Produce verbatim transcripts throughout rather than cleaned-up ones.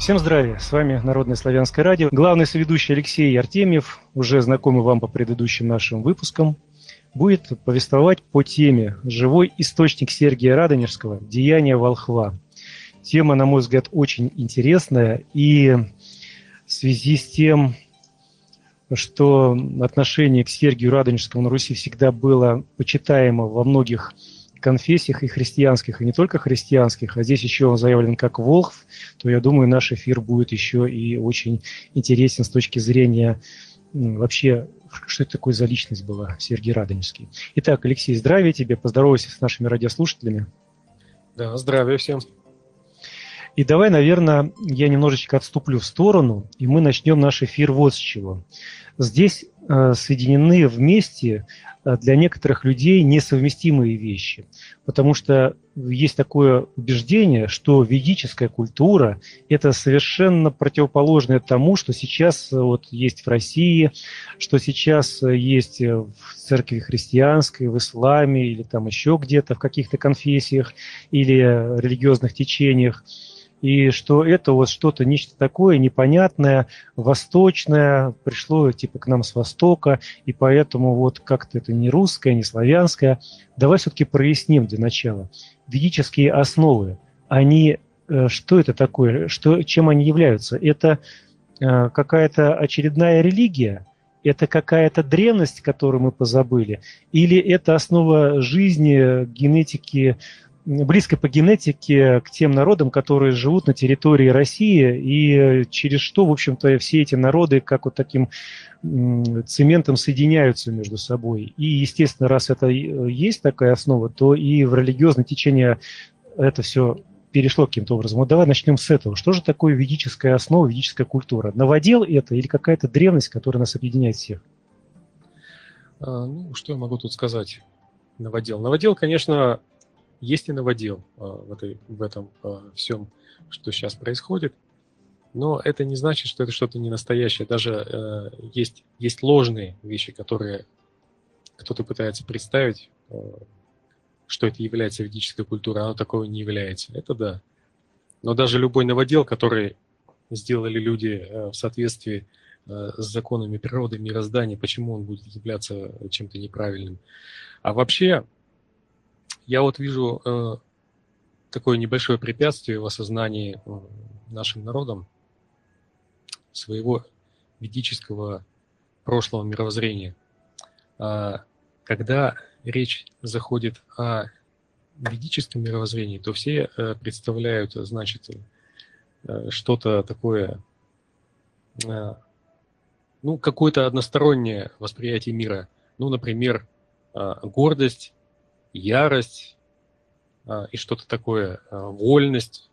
Всем здравия, с вами Народное славянское радио. Главный соведущий Алексей Артемьев, уже знакомый вам по предыдущим нашим выпускам, будет повествовать по теме «Живой источник Сергия Радонежского. Деяния волхва». Тема, на мой взгляд, очень интересная, и в связи с тем, что отношение к Сергию Радонежскому на Руси всегда было почитаемо во многих конфессиях и христианских, и не только христианских, а здесь еще он заявлен как волхв, то, я думаю, наш эфир будет еще и очень интересен с точки зрения вообще, что это такое за личность была, Сергий Радонежский. Итак, Алексей, здравия тебе, поздоровайся с нашими радиослушателями. Да, здравия всем. И давай, наверное, я немножечко отступлю в сторону, и мы начнем наш эфир вот с чего. Здесь э, соединены вместе э, для некоторых людей несовместимые вещи, потому что есть такое убеждение, что ведическая культура – это совершенно противоположное тому, что сейчас э, вот есть в России, что сейчас э, есть в церкви христианской, в исламе или там еще где-то в каких-то конфессиях или религиозных течениях. И что это вот что-то, нечто такое непонятное, восточное, пришло типа к нам с Востока, и поэтому вот как-то это не русское, не славянское. Давай все-таки проясним для начала. Ведические основы, они, что это такое, что, чем они являются? Это какая-то очередная религия? Это какая-то древность, которую мы позабыли? Или это основа жизни, генетики, близко по генетике к тем народам, которые живут на территории России, и через что, в общем-то, все эти народы как вот таким цементом соединяются между собой. И, естественно, раз это есть такая основа, то и в религиозное течение это все перешло каким-то образом. Вот давай начнем с этого. Что же такое ведическая основа, ведическая культура? Новодел это или какая-то древность, которая нас объединяет всех? А, ну, что я могу тут сказать? Новодел. Новодел, конечно, есть и новодел а, в, этой, в этом а, всем, что сейчас происходит, но это не значит, что это что-то не настоящее. Даже а, есть, есть ложные вещи, которые кто-то пытается представить, а, что это является ведической культурой, оно такого не является. Это да. Но даже любой новодел, который сделали люди а, в соответствии а, с законами природы, мироздания, почему он будет являться чем-то неправильным? А вообще, я вот вижу э, такое небольшое препятствие в осознании э, нашим народом своего ведического прошлого мировоззрения. А, когда речь заходит о ведическом мировоззрении, то все э, представляют, значит, э, что-то такое, э, ну, какое-то одностороннее восприятие мира. Ну, например, э, гордость, ярость а, и что-то такое, а, вольность.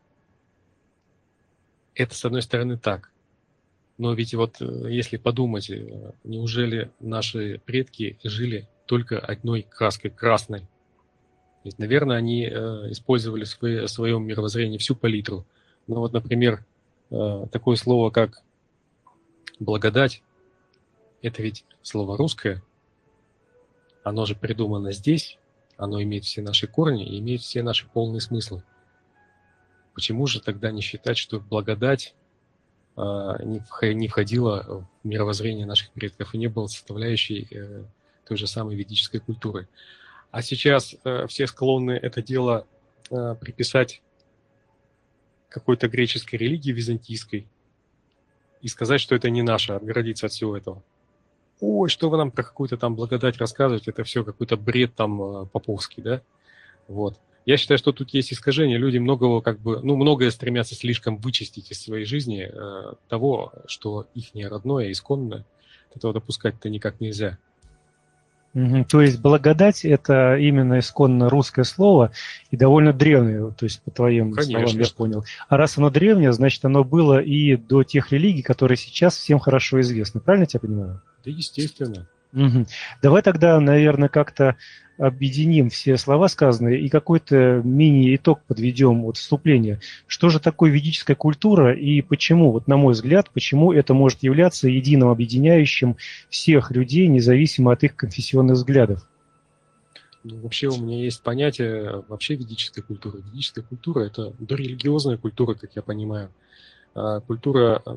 Это, с одной стороны, так. Но ведь вот если подумать, неужели наши предки жили только одной краской, красной? Ведь, наверное, они а, использовали в своей, своем мировоззрении всю палитру. Ну вот, например, а, такое слово, как благодать, это ведь слово русское, оно же придумано здесь, оно имеет все наши корни и имеет все наши полные смыслы. Почему же тогда не считать, что благодать а, не, не входила в мировоззрение наших предков и не была составляющей а, той же самой ведической культуры? А сейчас а, все склонны это дело а, приписать какой-то греческой религии, византийской, и сказать, что это не наше, отгородиться от всего этого. Ой, что вы нам про какую-то там благодать рассказываете, это все какой-то бред там поповский, да? Вот. Я считаю, что тут есть искажение. Люди многого как бы, ну, многое стремятся слишком вычистить из своей жизни э, того, что их не родное, исконное. Этого допускать-то никак нельзя. Угу. То есть благодать – это именно исконно русское слово и довольно древнее, то есть по твоим Конечно. словам я понял. А раз оно древнее, значит, оно было и до тех религий, которые сейчас всем хорошо известны. Правильно я тебя понимаю? Да, естественно. Угу. Давай тогда, наверное, как-то объединим все слова сказанные и какой-то мини-итог подведем от вступления. Что же такое ведическая культура и почему, вот на мой взгляд, почему это может являться единым объединяющим всех людей, независимо от их конфессионных взглядов? Ну, вообще у меня есть понятие вообще ведической культуры. Ведическая культура – это дорелигиозная культура, как я понимаю. э, культура э,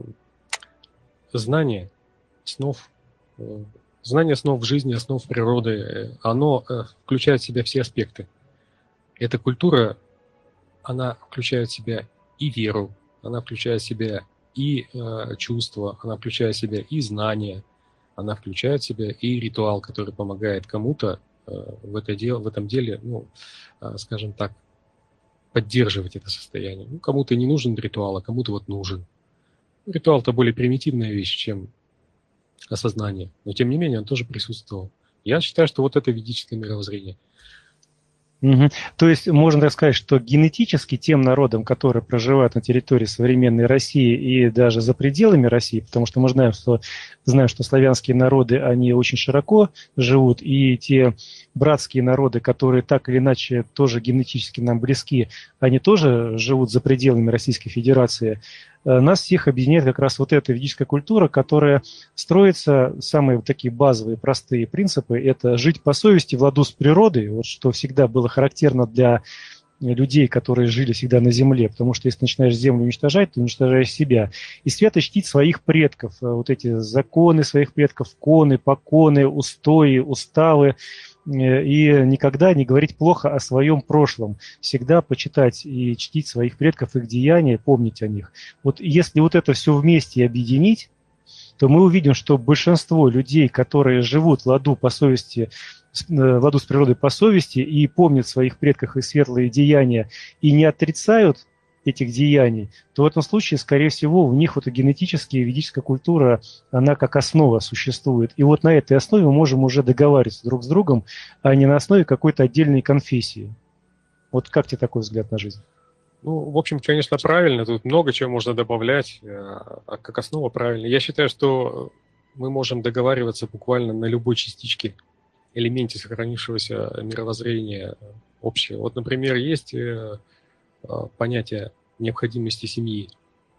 знания, снов, э, знание основ жизни, основ природы, э, оно э, включает в себя все аспекты. Эта культура, она включает в себя и веру, она включает в себя и э, чувства, она включает в себя и знания, она включает в себя и ритуал, который помогает кому-то э, в, это дело, в этом деле, ну, э, скажем так, поддерживать это состояние. Ну, кому-то не нужен ритуал, а кому-то вот нужен. Ритуал – это более примитивная вещь, чем осознание, но тем не менее он тоже присутствовал. Я считаю, что вот это ведическое мировоззрение. Мгм. То есть можно так сказать, что генетически тем народам, которые проживают на территории современной России и даже за пределами России, потому что мы знаем, что, знаем, что славянские народы, они очень широко живут, и те братские народы, которые так или иначе тоже генетически нам близки, они тоже живут за пределами Российской Федерации. Э, Нас всех объединяет как раз вот эта ведическая культура, которая строится, самые вот такие базовые, простые принципы, это жить по совести в ладу с природой, вот что всегда было характерно для людей, которые жили всегда на земле, потому что если начинаешь землю уничтожать, ты уничтожаешь себя. И свято чтить своих предков, э, вот эти законы своих предков, коны, поконы, устои, уставы, э, и никогда не говорить плохо о своем прошлом, всегда почитать и чтить своих предков, их деяния, помнить о них. Вот если вот это все вместе объединить, то мы увидим, что большинство людей, которые живут в ладу по совести, с- э, в ладу с природой по совести и помнят своих предков и светлые деяния, и не отрицают этих деяний, то в этом случае, скорее всего, у них вот генетически ведическая культура, она как основа существует. И вот на этой основе мы можем уже договариваться друг с другом, а не на основе какой-то отдельной конфессии. Вот как тебе такой взгляд на жизнь? Ну, в общем, конечно, правильно, тут много чего можно добавлять, э, а как основа правильно. Я считаю, что мы можем договариваться буквально на любой частичке, элементе сохранившегося мировоззрения э, общего. Вот, например, есть э, э, понятие необходимости семьи.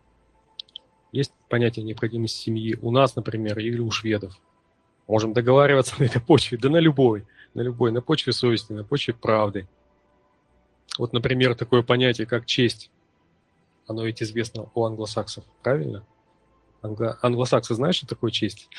Есть понятие необходимости семьи у нас, например, или у шведов. Можем договариваться на этой почве, да на любой, на любой, на почве совести, на почве правды. Вот, например, такое понятие, как честь. Оно ведь известно у англосаксов, правильно? Англо- Англосаксы знают, что такое честь?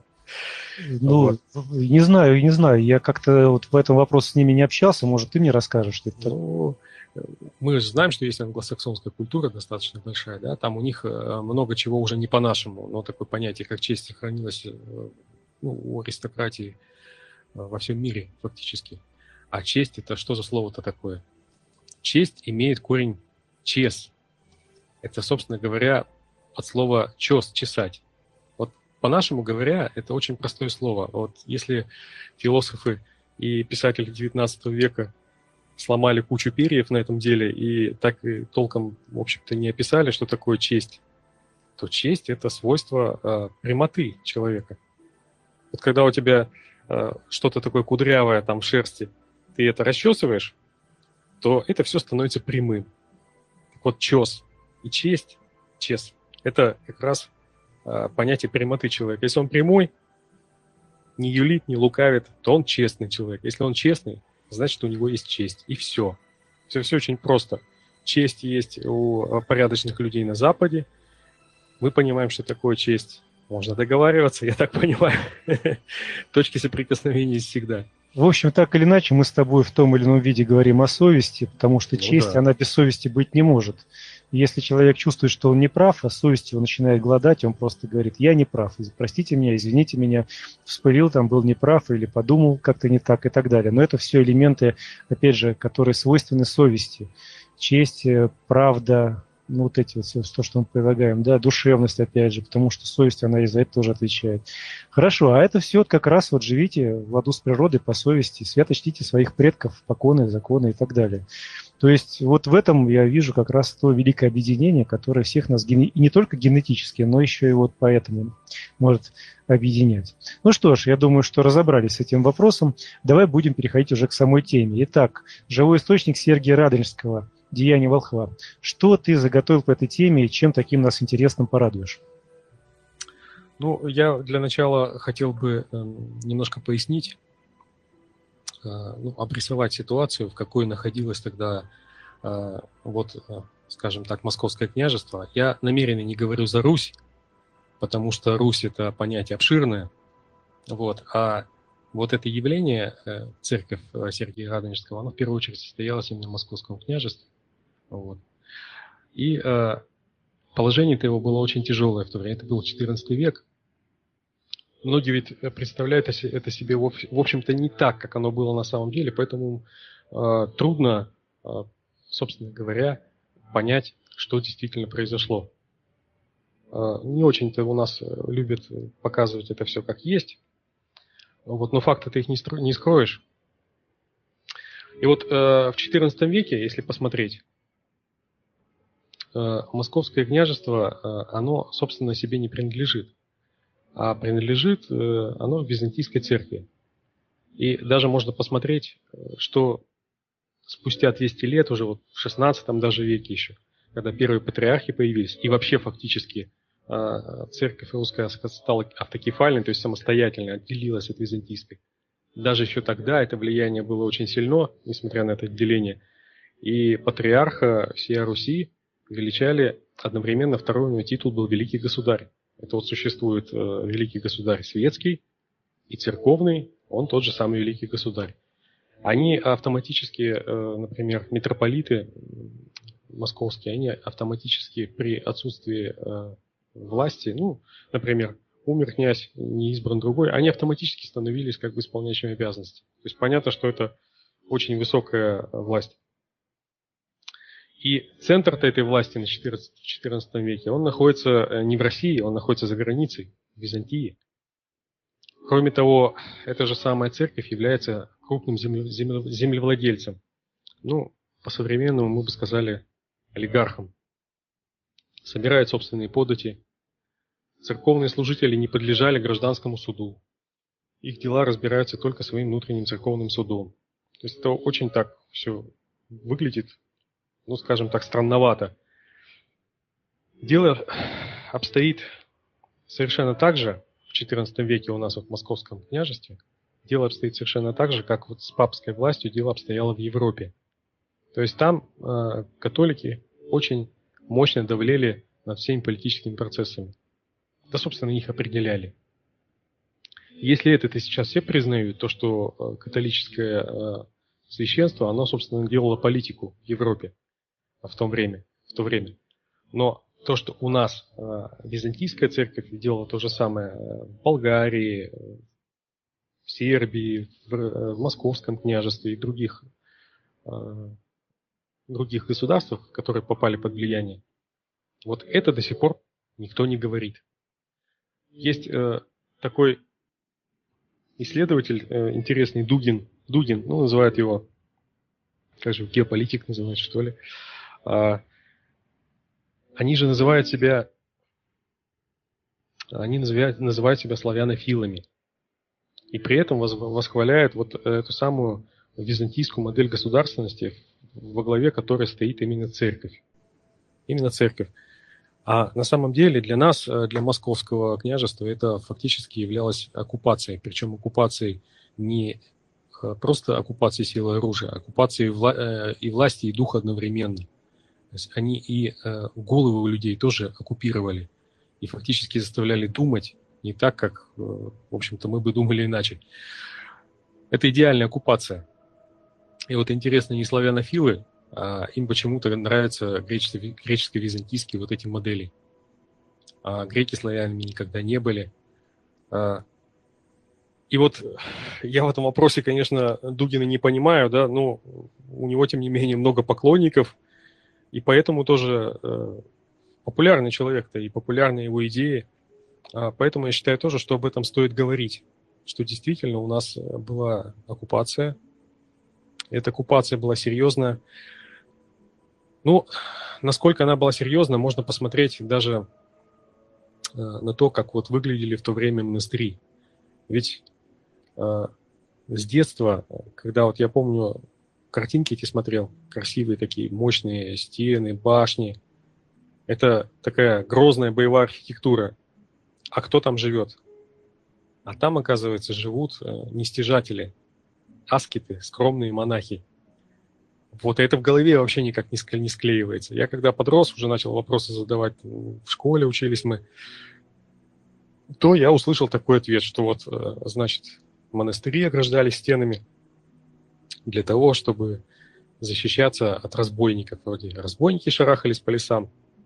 Ну, Вот. не знаю, не знаю. Я как-то вот в этом вопросе с ними не общался. Может, ты мне расскажешь, что это такое? Ну, э, мы же знаем, что есть англосаксонская культура достаточно большая, да, там у них э, много чего уже не по-нашему, но такое понятие, как честь, сохранилось э, ну, у аристократии э, во всем мире фактически. А честь – это что за слово-то такое? Честь имеет корень чес. Это, собственно говоря, от слова чес – чесать. Вот по-нашему говоря, это очень простое слово. Вот если философы и писатели девятнадцатого века сломали кучу перьев на этом деле и так и толком, в общем-то, не описали, что такое честь, то честь – это свойство э, прямоты человека. Вот когда у тебя э, что-то такое кудрявое там в шерсти, ты это расчесываешь, то это все становится прямым. Так вот, чес и честь, честь – это как раз э, понятие прямоты человека. Если он прямой, не юлит, не лукавит, то он честный человек. Если он честный, значит, у него есть честь. И все. Все, все очень просто. Честь есть у порядочных людей на Западе. Мы понимаем, что такое честь. Можно договариваться, я так понимаю. Точки соприкосновения есть всегда. В общем, так или иначе, мы с тобой в том или ином виде говорим о совести, потому что Ну честь, да. она без совести быть не может. Если человек чувствует, что он не прав, а совесть его начинает голодать, он просто говорит: я не прав, простите меня, извините меня, вспылил, там был неправ или подумал как-то не так и так далее. Но это все элементы, опять же, которые свойственны совести. Честь, э, правда, ну вот эти вот все, то, что мы предлагаем, да, душевность, опять же, потому что совесть, она и за это тоже отвечает. Хорошо, а это все вот как раз вот живите в ладу с природой по совести, свято чтите своих предков, поконы, законы и так далее. То есть вот в этом я вижу как раз то великое объединение, которое всех нас ген- и не только генетически, но еще и вот поэтому может объединять. Ну что ж, я думаю, что разобрались с этим вопросом. Давай будем переходить уже к самой теме. Итак, живой источник Сергия Радонежского «Деяния волхва». Что ты заготовил по этой теме и чем таким нас интересным порадуешь? Ну, я для начала хотел бы э, немножко пояснить, э, ну, обрисовать ситуацию, в какой находилась тогда э, вот э, скажем так, Московское княжество. Я намеренно не говорю за Русь, потому что Русь – это понятие обширное. Вот. А вот это явление, церковь Сергия Радонежского, оно в первую очередь состоялось именно в Московском княжестве. Вот. И э, положение-то его было очень тяжелое в то время. Это был четырнадцатый век. Многие ведь представляют это себе, в общем-то, не так, как оно было на самом деле, поэтому э, трудно, э, собственно говоря, понять, что действительно произошло. Э, не очень-то у нас любят показывать это все как есть, вот, но факты-то их не, стро- не скроешь. И вот э, в четырнадцатом веке, если посмотреть, э, Московское княжество, э, оно, собственно, себе не принадлежит. А принадлежит э, оно Византийской церкви. И даже можно посмотреть, что спустя двести лет, уже вот в шестнадцатом даже веке еще, когда первые патриархи появились, и вообще фактически э, церковь русская стала автокефальной, то есть самостоятельно отделилась от византийской. Даже еще тогда это влияние было очень сильно, несмотря на это отделение. И патриарха всей Руси величали одновременно, второй у него титул был «Великий государь». Это вот существует э, великий государь светский и церковный, он тот же самый великий государь. Они автоматически, э, например, митрополиты московские, они автоматически при отсутствии э, власти, ну, например, умер князь, не избран другой, они автоматически становились как бы исполняющими обязанности. То есть понятно, что это очень высокая власть. И центр-то этой власти на четырнадцатом веке, он находится не в России, он находится за границей, в Византии. Кроме того, эта же самая церковь является крупным землевладельцем. Ну, по-современному мы бы сказали олигархом. Собирает собственные подати. Церковные служители не подлежали гражданскому суду. Их дела разбираются только своим внутренним церковным судом. То есть это очень так все выглядит, ну, скажем так, странновато. Дело обстоит совершенно так же в четырнадцатом веке у нас вот в Московском княжестве. Дело обстоит совершенно так же, как вот с папской властью дело обстояло в Европе. То есть там э, католики очень мощно давлели над всеми политическими процессами. Да, собственно, их определяли. Если это сейчас все признают, то что э, католическое э, священство, оно, собственно, делало политику в Европе в то время. В то время. Но то, что у нас э, византийская церковь делала то же самое в Болгарии, в Сербии, в, в Московском княжестве и других, э, других государствах, которые попали под влияние, вот это до сих пор никто не говорит. Есть э, такой исследователь э, интересный, Дугин, Дугин, ну, называют его, как же, геополитик называют, что ли. А, они же называют себя, они называют, называют себя славянофилами. И при этом восхваляют вот эту самую византийскую модель государственности, во главе которой стоит именно церковь. Именно церковь. А на самом деле для нас, для Московского княжества, это фактически являлось оккупацией. Причем оккупацией не просто оккупацией силы оружия, а оккупацией вла- и власти, и духа одновременно. То есть они и головы у людей тоже оккупировали. И фактически заставляли думать не так, как, в общем-то, мы бы думали иначе. Это идеальная оккупация. И вот интересно, не славянофилы, а им почему-то нравятся греческо-византийские вот эти модели. А греки славянами никогда не были. И вот я в этом вопросе, конечно, Дугина не понимаю, да, но у него, тем не менее, много поклонников, и поэтому тоже популярный человек-то, и популярны его идеи. Поэтому я считаю тоже, что об этом стоит говорить, что действительно у нас была оккупация. Эта оккупация была серьезная. Ну, насколько она была серьезна, можно посмотреть даже на то, как вот выглядели в то время монастыри. Ведь э, с детства, когда вот я помню, картинки эти смотрел, красивые такие, мощные стены, башни, это такая грозная боевая архитектура. А кто там живет? А там, оказывается, живут э, нестяжатели, аскеты, скромные монахи. Вот это в голове вообще никак не скле- не склеивается. Я когда подрос, уже начал вопросы задавать, м, в школе учились мы, то я услышал такой ответ, что вот, э, значит, монастыри ограждались стенами для того, чтобы защищаться от разбойников. Вроде разбойники шарахались по лесам.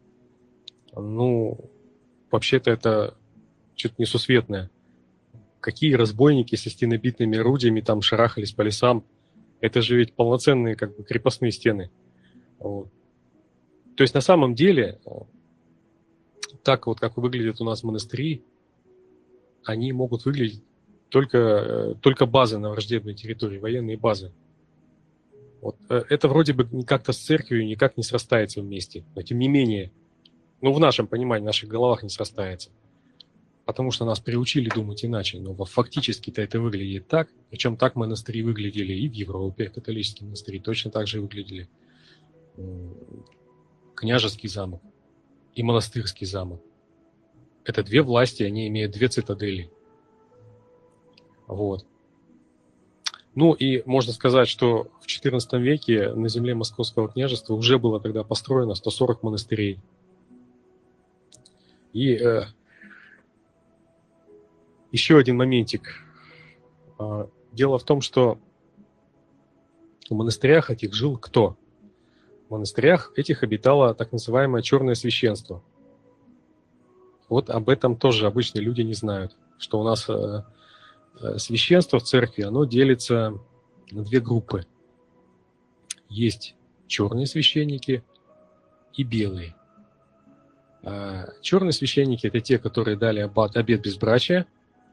Ну, вообще-то это что-то несусветное. Какие разбойники со стенобитными орудиями там шарахались по лесам? Это же ведь полноценные как бы крепостные стены. Вот. То есть на самом деле, так вот, как выглядят у нас монастыри, они могут выглядеть только, только базы на враждебной территории, военные базы. Вот. Это вроде бы как-то с церковью никак не срастается вместе. Но тем не менее, ну в нашем понимании, в наших головах не срастается. Потому что нас приучили думать иначе. Но фактически-то это выглядит так. Причем так монастыри выглядели и в Европе. Католические монастыри точно так же выглядели. Княжеский замок и монастырский замок. Это две власти, они имеют две цитадели. Вот. Ну и можно сказать, что в четырнадцатом веке на земле Московского княжества уже было тогда построено сто сорок монастырей. И э, еще один моментик. Дело в том, что в монастырях этих жил кто? В монастырях этих обитало так называемое черное священство. Вот об этом тоже обычные люди не знают, что у нас э, священство в церкви, оно делится на две группы. Есть черные священники и белые. А черные священники – это те, которые дали обет безбрачия.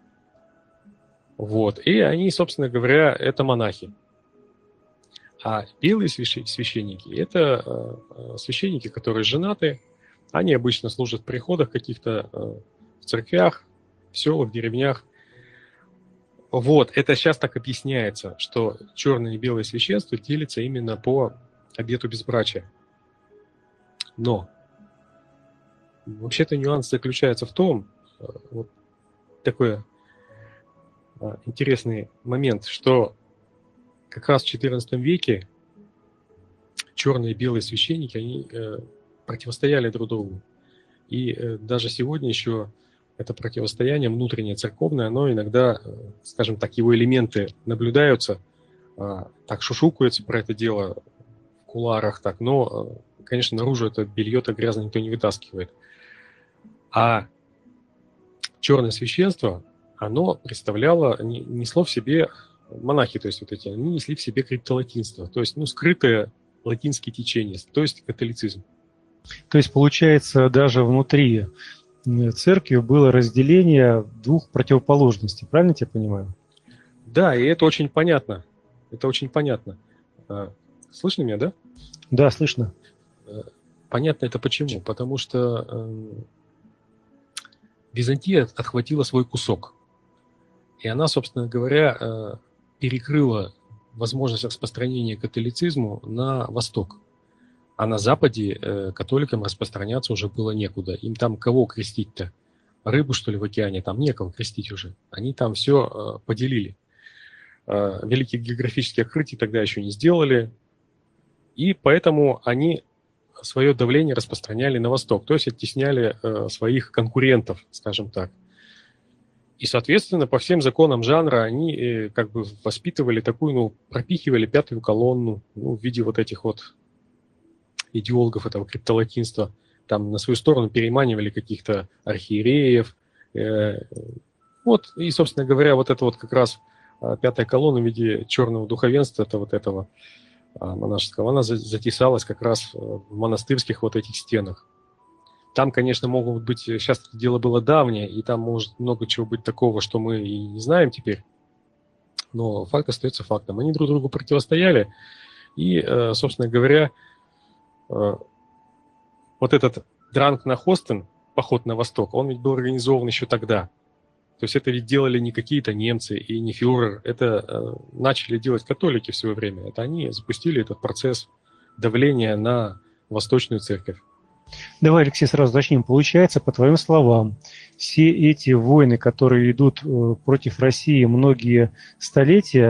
Вот. И они, собственно говоря, это монахи. А белые священники – это священники, которые женаты. Они обычно служат в приходах каких-то, в церквях, в селах, деревнях. Вот. Это сейчас так объясняется, что черное и белое священство делится именно по обету безбрачия. Но вообще-то нюанс заключается в том, вот такой интересный момент, что как раз в четырнадцатом веке черные и белые священники, они э, противостояли друг другу. И э, даже сегодня еще это противостояние внутреннее церковное, оно иногда, э, скажем так, его элементы наблюдаются, э, так шушукаются про это дело в кулуарах, так, но, э, конечно, наружу это белье-то грязно никто не вытаскивает. А черное священство, оно представляло, несло в себе монахи, то есть вот эти, они несли в себе криптолатинство, то есть, ну, скрытое латинские течения, то есть католицизм. То есть, получается, даже внутри церкви было разделение двух противоположностей, правильно я тебя понимаю? Да, и это очень понятно. Это очень понятно. Слышно меня, да? Да, слышно. Понятно это почему? Потому что Византия отхватила свой кусок. И она, собственно говоря, перекрыла возможность распространения католицизму на восток. А на западе католикам распространяться уже было некуда. Им там кого крестить-то? Рыбу, что ли, в океане? Там некого крестить уже. Они там все поделили. Великих географических открытий тогда еще не сделали. И поэтому они свое давление распространяли на восток. То есть оттесняли своих конкурентов, скажем так. И, соответственно, по всем законам жанра они э, как бы воспитывали такую, ну, пропихивали пятую колонну, ну, в виде вот этих вот идеологов этого криптолатинства. Там на свою сторону переманивали каких-то архиереев. Э, вот, и, собственно говоря, вот это вот как раз э, пятая колонна в виде черного духовенства, это вот этого э, монашеского, она затесалась как раз в монастырских вот этих стенах. Там, конечно, могут быть... Сейчас это дело было давнее, и там может много чего быть такого, что мы и не знаем теперь. Но факт остается фактом. Они друг другу противостояли. И, собственно говоря, вот этот Дранг на Хостен, поход на восток, он ведь был организован еще тогда. То есть это ведь делали не какие-то немцы и не фюрер. Это начали делать католики в свое время. Это они запустили этот процесс давления на Восточную Церковь. Давай, Алексей, сразу начнем. Получается, по твоим словам, все эти войны, которые идут против России многие столетия,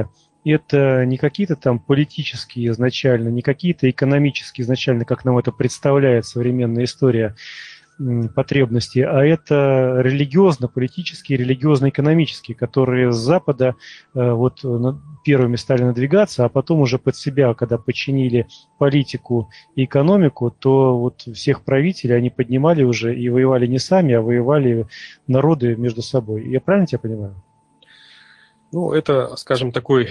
это не какие-то там политические изначально, не какие-то экономические изначально, как нам это представляет современная история, потребности, а это религиозно-политические, религиозно-экономические, которые с Запада э, вот первыми стали надвигаться, а потом уже под себя, когда подчинили политику и экономику, то вот всех правителей они поднимали уже и воевали не сами, а воевали народы между собой. Я правильно тебя понимаю? Ну, это, скажем, такой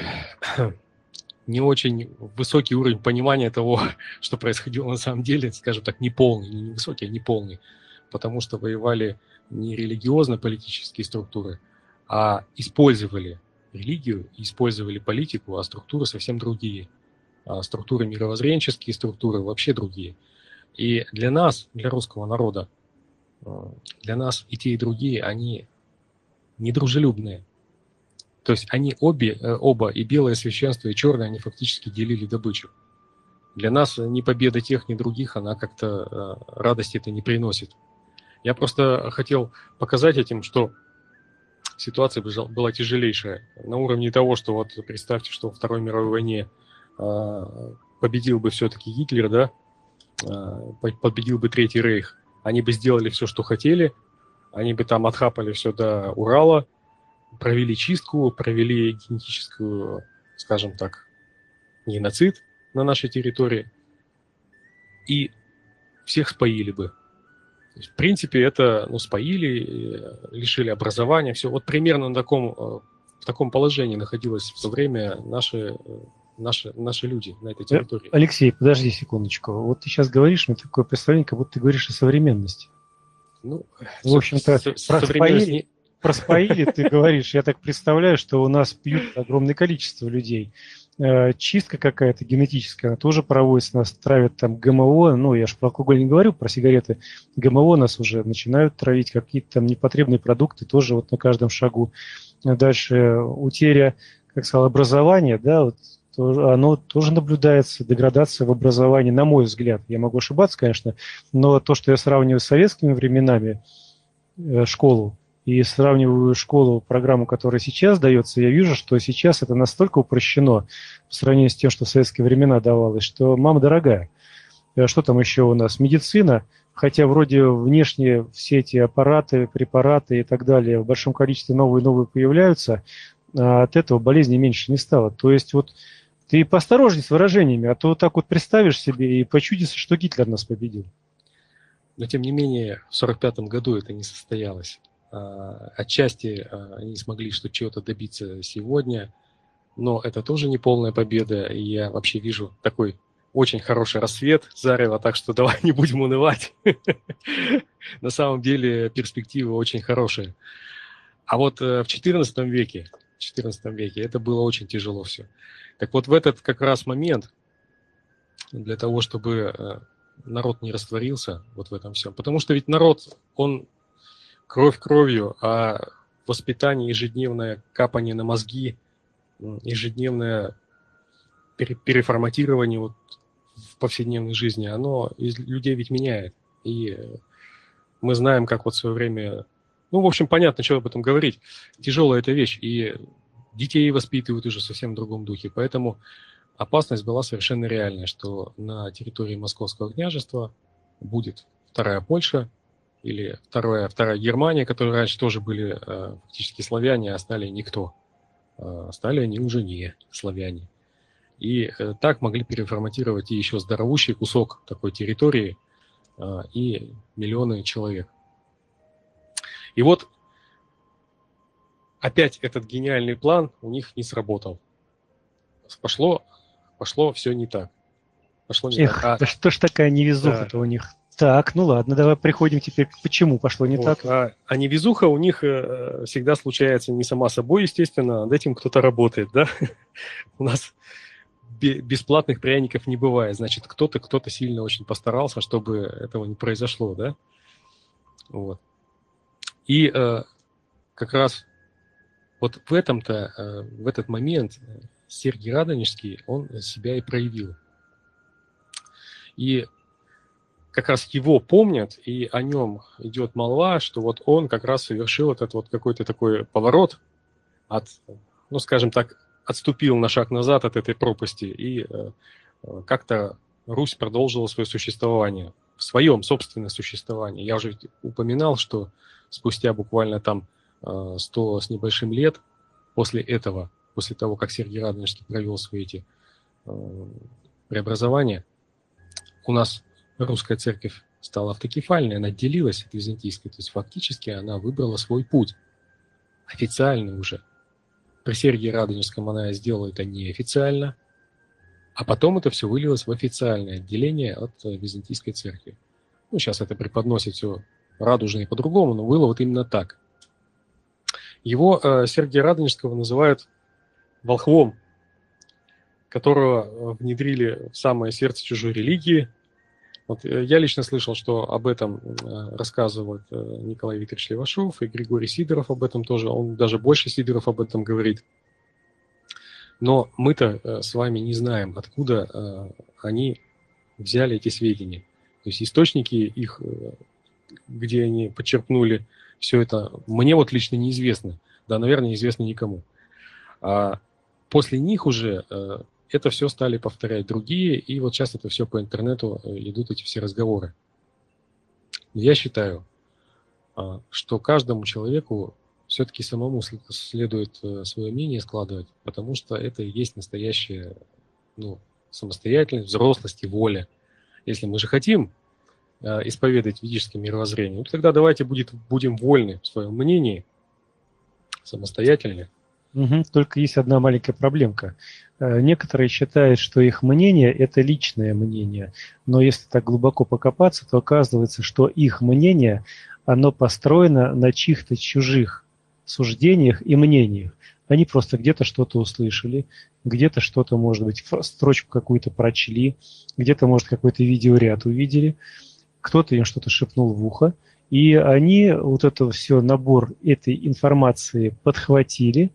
не очень высокий уровень понимания того, что происходило на самом деле, скажем так, неполный, не высокий, а неполный, потому что воевали не религиозно-политические структуры, а использовали религию, использовали политику, а структуры совсем другие. А структуры мировоззренческие, структуры вообще другие. И для нас, для русского народа, для нас и те, и другие, они недружелюбные. То есть они обе, оба, и белое священство, и черное, они фактически делили добычу. Для нас ни победа тех, ни других, она как-то радости это не приносит. Я просто хотел показать этим, что ситуация была тяжелейшая. На уровне того, что вот представьте, что во Второй мировой войне победил бы все-таки Гитлер, да, победил бы Третий Рейх. Они бы сделали все, что хотели, они бы там отхапали все до Урала, провели чистку, провели генетическую, скажем так, геноцид на нашей территории и всех споили бы. То есть, в принципе, это, ну, споили, лишили образования, все. Вот примерно на таком, в таком положении находилось в то время наши, наши, наши люди на этой территории. Алексей, подожди секундочку. Вот ты сейчас говоришь, мне такое представление, как будто ты говоришь о современности. Ну, в общем-то, про споили, про споили ты говоришь. Я так представляю, что у нас пьют огромное количество людей. Чистка какая-то генетическая, она тоже проводится, нас травят там ГМО, ну, я же про алкоголь не говорю, про сигареты, ГМО нас уже начинают травить, какие-то там непотребные продукты тоже вот на каждом шагу. Дальше утеря, как сказал, образования, да, вот, оно тоже наблюдается, деградация в образовании, на мой взгляд. Я могу ошибаться, конечно, но то, что я сравниваю с советскими временами, школу, и сравниваю школу, программу, которая сейчас дается, я вижу, что сейчас это настолько упрощено по сравнению с тем, что в советские времена давалось, что мама дорогая. Что там еще у нас? Медицина, хотя вроде внешне все эти аппараты, препараты и так далее в большом количестве новые и новые появляются, а от этого болезней меньше не стало. То есть вот ты поосторожней с выражениями, а то вот так вот представишь себе и почудится, что Гитлер нас победил. Но тем не менее в сорок пятом году это не состоялось. Отчасти они смогли что чего-то добиться сегодня, но это тоже не полная победа, и я вообще вижу такой очень хороший рассвет зарево, так что давай не будем унывать. На самом деле перспективы очень хорошие. А вот в четырнадцатом веке, в четырнадцатом веке это было очень тяжело все. Так вот в этот как раз момент, для того, чтобы народ не растворился вот в этом всем, потому что ведь народ, он кровь кровью, а воспитание, ежедневное капание на мозги, ежедневное переформатирование вот в повседневной жизни, оно из людей ведь меняет. И мы знаем, как вот в свое время... Ну, в общем, понятно, что об этом говорить. Тяжелая эта вещь, и детей воспитывают уже совсем в другом духе. Поэтому опасность была совершенно реальная, что на территории Московского княжества будет вторая Польша, или вторая, вторая Германия, которые раньше тоже были э, фактически славяне, а стали никто. Э, стали они уже не славяне. И э, так могли переформатировать и еще здоровущий кусок такой территории э, и миллионы человек. И вот опять этот гениальный план у них не сработал. Пошло, пошло все не так. Пошло не Эх, так. да что ж такая невезуха-то да. у них. Так, ну ладно, давай приходим теперь к почему пошло не вот. так. А, а невезуха у них э, всегда случается не сама собой, естественно, над этим кто-то работает, да? У нас бесплатных пряников не бывает, значит, кто-то кто-то сильно очень постарался, чтобы этого не произошло, да? Вот. И э, как раз вот в этом-то, э, в этот момент Сергий Радонежский, он себя и проявил. И как раз его помнят, и о нем идет молва, что вот он как раз совершил этот вот какой-то такой поворот от, ну, скажем так, отступил на шаг назад от этой пропасти, и как-то Русь продолжила свое существование, в своем собственном существовании. Я уже упоминал, что спустя буквально там сто с небольшим лет после этого, после того, как Сергий Радонежский провел свои эти преобразования, у нас русская церковь стала автокефальной, она отделилась от византийской, то есть фактически она выбрала свой путь, официальный уже. При Сергии Радонежском она сделала это неофициально, а потом это все вылилось в официальное отделение от византийской церкви. Ну, сейчас это преподносит все радужно и по-другому, но было вот именно так. Его э, Сергия Радонежского называют волхвом, которого внедрили в самое сердце чужой религии. Вот, я лично слышал, что об этом рассказывают Николай Викторович Левашов и Григорий Сидоров об этом тоже. Он даже больше Сидоров об этом говорит. Но мы-то с вами не знаем, откуда они взяли эти сведения. То есть источники их, где они подчеркнули все это, мне вот лично неизвестно. Да, наверное, неизвестно никому. А после них уже это все стали повторять другие, и вот сейчас это все по интернету идут эти все разговоры. Я считаю, что каждому человеку все-таки самому следует свое мнение складывать, потому что это и есть настоящая, ну, самостоятельность, взрослость и воля. Если мы же хотим исповедать ведическое мировоззрение, ну, тогда давайте будет, будем вольны в своем мнении, самостоятельны. Угу. Только есть одна маленькая проблемка. Некоторые считают, что их мнение – это личное мнение. Но если так глубоко покопаться, то оказывается, что их мнение, оно построено на чьих-то чужих суждениях и мнениях. Они просто где-то что-то услышали, где-то что-то, может быть, строчку какую-то прочли, где-то, может, какой-то видеоряд увидели, кто-то им что-то шепнул в ухо, и они вот это все, набор этой информации подхватили,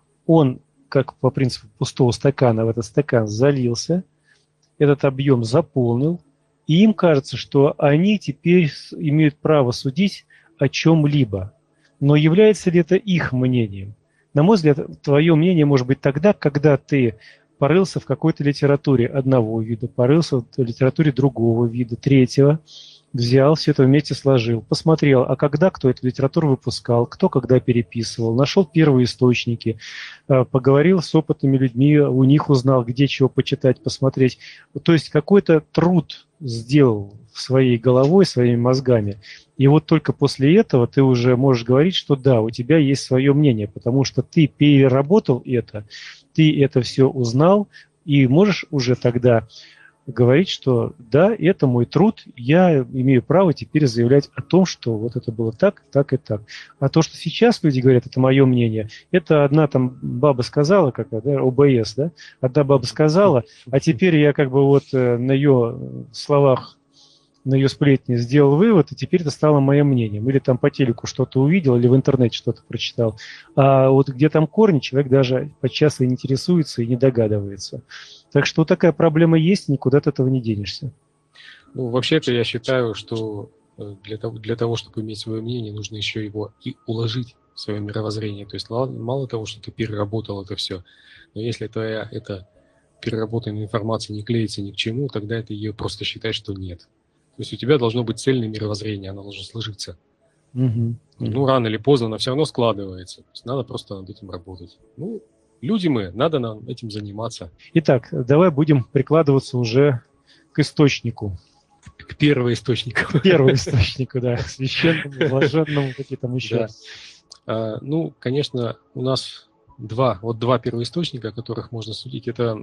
он, как по принципу пустого стакана, в этот стакан залился, этот объем заполнил, и им кажется, что они теперь имеют право судить о чем-либо. Но является ли это их мнением? На мой взгляд, твое мнение может быть тогда, когда ты порылся в какой-то литературе одного вида, порылся в литературе другого вида, третьего, взял, все это вместе сложил, посмотрел, а когда кто эту литературу выпускал, кто когда переписывал, нашел первые источники, поговорил с опытными людьми, у них узнал, где чего почитать, посмотреть. То есть какой-то труд сделал своей головой, своими мозгами. И вот только после этого ты уже можешь говорить, что да, у тебя есть свое мнение, потому что ты переработал это, ты это все узнал, и можешь уже тогда говорить, что да, это мой труд, я имею право теперь заявлять о том, что вот это было так, так и так. А то, что сейчас люди говорят, это мое мнение, это одна там баба сказала, как да, О Бэ Эс, да, одна баба сказала, а теперь я как бы вот на ее словах, на ее сплетни сделал вывод, и теперь это стало моим мнением. Или там по телеку что-то увидел, или в интернете что-то прочитал. А вот где там корни, человек даже подчас и не интересуется, и не догадывается. Так что вот такая проблема есть, никуда от этого не денешься. Ну, вообще-то я считаю, что для того, для того, чтобы иметь свое мнение, нужно еще его и уложить в свое мировоззрение. То есть мало того, что ты переработал это все, но если твоя эта переработанная информация не клеится ни к чему, тогда это ее просто считай, что нет. То есть у тебя должно быть цельное мировоззрение, оно должно сложиться. Угу. Ну, рано или поздно оно все равно складывается. То есть надо просто над этим работать. Ну, люди мы, надо нам этим заниматься. Итак, давай будем прикладываться уже к источнику. К первоисточнику. К первоисточнику, да, к священному, блаженному, какие там еще. Да. А, ну, конечно, у нас два, вот два первоисточника, о которых можно судить. Это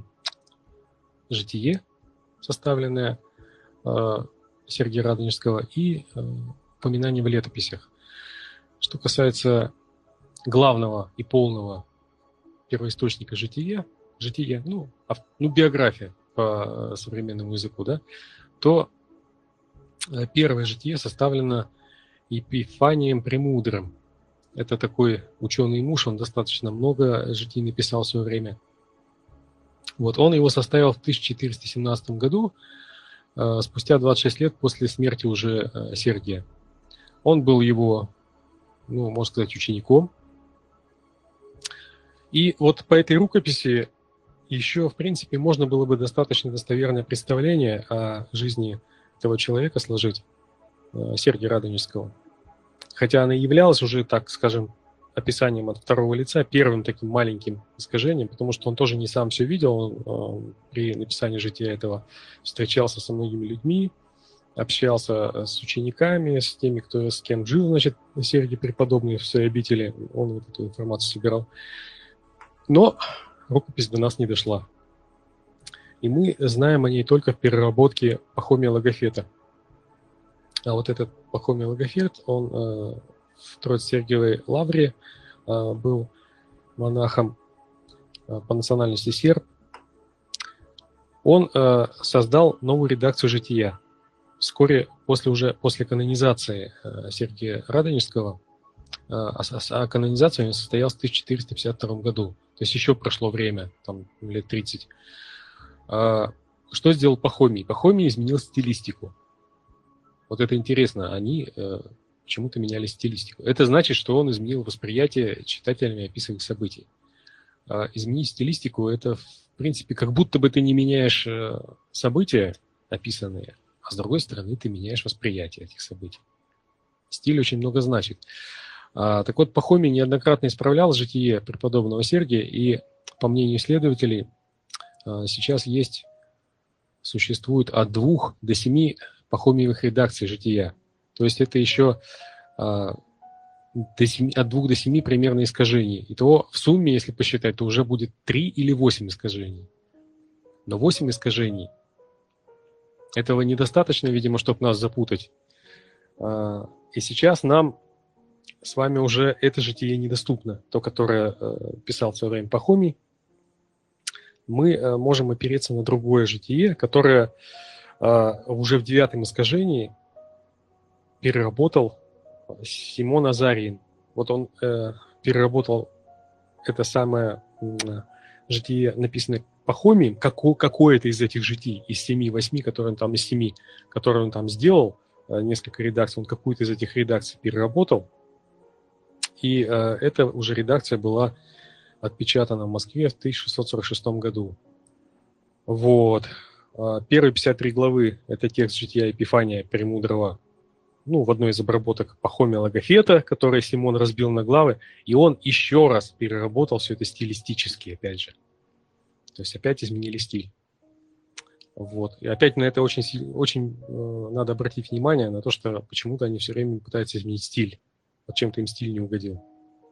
«Житие», составленное Сергия Радонежского, и упоминания в летописях. Что касается главного и полного первоисточника «Жития», «Житие», ну, ав, ну, биография по современному языку, да, то первое «Житие» составлено Епифанием Премудрым. Это такой ученый муж, он достаточно много житий написал в свое время. Вот, он его составил в тысяча четыреста семнадцатом году, спустя двадцать шесть лет после смерти уже Сергия. Он был его, ну, можно сказать, учеником. И вот по этой рукописи еще, в принципе, можно было бы достаточно достоверное представление о жизни этого человека сложить, Сергия Радонежского. Хотя она являлась уже, так скажем, описанием от второго лица, первым таким маленьким искажением, потому что он тоже не сам все видел, он при написании жития этого встречался со многими людьми, общался с учениками, с теми, кто с кем жил, значит, Сергий преподобный в своей обители, он вот эту информацию собирал. Но рукопись до нас не дошла. И мы знаем о ней только в переработке Пахомия Логофета. А вот этот Пахомий Логофет, он э, в Троице-Сергиевой лавре э, был монахом э, по национальности серб. Он э, создал новую редакцию жития. Вскоре после, уже, после канонизации э, Сергия Радонежского, э, а, а канонизация у него состоялась в тысяча четыреста пятьдесят втором году. То есть еще прошло время, там лет тридцать. Э, что сделал Пахомий? Пахомий изменил стилистику. Вот это интересно, они э, почему-то меняли стилистику. Это значит, что он изменил восприятие читателями описанных событий. А изменить стилистику – это, в принципе, как будто бы ты не меняешь э, события описанные, а с другой стороны ты меняешь восприятие этих событий. Стиль очень много значит. А, так вот, Пахомий неоднократно исправлял житие преподобного Сергия, и, по мнению исследователей, э, сейчас есть, существует от двух до семи Пахомиевых редакций жития. То есть это еще а, до семи, от двух до семи примерно искажений. Итого в сумме, если посчитать, то уже будет три или восемь искажений. Но восемь искажений этого недостаточно, видимо, чтобы нас запутать. А, и сейчас нам с вами уже это житие недоступно, то, которое а, писал в свое время Пахомий. Мы а, можем опереться на другое житие, которое Uh, уже в девятом искажении переработал Симон Азарин. Вот он uh, переработал это самое uh, житие, написанное Пахомием, како, какое-то из этих житий, из семи-восьми, которые он там, из семи, которые он там сделал, uh, несколько редакций, он какую-то из этих редакций переработал. И uh, эта уже редакция была отпечатана в Москве в тысяча шестьсот сорок шестом году. Вот. Первые пятьдесят три главы – это текст жития Епифания Премудрого, ну, в одной из обработок Пахомия Логофета, который Симон разбил на главы, и он еще раз переработал все это стилистически, опять же. То есть опять изменили стиль. Вот. И опять на это очень, очень э, надо обратить внимание, на то, что почему-то они все время пытаются изменить стиль. Вот чем-то им стиль не угодил.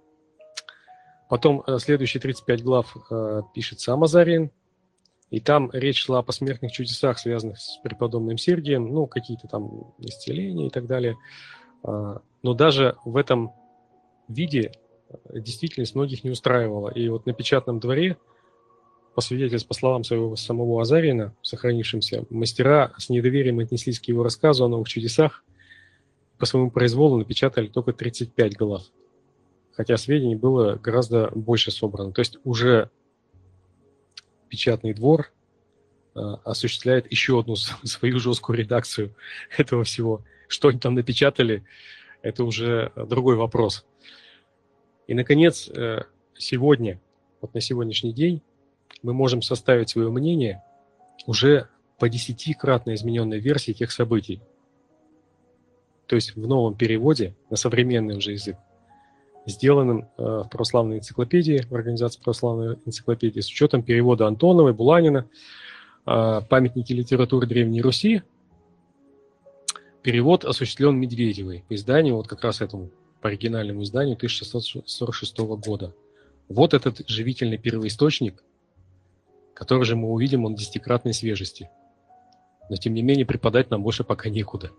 Потом э, следующие тридцать пять глав э, пишет сам Азарин. И там речь шла о посмертных чудесах, связанных с преподобным Сергием, ну, какие-то там исцеления и так далее. Но даже в этом виде действительность многих не устраивала. И вот на печатном дворе, по свидетельству, по словам своего самого Азарина, сохранившимся, мастера с недоверием отнеслись к его рассказу о новых чудесах. По своему произволу напечатали только тридцать пять глав. Хотя сведений было гораздо больше собрано. То есть уже печатный двор э, осуществляет еще одну свою жесткую редакцию этого всего. Что они там напечатали, это уже другой вопрос. И, наконец, э, сегодня, вот на сегодняшний день, мы можем составить свое мнение уже по десятикратно измененной версии тех событий. То есть в новом переводе, на современный уже язык, сделанным э, в православной энциклопедии, в организации православной энциклопедии, с учетом перевода Антоновой, Буланина, э, памятники литературы Древней Руси. Перевод осуществлен Медведевой по изданию, вот как раз этому, по оригинальному изданию тысяча шестьсот сорок шестого года. Вот этот живительный первоисточник, который же мы увидим, он десятикратной свежести. Но, тем не менее, преподать нам больше пока некуда.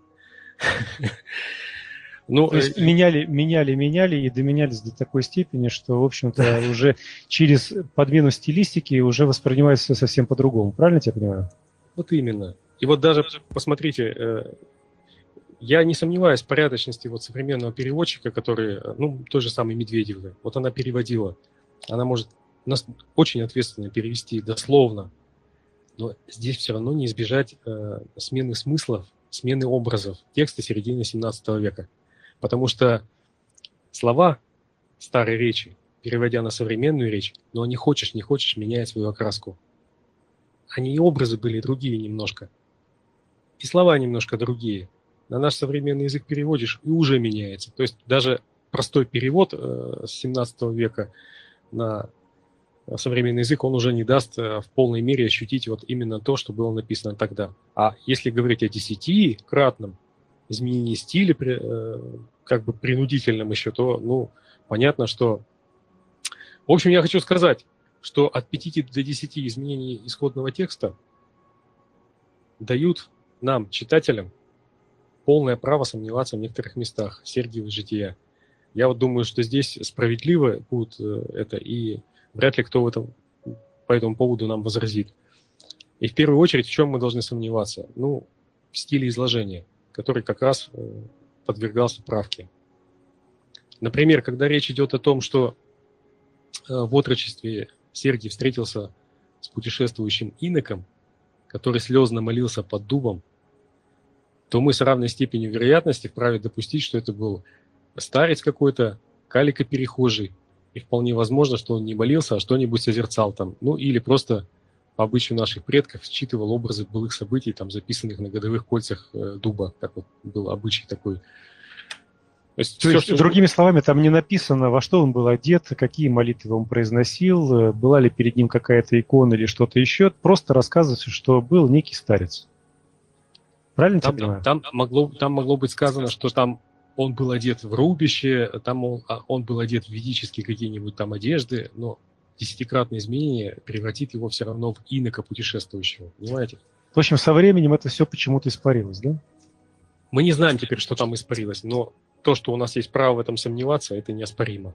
Ну, то есть меняли, меняли, меняли и доменялись до такой степени, что, в общем-то, уже через подмену стилистики уже воспринимается все совсем по-другому. Правильно я тебя понимаю? Вот именно. И вот даже, посмотрите, я не сомневаюсь в порядочности вот современного переводчика, который, ну, той же самой Медведевой. Вот она переводила. Она может нас очень ответственно перевести дословно. Но здесь все равно не избежать э, смены смыслов, смены образов текста середины семнадцатого века. Потому что слова старой речи, переводя на современную речь, но не хочешь, не хочешь, меняет свою окраску. Они и образы были другие немножко. И слова немножко другие. На наш современный язык переводишь, и уже меняется. То есть даже простой перевод э, с семнадцатого века на современный язык, он уже не даст э, в полной мере ощутить вот именно то, что было написано тогда. А если говорить о десятикратном изменении стиля, при, э, как бы принудительном еще, то, ну, понятно, что... В общем, я хочу сказать, что от пяти до десяти изменений исходного текста дают нам, читателям, полное право сомневаться в некоторых местах Сергиева жития. Я вот думаю, что здесь справедливо будет это, и вряд ли кто в этом, по этому поводу нам возразит. И в первую очередь, в чем мы должны сомневаться? Ну, в стиле изложения, который как раз подвергался правке. Например, когда речь идет о том, что в отрочестве Сергий встретился с путешествующим иноком, который слезно молился под дубом, то мы с равной степенью вероятности вправе допустить, что это был старец какой-то, калико-перехожий, и вполне возможно, что он не молился, а что-нибудь созерцал там, ну или просто по обычаю наших предков считывал образы былых событий, там записанных на годовых кольцах э, дуба, как вот был обычай такой. То есть, То все, есть что... другими словами, там не написано, во что он был одет, какие молитвы он произносил, была ли перед ним какая-то икона или что-то еще, просто рассказывается, что был некий старец. Правильно там, тебя понимаю? Там могло, там могло быть сказано, что там он был одет в рубище, там он, он был одет в ведические какие-нибудь там одежды, но десятикратное изменение превратит его все равно в инока путешествующего, понимаете? В общем, со временем это все почему-то испарилось, да? Мы не знаем теперь, что там испарилось, но то, что у нас есть право в этом сомневаться, это неоспоримо.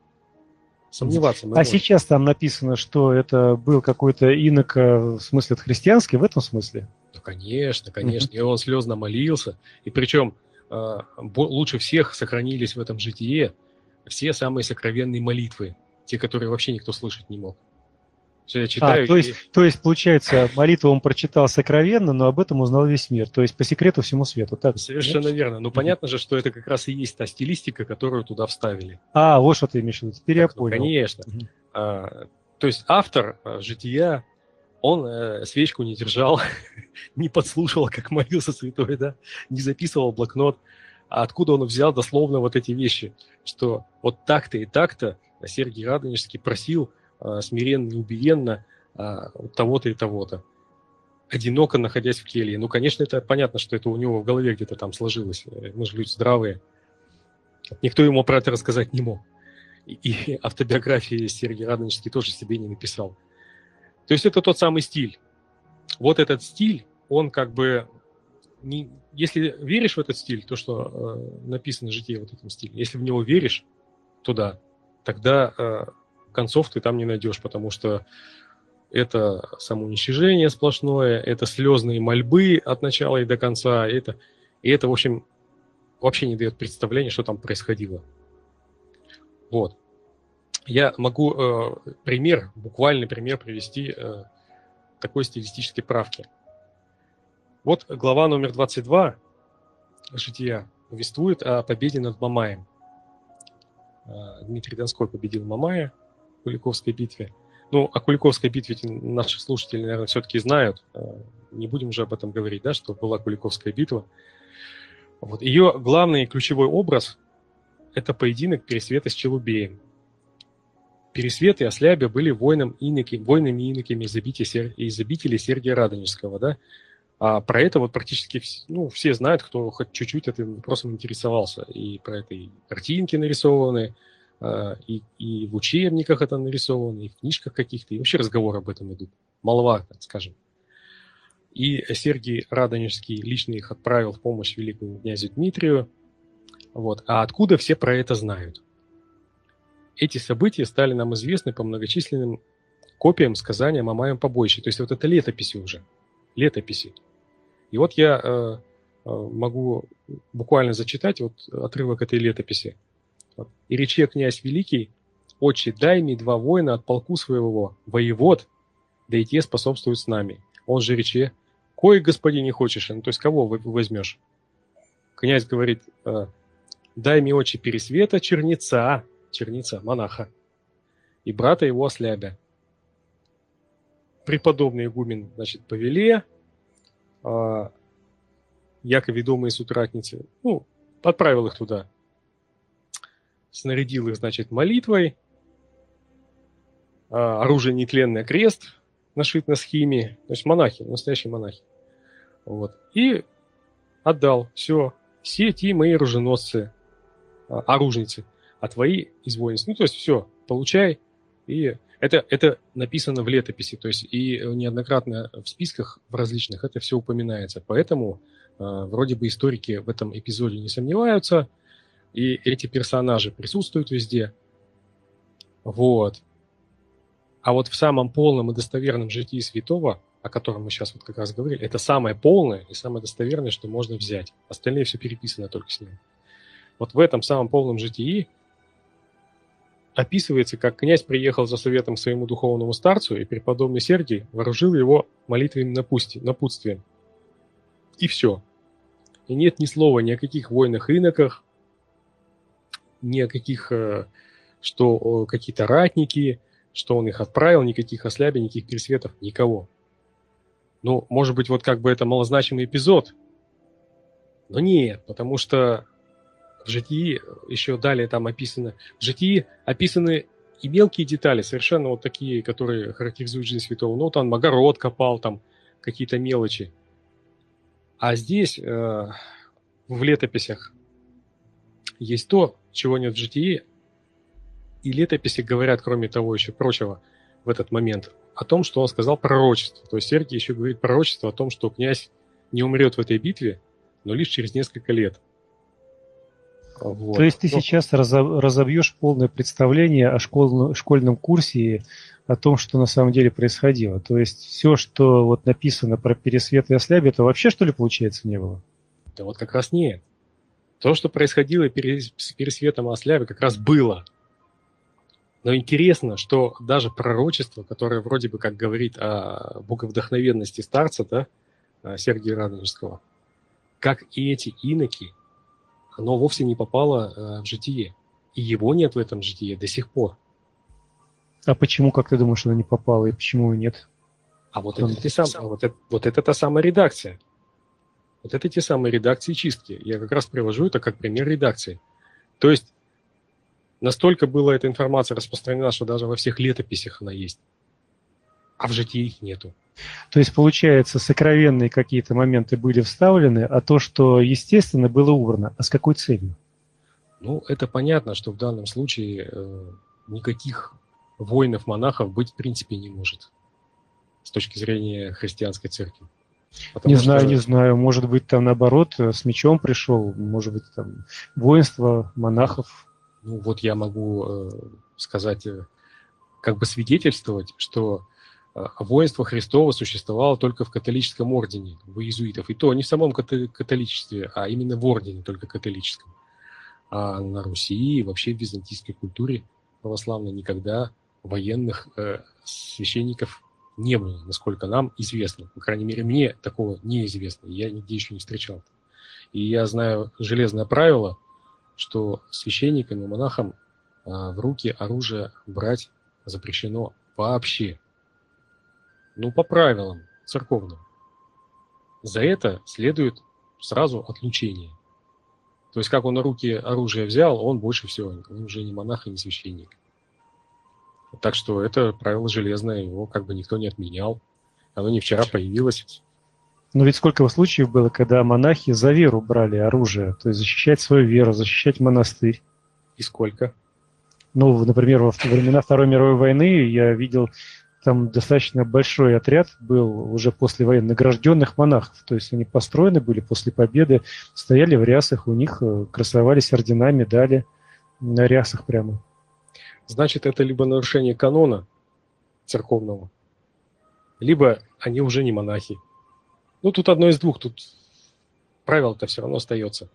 Сомневаться мы А можем. Сейчас там написано, что это был какой-то инок, в смысле, христианский, в этом смысле? Да, конечно, конечно. Mm-hmm. И он слезно молился. И причем э, лучше всех сохранились в этом житие все самые сокровенные молитвы, те, которые вообще никто слышать не мог. Все я читаю. А, то, и... есть, то есть, получается, молитву он прочитал сокровенно, но об этом узнал весь мир. То есть по секрету всему свету. Так? Совершенно Нет? верно. Ну, понятно же, что это как раз и есть та стилистика, которую туда вставили. А, вот что ты имеешь в виду. Теперь так, я ну, понял. Конечно. Угу. А, то есть автор а, жития, он э, свечку не держал, не подслушал, как молился святой, да, не записывал в блокнот. А откуда он взял дословно вот эти вещи, что вот так-то и так-то Сергий Радонежский просил э, смиренно и убиенно э, того-то и того-то, одиноко находясь в келье. Ну, конечно, это понятно, что это у него в голове где-то там сложилось. Мы же люди здравые. Никто ему про это рассказать не мог. И, и автобиографии Сергий Радонежский тоже себе не написал. То есть это тот самый стиль. Вот этот стиль, он как бы... Не, если веришь в этот стиль, то, что э, написано в житии вот этом стиле, если в него веришь туда, тогда э, концов ты там не найдешь, потому что это самоуничижение сплошное, это слезные мольбы от начала и до конца, это, и это, в общем, вообще не дает представления, что там происходило. Вот. Я могу э, пример, буквальный пример привести э, такой стилистической правки. Вот глава номер двадцать два жития повествует о победе над Мамаем. Дмитрий Донской победил Мамая в Куликовской битве. Ну, о Куликовской битве наши слушатели, наверное, все-таки знают. Не будем же об этом говорить, да, что была Куликовская битва. Вот. Ее главный и ключевой образ – это поединок Пересвета с Челубеем. Пересвет и Ослябя были воинами иноки, воинами иноками из обители Сергия Радонежского, да. А про это вот практически ну, все знают, кто хоть чуть-чуть этим вопросом интересовался. И про это и картинки нарисованы, и, и в учебниках это нарисовано, и в книжках каких-то, и вообще разговоры об этом идут. Молва, так скажем. И Сергий Радонежский лично их отправил в помощь великому князю Дмитрию. Вот. А откуда все про это знают? Эти события стали нам известны по многочисленным копиям сказания о Мамаевом побоище. То есть вот это летописи уже. Летописи. И вот я э, могу буквально зачитать вот отрывок этой летописи. «И рече князь великий, отче, дай мне два воина от полку своего, воевод, да и те способствуют с нами». Он же рече, кой, господин, не хочешь, ну, то есть кого вы возьмешь? Князь говорит, дай мне, отче, Пересвета, черница, черница, монаха. и брата его Ослябя. Преподобный игумен, значит, Павеле, э, яко ведомые сутратницы, ну, отправил их туда, снарядил их, значит, молитвой, э, оружие нетленное, крест нашит на схиме, то есть монахи, настоящие монахи. Вот. И отдал все, все те мои оруженосцы, э, оружницы, а твои извольницы. Ну, то есть все, получай. И это, это написано в летописи, то есть и неоднократно в списках в различных это все упоминается. Поэтому э, вроде бы историки в этом эпизоде не сомневаются, и эти персонажи присутствуют везде. Вот. А вот в самом полном и достоверном житии святого, о котором мы сейчас вот как раз говорили, это самое полное и самое достоверное, что можно взять. Остальное все переписано только с ним. Вот в этом самом полном житии описывается, как князь приехал за советом к своему духовному старцу, и преподобный Сергий вооружил его молитвенным напутствием. И все. И нет ни слова ни о каких войнах-иноках, ни о каких, что какие-то ратники, что он их отправил, никаких ослябей, никаких пересветов, никого. Ну, может быть, вот как бы это малозначимый эпизод, но нет, потому что в житии еще далее там описано, в житии описаны и мелкие детали, совершенно вот такие, которые характеризуют жизнь святого. Ну, там огород копал, там какие-то мелочи. А здесь, э, в летописях, есть то, чего нет в житии, и летописи говорят, кроме того, еще прочего, в этот момент, о том, что он сказал пророчество. То есть Сергий еще говорит пророчество о том, что князь не умрет в этой битве, но лишь через несколько лет. Вот. То есть ты ну, сейчас разобьешь полное представление о школ, школьном курсе, о том, что на самом деле происходило. То есть все, что вот написано про Пересвет и Ослябе, это вообще, что ли, получается, не было? Да вот как раз нет. То, что происходило с Пересветом и Ослябе, как раз было. Но интересно, что даже пророчество, которое вроде бы как говорит о боговдохновенности старца, да, Сергия Радонежского, как и эти иноки, оно вовсе не попало э, в житие. И его нет в этом житие до сих пор. А почему, как ты думаешь, оно не попало, и почему нет? А вот это, те сам, а вот, это, вот это та самая редакция. Вот это те самые редакции чистки. Я как раз привожу это как пример редакции. То есть настолько была эта информация распространена, что даже во всех летописях она есть. А в житии их нету. То есть, получается, сокровенные какие-то моменты были вставлены, а то, что естественно, было убрано. А с какой целью? Ну, это понятно, что в данном случае э, никаких воинов-монахов быть в принципе не может с точки зрения христианской церкви. Не знаю, что... не знаю. Может быть, там наоборот с мечом пришел, может быть, там воинство монахов. Ну, вот я могу э, сказать, э, как бы свидетельствовать, что воинство Христово существовало только в католическом ордене, у иезуитов. И то не в самом католичестве, а именно в ордене только католическом. А на Руси и вообще в византийской культуре православной никогда военных э, священников не было, насколько нам известно. По крайней мере, мне такого неизвестно. Я нигде еще не встречал. И я знаю железное правило, что священникам и монахам э, в руки оружие брать запрещено вообще. Ну, по правилам церковным. За это следует сразу отлучение. То есть, как он на руки оружие взял, он больше всего, он уже не монах и не священник. Так что это правило железное, его как бы никто не отменял. Оно не вчера появилось. Но ведь сколько случаев было, когда монахи за веру брали оружие, то есть защищать свою веру, защищать монастырь. И сколько? Ну, например, во времена Второй мировой войны я видел... Там достаточно большой отряд был уже после войны награжденных монахов. То есть они построены были после победы, стояли в рясах, у них красовались ордена, медали на рясах прямо. Значит, это либо нарушение канона церковного, либо они уже не монахи. Ну, тут одно из двух. Тут правило-то все равно остается.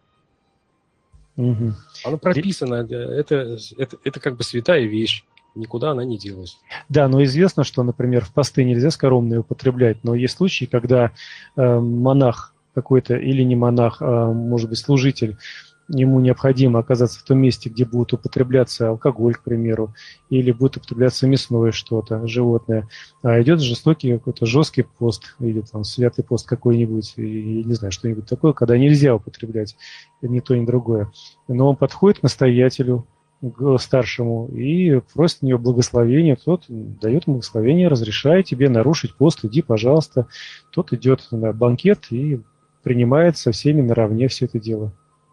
Угу. Оно прописано. Это, это, это как бы святая вещь. Никуда она не делась. Да, но известно, что, например, в посты нельзя скоромные употреблять, но есть случаи, когда э, монах какой-то или не монах, а может быть служитель ему необходимо оказаться в том месте, где будет употребляться алкоголь, к примеру, или будет употребляться мясное что-то, животное, а идет жестокий какой-то жесткий пост, или там святый пост какой-нибудь, и, не знаю, что-нибудь такое, когда нельзя употреблять ни то, ни другое. Но он подходит к настоятелю, к старшему, и просит у него благословения. Тот дает ему благословение, разрешает тебе нарушить пост, иди, пожалуйста. Тот идет на банкет и принимает со всеми наравне все это дело.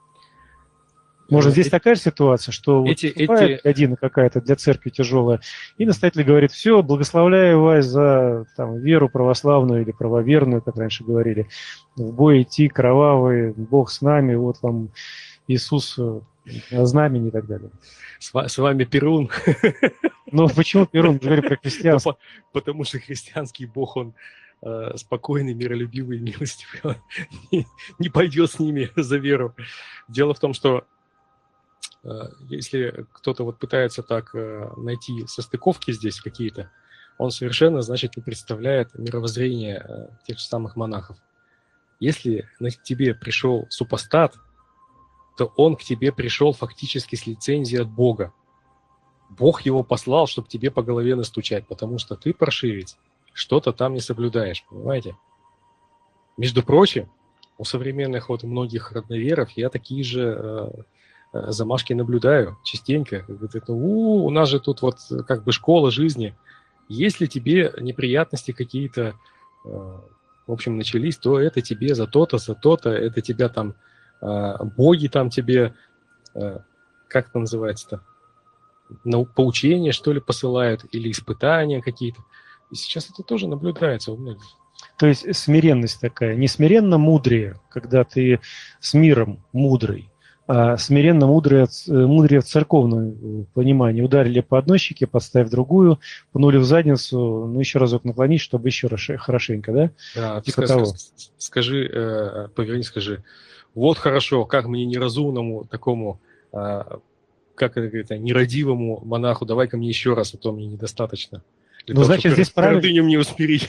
Может, здесь эти, такая же ситуация, что вот эти, вступает эти... година какая-то для церкви тяжелая, и настоятель говорит: все, благословляю вас за там, веру православную или правоверную, как раньше говорили, в бой идти кровавый, Бог с нами, вот вам Иисус знамени и так далее. С, с вами Перун. Ну, почему Перун? Говорю про христианство. Потому что христианский Бог, он э, спокойный, миролюбивый, милостивый. Не, не пойдет с ними за веру. Дело в том, что э, если кто-то вот пытается так э, найти состыковки здесь какие-то, он совершенно, значит, не представляет мировоззрение э, тех же самых монахов. Если к тебе пришел супостат, то он к тебе пришел фактически с лицензией от Бога. Бог его послал, чтобы тебе по голове настучать, потому что ты, паршивец, что-то там не соблюдаешь, понимаете? Между прочим, у современных вот многих родноверов я такие же э, э, замашки наблюдаю частенько. Говорят, у, у нас же тут вот как бы школа жизни. Если тебе неприятности какие-то, э, в общем, начались, то это тебе за то-то, за то-то, это тебя там боги там тебе, как это называется-то, поучения, что ли, посылают, или испытания какие-то. И сейчас это тоже наблюдается у многих. То есть смиренность такая, не смиренно мудрее, когда ты с миром мудрый, а смиренно мудрее, мудрее в церковном понимании. Ударили по одной щеке, подставив другую, пнули в задницу, ну еще разок наклонить, чтобы еще хорошенько, да? Да, типа скажи, того. Скажи, э, поверни, скажи, вот хорошо, как мне неразумному такому, э, как это говорится, нерадивому монаху, давай-ка мне еще раз, а то мне недостаточно. Ну, значит, здесь правильно... мне усмирить.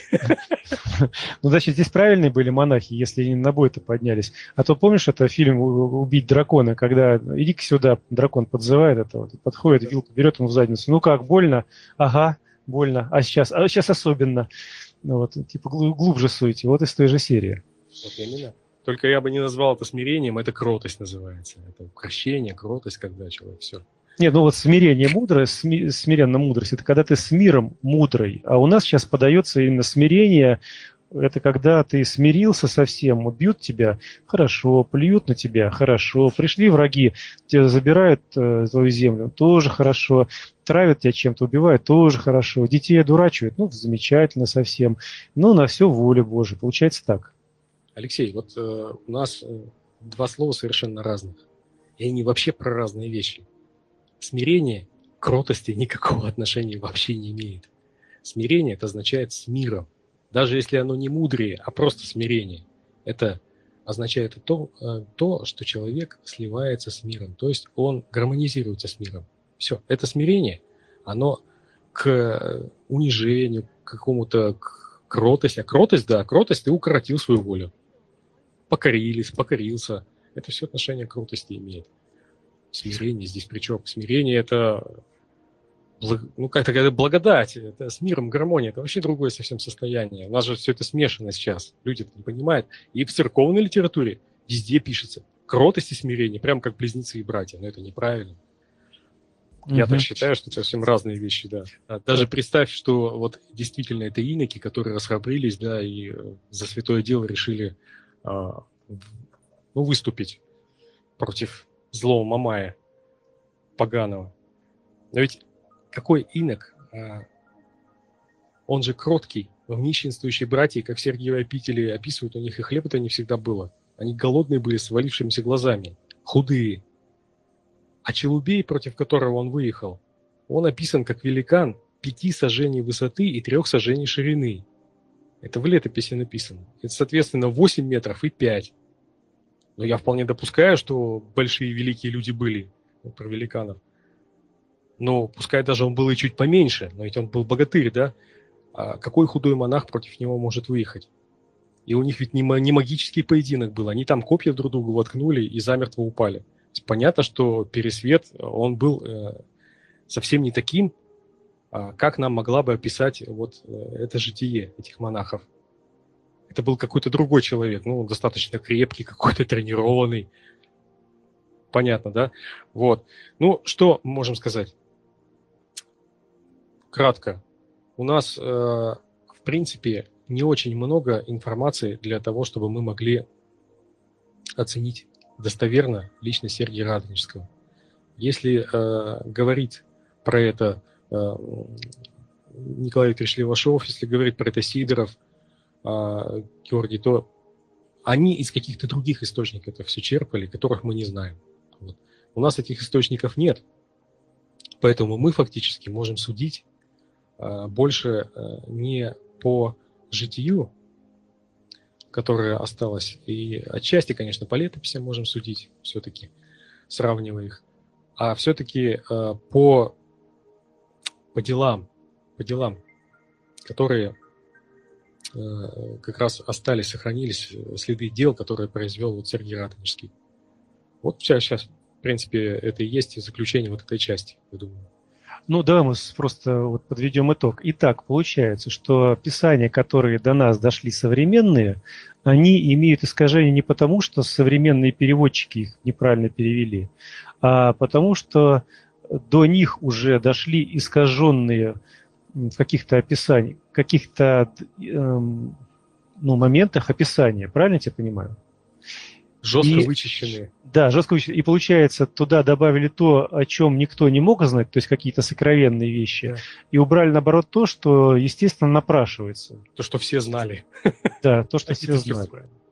Ну, значит, здесь правильные были монахи, если они на бой-то поднялись. А то помнишь, это фильм «Убить дракона», когда иди-ка сюда, дракон подзывает этого, подходит, вилку берет ему в задницу. Ну как, больно? Ага, больно. А сейчас, а сейчас особенно. Ну, вот, типа глубже суете. Вот из той же серии. Вот именно. Только я бы не назвал это смирением, это кротость называется. Это прощение, кротость, когда человек все. Нет, ну вот смирение мудрое, сми, смиренно мудрость, это когда ты с миром мудрый. А у нас сейчас подается именно смирение, это когда ты смирился со всем, вот бьют тебя, хорошо, плюют на тебя, хорошо, пришли враги, тебя забирают э, твою землю, тоже хорошо, травят тебя чем-то, убивают, тоже хорошо, детей одурачивают, ну, замечательно совсем, ну, на все воля Божия, получается так. Алексей, вот э, у нас э, два слова совершенно разных, и они вообще про разные вещи. Смирение к кротости никакого отношения вообще не имеет. Смирение – это означает с миром. Даже если оно не мудрее, а просто смирение. Это означает то, то, что человек сливается с миром. То есть он гармонизируется с миром. Все. Это смирение, оно к унижению, к какому-то к кротости. А кротость, да, кротость – ты укоротил свою волю. Покорились, покорился. Это все отношение к кротости имеет. Смирение здесь при чем? Смирение – это, ну, как-то это благодать, это с миром гармония, это вообще другое совсем состояние. У нас же все это смешано сейчас, люди это не понимают. И в церковной литературе везде пишется кротость и смирение, прям как близнецы и братья, но это неправильно. Mm-hmm. Я так считаю, что это совсем разные вещи, да. Даже представь, что вот действительно это иноки, которые расхрабрились, да, и за святое дело решили а, ну, выступить против злого Мамая поганого. Но ведь какой инок, а, он же кроткий, в нищенствующей братья, как в Сергиевой обители описывают, у них и хлеба-то не всегда было. Они голодные были, с валившимися глазами, худые. А Челубей, против которого он выехал, он описан как великан пяти саженей высоты и трех саженей ширины. Это в летописи написано. Это, соответственно, восемь метров и пять. Но я вполне допускаю, что большие великие люди были, вот про великанов. Но пускай даже он был и чуть поменьше, но ведь он был богатырь, да? А какой худой монах против него может выехать? И у них ведь не магический поединок был. Они там копья друг другу воткнули и замертво упали. понятно, что Пересвет, он был э, совсем не таким, а как нам могла бы описать вот э, это житие этих монахов. Это был какой-то другой человек, ну, достаточно крепкий, какой-то тренированный. Понятно, да? Вот. Ну, что можем сказать? Кратко. У нас, э, в принципе, не очень много информации для того, чтобы мы могли оценить достоверно личность Сергия Радонежского. Если э, говорить про это э, Николай Викторович Левашов, если говорить про это Сидоров, э, Георгий, то они из каких-то других источников это все черпали, которых мы не знаем. Вот. У нас этих источников нет, поэтому мы фактически можем судить э, больше э, не по житию, которое осталось, и отчасти, конечно, по летописям можем судить, все-таки сравнивая их, а все-таки э, по, по делам, по делам, которые э, как раз остались, сохранились, следы дел, которые произвел вот Сергий Радонежский. Вот сейчас, сейчас, в принципе, это и есть заключение вот этой части, я думаю. Ну, давай мы просто вот подведем итог. Итак, получается, что писания, которые до нас дошли современные, они имеют искажения не потому, что современные переводчики их неправильно перевели, а потому что до них уже дошли искаженные в каких-то описаниях, каких-то эм, ну, моментах описания. Правильно я тебя понимаю? Жестко И, вычищенные. Да, жестко вычищенные. И получается, туда добавили то, о чем никто не мог знать, то есть какие-то сокровенные вещи, Да. и убрали, наоборот, то, что, естественно, напрашивается. То, что все знали. Да, то, что все знали.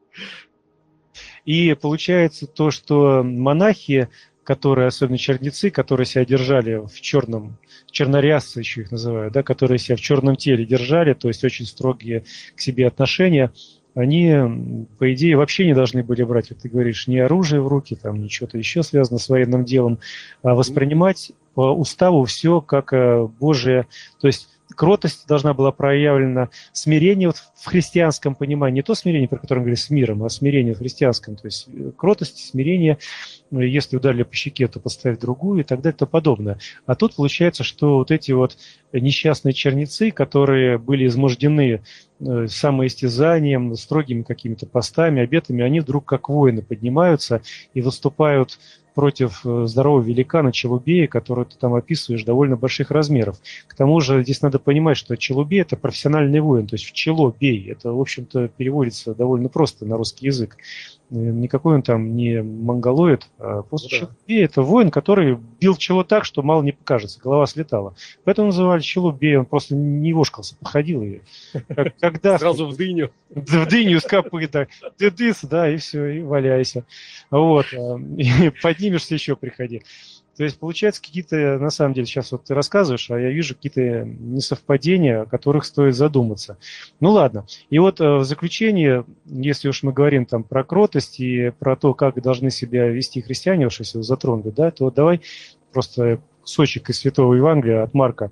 И получается то, что монахи, которые, особенно чернецы, которые себя держали в черном, чернорясцы еще их называют, да, которые себя в черном теле держали, то есть очень строгие к себе отношения, они, по идее, вообще не должны были брать, как ты говоришь, ни оружие в руки, там, ни что-то еще связано с военным делом, а воспринимать по уставу все как Божие. То есть кротость должна была проявлена, смирение вот в христианском понимании, не то смирение, про которое мы говорили с миром, а смирение в христианском. То есть кротость, смирение, если ударили по щеке, то поставить другую и так далее и тому подобное. А тут получается, что вот эти вот несчастные чернецы, которые были измождены самоистязанием, строгими какими-то постами, обетами, они вдруг как воины поднимаются и выступают против здорового великана Челубея, которого ты там описываешь, довольно больших размеров. К тому же здесь надо понимать, что Челубей – это профессиональный воин, то есть в чело бей. Это, в общем-то, переводится довольно просто на русский язык. Никакой он там не монголоид, а просто да. Челубей – это воин, который бил в чело так, что мало не покажется, голова слетала. Поэтому называли Челубей, он просто не вошкался, подходил и когда сразу в дыню. В дыню с копыта, да, ты дыс, да, и все, и валяйся. Вот, и поднимешься, еще приходи. То есть, получается, какие-то, на самом деле, сейчас вот ты рассказываешь, а я вижу какие-то несовпадения, о которых стоит задуматься. Ну ладно. И вот в заключение, если уж мы говорим там про кротость и про то, как должны себя вести христиане, уж если затронули, да, то давай просто кусочек из Святого Евангелия от Марка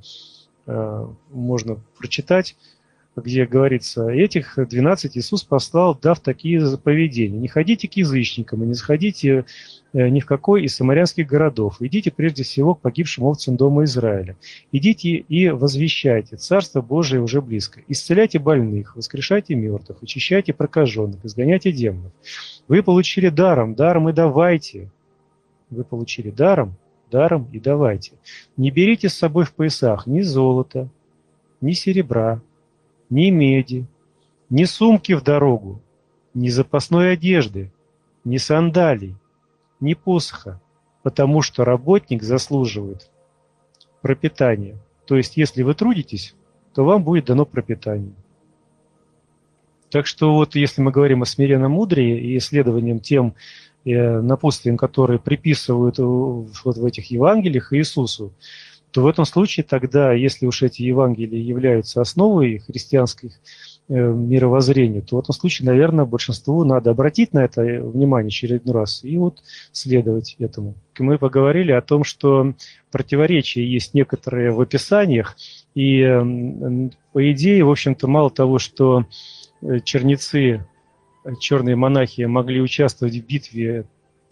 э, можно прочитать, где говорится, этих двенадцать Иисус послал, дав такие заповедения. Не ходите к язычникам и не сходите ни в какой из самарянских городов. Идите прежде всего к погибшим овцам дома Израиля. Идите и возвещайте, Царство Божие уже близко. Исцеляйте больных, воскрешайте мертвых, очищайте прокаженных, изгоняйте демонов. Вы получили даром, даром и давайте. Вы получили даром, даром и давайте. Не берите с собой в поясах ни золота, ни серебра, ни меди, ни сумки в дорогу, ни запасной одежды, ни сандалий, ни посоха, потому что работник заслуживает пропитания. То есть, если вы трудитесь, то вам будет дано пропитание. Так что вот, если мы говорим о смиренном мудрее и исследованием тем э, напутствиям, которые приписывают вот в этих Евангелиях Иисусу, то в этом случае тогда, если уж эти Евангелия являются основой христианских э, мировоззрения, то в этом случае, наверное, большинству надо обратить на это внимание очередной раз и вот следовать этому. Мы поговорили о том, что противоречия есть некоторые в описаниях, и э, по идее, в общем-то, мало того, что чернецы, черные монахи могли участвовать в битве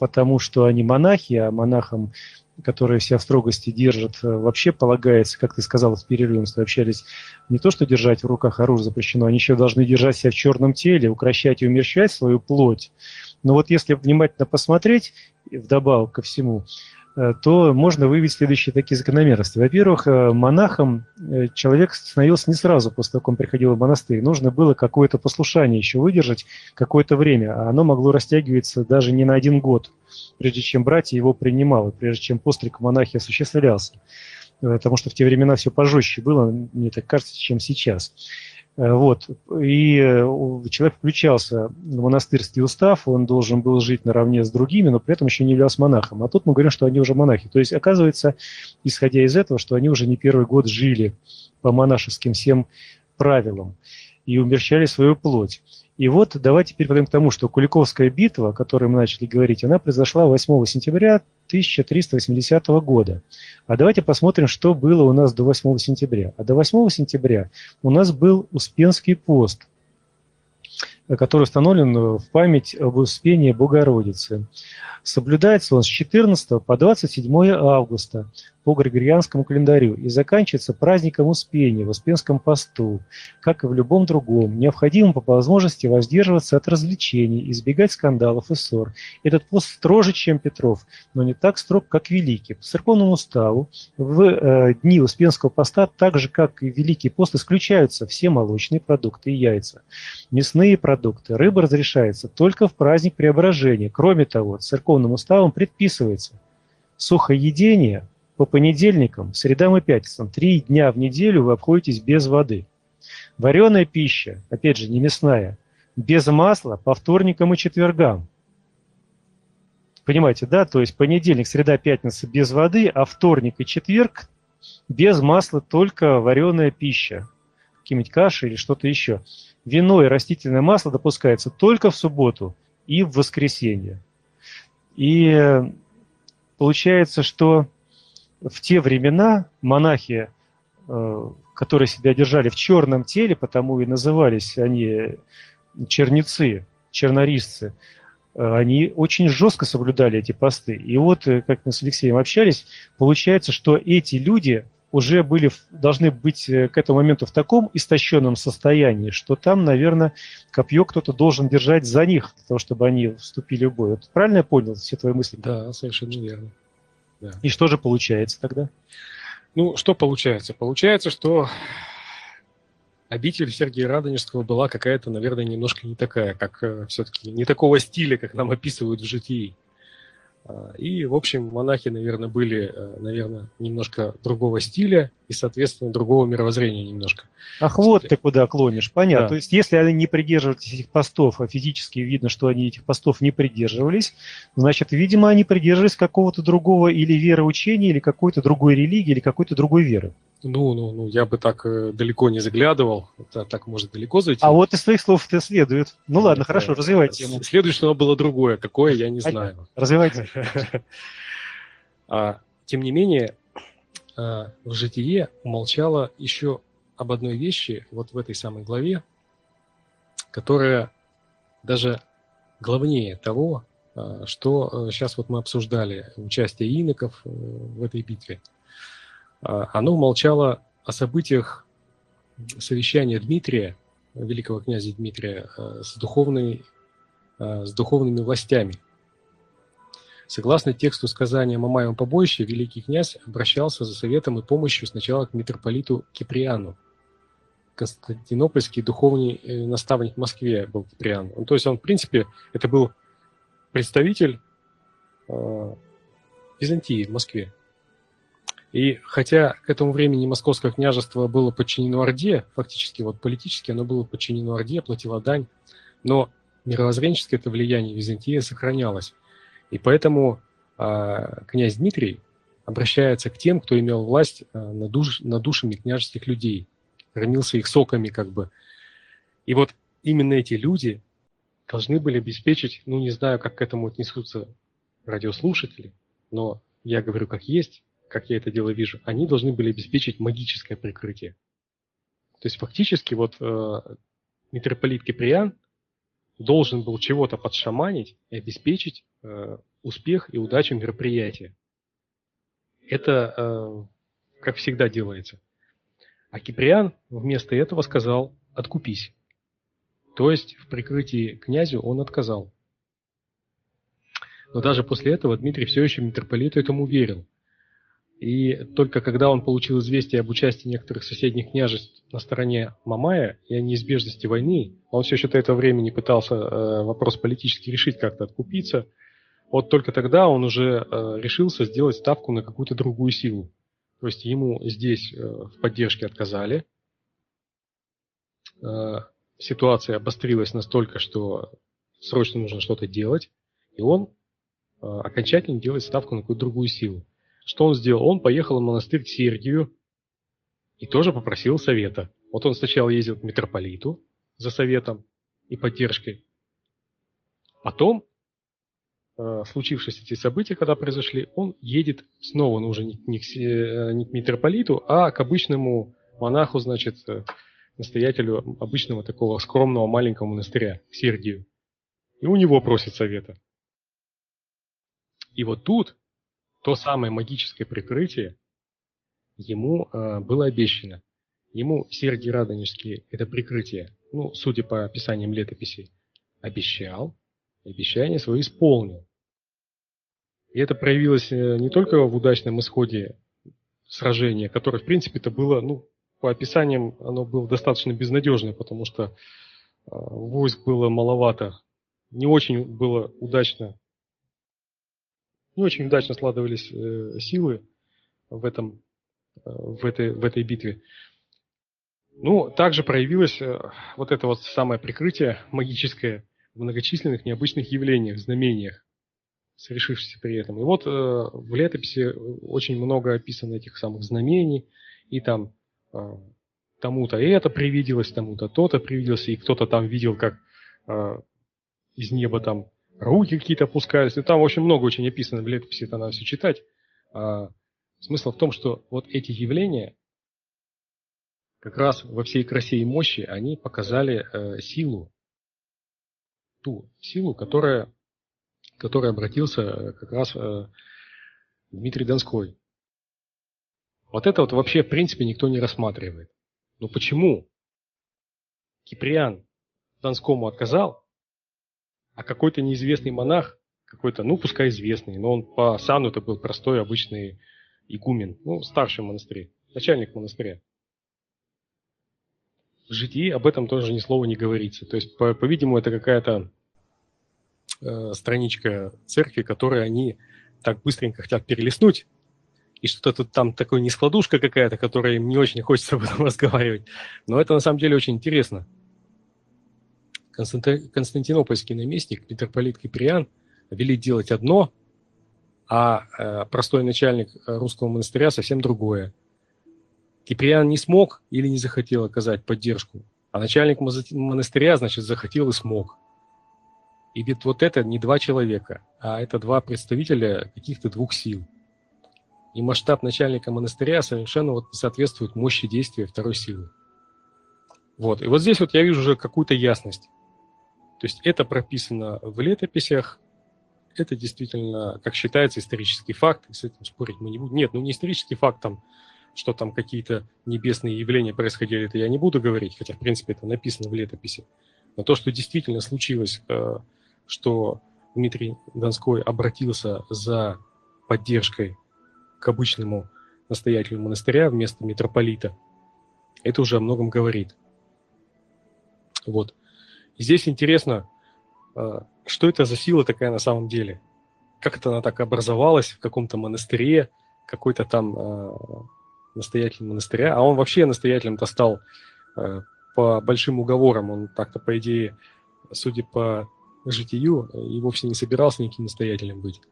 потому что они монахи, а монахам, которые себя в строгости держат, вообще полагается, как ты сказал, в перерыве мы с тобой общались, не то, что держать в руках оружие запрещено, они еще должны держать себя в черном теле, укращать и умерщвлять свою плоть. Но вот если внимательно посмотреть, вдобавок ко всему, то можно выявить следующие такие закономерности. Во-первых, монахом человек становился не сразу после того, как он приходил в монастырь. Нужно было какое-то послушание еще выдержать какое-то время, а оно могло растягиваться даже не на один год, прежде чем братья его принимало, прежде чем постриг в монахи осуществлялся. Потому что в те времена все пожестче было, мне так кажется, чем сейчас. Вот. И человек включался в монастырский устав, он должен был жить наравне с другими, но при этом еще не являлся монахом. А тут мы говорим, что они уже монахи. То есть оказывается, исходя из этого, что они уже не первый год жили по монашеским всем правилам и умерщвляли свою плоть. И вот давайте теперь подойдем к тому, что Куликовская битва, о которой мы начали говорить, она произошла восьмого сентября тысяча триста восьмидесятого года. А давайте посмотрим, что было у нас до восьмого сентября. А до восьмого сентября у нас был Успенский пост, который установлен в память об Успении Богородицы. Соблюдается он с четырнадцатого по двадцать седьмое августа по Григорианскому календарю и заканчивается праздником Успения в Успенском посту, как и в любом другом. Необходимо по возможности воздерживаться от развлечений, избегать скандалов и ссор. Этот пост строже, чем Петров, но не так строг, как Великий. По церковному уставу в э, дни Успенского поста, так же, как и Великий пост, исключаются все молочные продукты и яйца. Мясные продукты, рыба разрешается только в праздник Преображения. Кроме того, церковным уставом предписывается сухоедение по понедельникам, средам и пятницам. Три дня в неделю вы обходитесь без воды. Вареная пища, опять же, не мясная, без масла по вторникам и четвергам. Понимаете, да? То есть понедельник, среда, пятница без воды, а вторник и четверг без масла, только вареная пища. Какие-нибудь каши или что-то еще. Вино и растительное масло допускается только в субботу и в воскресенье. И получается, что в те времена монахи, которые себя держали в черном теле, потому и назывались они чернецы, чернорисцы, они очень жестко соблюдали эти посты. И вот, как мы с Алексеем общались, получается, что эти люди уже были, должны быть к этому моменту в таком истощенном состоянии, что там, наверное, копье кто-то должен держать за них, для того, чтобы они вступили в бой. Вот правильно я понял все твои мысли? Да, совершенно верно. Да. И что же получается тогда? Ну, что получается? Получается, что обитель Сергия Радонежского была какая-то, наверное, немножко не такая, как все-таки не такого стиля, как нам описывают в житии. И, в общем, монахи, наверное, были, наверное, немножко другого стиля и, соответственно, другого мировоззрения немножко. Ах, вот ты куда клонишь, понятно. Да. То есть, если они не придерживались этих постов, а физически видно, что они этих постов не придерживались, значит, видимо, они придерживались какого-то другого или вероучения, или какой-то другой религии, или какой-то другой веры. Ну, ну, ну, я бы так э, далеко не заглядывал, это так может далеко зайти. А вот из твоих слов это следует. Ну ладно, хорошо, развивай тему. Следует, что оно было другое, какое, я не Понятно. знаю. Развивайте. А, тем не менее, а, в житие умолчало еще об одной вещи, вот в этой самой главе, которая даже главнее того, а, что а, сейчас вот мы обсуждали, участие иноков а, в этой битве. Оно умолчало о событиях совещания Дмитрия, великого князя Дмитрия, с, духовной, с духовными властями. Согласно тексту сказания о Мамаевом побоище, великий князь обращался за советом и помощью сначала к митрополиту Киприану. Константинопольский духовный наставник в Москве был Киприан. Ну, то есть он, в принципе, это был представитель э, Византии в Москве. И хотя к этому времени Московское княжество было подчинено Орде, фактически вот политически оно было подчинено Орде, платило дань, но мировоззренческое это влияние Византии сохранялось. И поэтому э, князь Дмитрий обращается к тем, кто имел власть э, над, душ, над душами княжеских людей, кормился их соками как бы. И вот именно эти люди должны были обеспечить, ну не знаю, как к этому отнесутся радиослушатели, но я говорю как есть, как я это дело вижу, они должны были обеспечить магическое прикрытие. То есть фактически вот э, митрополит Киприан должен был чего-то подшаманить и обеспечить э, успех и удачу мероприятия. Это, э, как всегда, делается. А Киприан вместо этого сказал: «Откупись». То есть в прикрытии князю он отказал. Но даже после этого Дмитрий все еще митрополиту этому верил. И только когда он получил известие об участии некоторых соседних княжеств на стороне Мамая и о неизбежности войны, он все еще до этого времени пытался э, вопрос политически решить, как-то откупиться. Вот только тогда он уже э, решился сделать ставку на какую-то другую силу. То есть ему здесь э, в поддержке отказали. Э, ситуация обострилась настолько, что срочно нужно что-то делать. И он э, окончательно делает ставку на какую-то другую силу. Что он сделал? Он поехал в монастырь к Сергию и тоже попросил совета. Вот он сначала ездил к митрополиту за советом и поддержкой. Потом, э, случившись эти события, когда произошли, он едет снова, ну, уже не, не, к, не к митрополиту, а к обычному монаху, значит, настоятелю обычного такого скромного маленького монастыря, к Сергию. И у него просит совета. И вот тут то самое магическое прикрытие ему э, было обещано. Ему Сергий Радонежский это прикрытие, ну, судя по описаниям летописей, обещал, и обещание свое исполнил. И это проявилось не только в удачном исходе сражения, которое, в принципе, это было, ну, по описаниям, оно было достаточно безнадежное, потому что э, войск было маловато, не очень было удачно. Не очень удачно складывались э, силы в, этом, э, в, этой, в этой битве. Ну, также проявилось э, вот это вот самое прикрытие магическое в многочисленных необычных явлениях, знамениях, совершившихся при этом. И вот э, в летописи очень много описано этих самых знамений, и там э, тому-то это привиделось, тому-то то-то привиделось, и кто-то там видел, как э, из неба там руки какие-то опускались. И там очень много очень описано в летописи, это надо все читать. А, смысл в том, что вот эти явления как раз во всей красе и мощи они показали э, силу, ту силу, которая, которой обратился как раз э, Дмитрий Донской. Вот это вот вообще в принципе никто не рассматривает. Но почему Киприан Донскому отказал, а какой-то неизвестный монах, какой-то, ну, пускай известный, но он по сану это был простой, обычный игумен, ну, старший в монастыре, начальник монастыря. В житии об этом тоже ни слова не говорится. То есть, по, по-видимому, это какая-то э, страничка церкви, которую они так быстренько хотят перелистнуть, и что-то тут там такое нескладушка какая-то, которая им не очень хочется об этом разговаривать. Но это на самом деле очень интересно. Константинопольский наместник, митрополит Киприан, велит делать одно, а э, простой начальник русского монастыря совсем другое. Киприан не смог или не захотел оказать поддержку, а начальник монастыря, значит, захотел и смог. И ведь вот это не два человека, а это два представителя каких-то двух сил. И масштаб начальника монастыря совершенно вот соответствует мощи действия второй силы. Вот. И вот здесь вот я вижу уже какую-то ясность. То есть это прописано в летописях, это действительно, как считается, исторический факт, и с этим спорить мы не будем. Нет, ну не исторический факт, там, что там какие-то небесные явления происходили, это я не буду говорить, хотя, в принципе, это написано в летописи. Но то, что действительно случилось, что Дмитрий Донской обратился за поддержкой к обычному настоятелю монастыря вместо митрополита, это уже о многом говорит. Вот. И здесь интересно, что это за сила такая на самом деле. Как это она так образовалась в каком-то монастыре, какой-то там настоятель монастыря. А он вообще настоятелем-то стал по большим уговорам. Он так-то, по идее, судя по житию, и вовсе не собирался никаким настоятелем быть.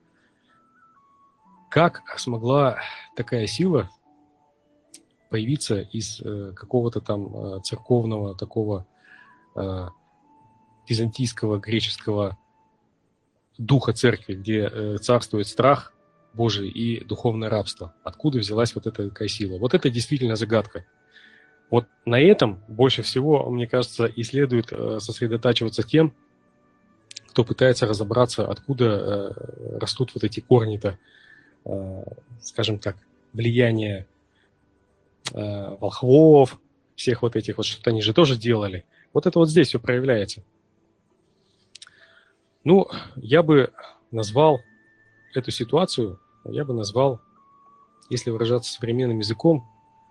Как смогла такая сила появиться из э, какого-то там э, церковного такого э, византийского, греческого духа церкви, где э, царствует страх Божий и духовное рабство? Откуда взялась вот эта такая сила? Вот это действительно загадка. Вот на этом больше всего, мне кажется, и следует э, сосредотачиваться тем, кто пытается разобраться, откуда э, растут вот эти корни-то, э, скажем так, влияния э, волхвов, всех вот этих вот, что они же тоже делали. Вот это вот здесь все проявляется. Ну, я бы назвал эту ситуацию, я бы назвал, если выражаться современным языком,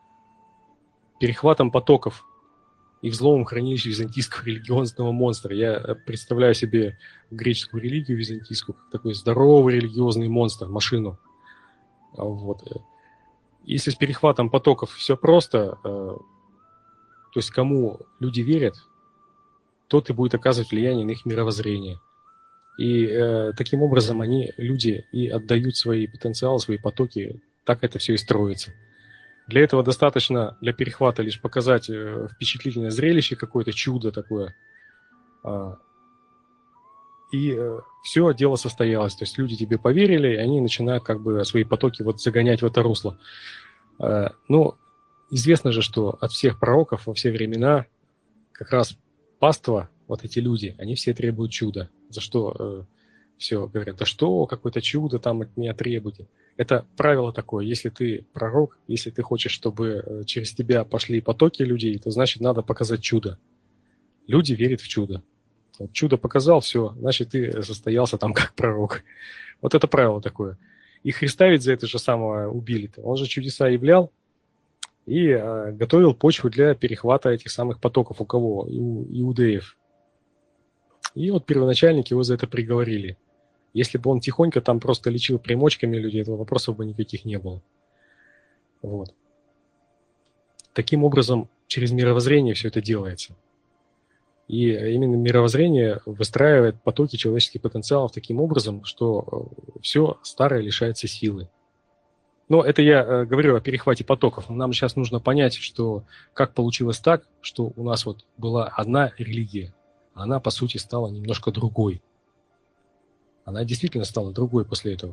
перехватом потоков и взломом хранилищ византийского религиозного монстра. Я представляю себе греческую религию византийскую, как такой здоровый религиозный монстр, машину. Вот. Если с перехватом потоков все просто, то есть кому люди верят, тот и будет оказывать влияние на их мировоззрение. И э, таким образом они, люди, и отдают свои потенциалы, свои потоки, так это все и строится. Для этого достаточно для перехвата лишь показать э, впечатлительное зрелище, какое-то чудо такое. Э, и э, все, дело состоялось. То есть люди тебе поверили, и они начинают как бы свои потоки вот загонять в это русло. Э, ну, известно же, что от всех пророков во все времена как раз паства, вот эти люди, они все требуют чуда. За что э, все говорят, да что, какое-то чудо там от меня требуйте. Это правило такое, если ты пророк, если ты хочешь, чтобы через тебя пошли потоки людей, то значит надо показать чудо. Люди верят в чудо. Вот чудо показал, все, значит ты состоялся там как пророк. Вот это правило такое. И Христа ведь за это же самое убили-то. Он же чудеса являл и э, готовил почву для перехвата этих самых потоков. У кого? У иудеев. И вот первоначальники его за это приговорили. Если бы он тихонько там просто лечил примочками людей, то вопросов бы никаких не было. Вот. Таким образом, через мировоззрение все это делается. И именно мировоззрение выстраивает потоки человеческих потенциалов таким образом, что все старое лишается силы. Но это я говорю о перехвате потоков. Нам сейчас нужно понять, что как получилось так, что у нас вот была одна религия, она, по сути, стала немножко другой. Она действительно стала другой после этого.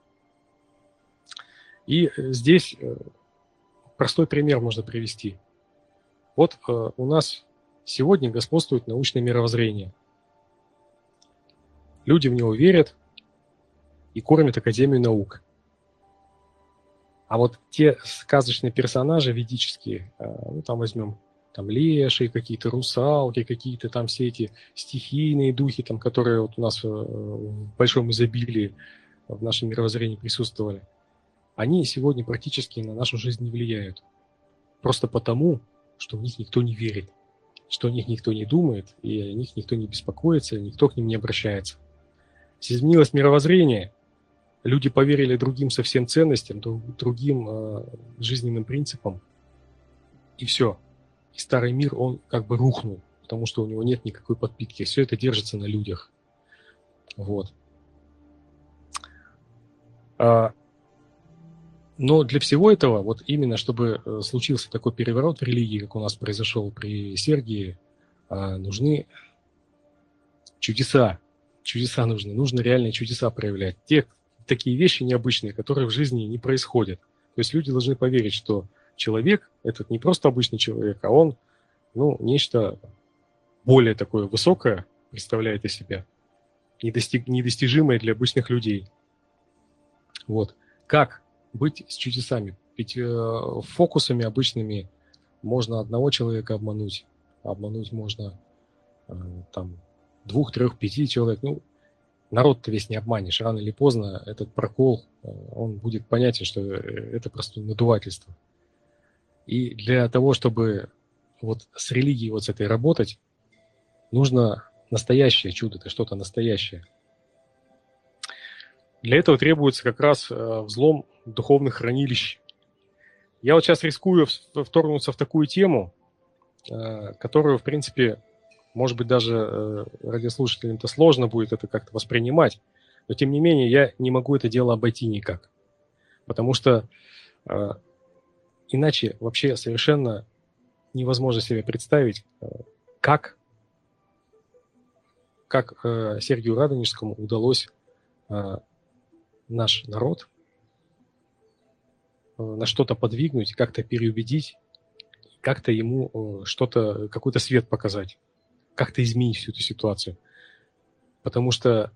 И здесь простой пример можно привести. Вот у нас сегодня господствует научное мировоззрение. Люди в него верят и кормят Академию наук. А вот те сказочные персонажи ведические, ну там возьмем там леши, какие-то русалки, какие-то там все эти стихийные духи, там, которые вот у нас в большом изобилии в нашем мировоззрении присутствовали, они сегодня практически на нашу жизнь не влияют. Просто потому, что в них никто не верит, что о них никто не думает, и о них никто не беспокоится, никто к ним не обращается. Изменилось мировоззрение, люди поверили другим совсем ценностям, другим э, жизненным принципам, и все. И старый мир, он как бы рухнул, потому что у него нет никакой подпитки. Все это держится на людях. Вот. А, но для всего этого, вот именно чтобы случился такой переворот в религии, как у нас произошел при Сергии, нужны чудеса. Чудеса нужны. Нужно реальные чудеса проявлять. Те такие вещи необычные, которые в жизни не происходят. То есть люди должны поверить, что человек, этот не просто обычный человек, а он, ну, нечто более такое высокое представляет из себя, недостиг, недостижимое для обычных людей. Вот. Как быть с чудесами? Ведь э, фокусами обычными можно одного человека обмануть, обмануть можно э, там двух, трех, пяти человек. Ну, народ-то весь не обманешь. Рано или поздно этот прокол, э, он будет понятен, что это просто надувательство. И для того, чтобы вот с религией вот с этой работать, нужно настоящее чудо, это что-то настоящее. Для этого требуется как раз взлом духовных хранилищ. Я вот сейчас рискую вторгнуться в такую тему, которую, в принципе, может быть, даже радиослушателям-то сложно будет это как-то воспринимать, но, тем не менее, я не могу это дело обойти никак. Потому что иначе вообще совершенно невозможно себе представить, как, как э, Сергию Радонежскому удалось э, наш народ э, на что-то подвигнуть, как-то переубедить, как-то ему э, что-то, какой-то свет показать, как-то изменить всю эту ситуацию. Потому что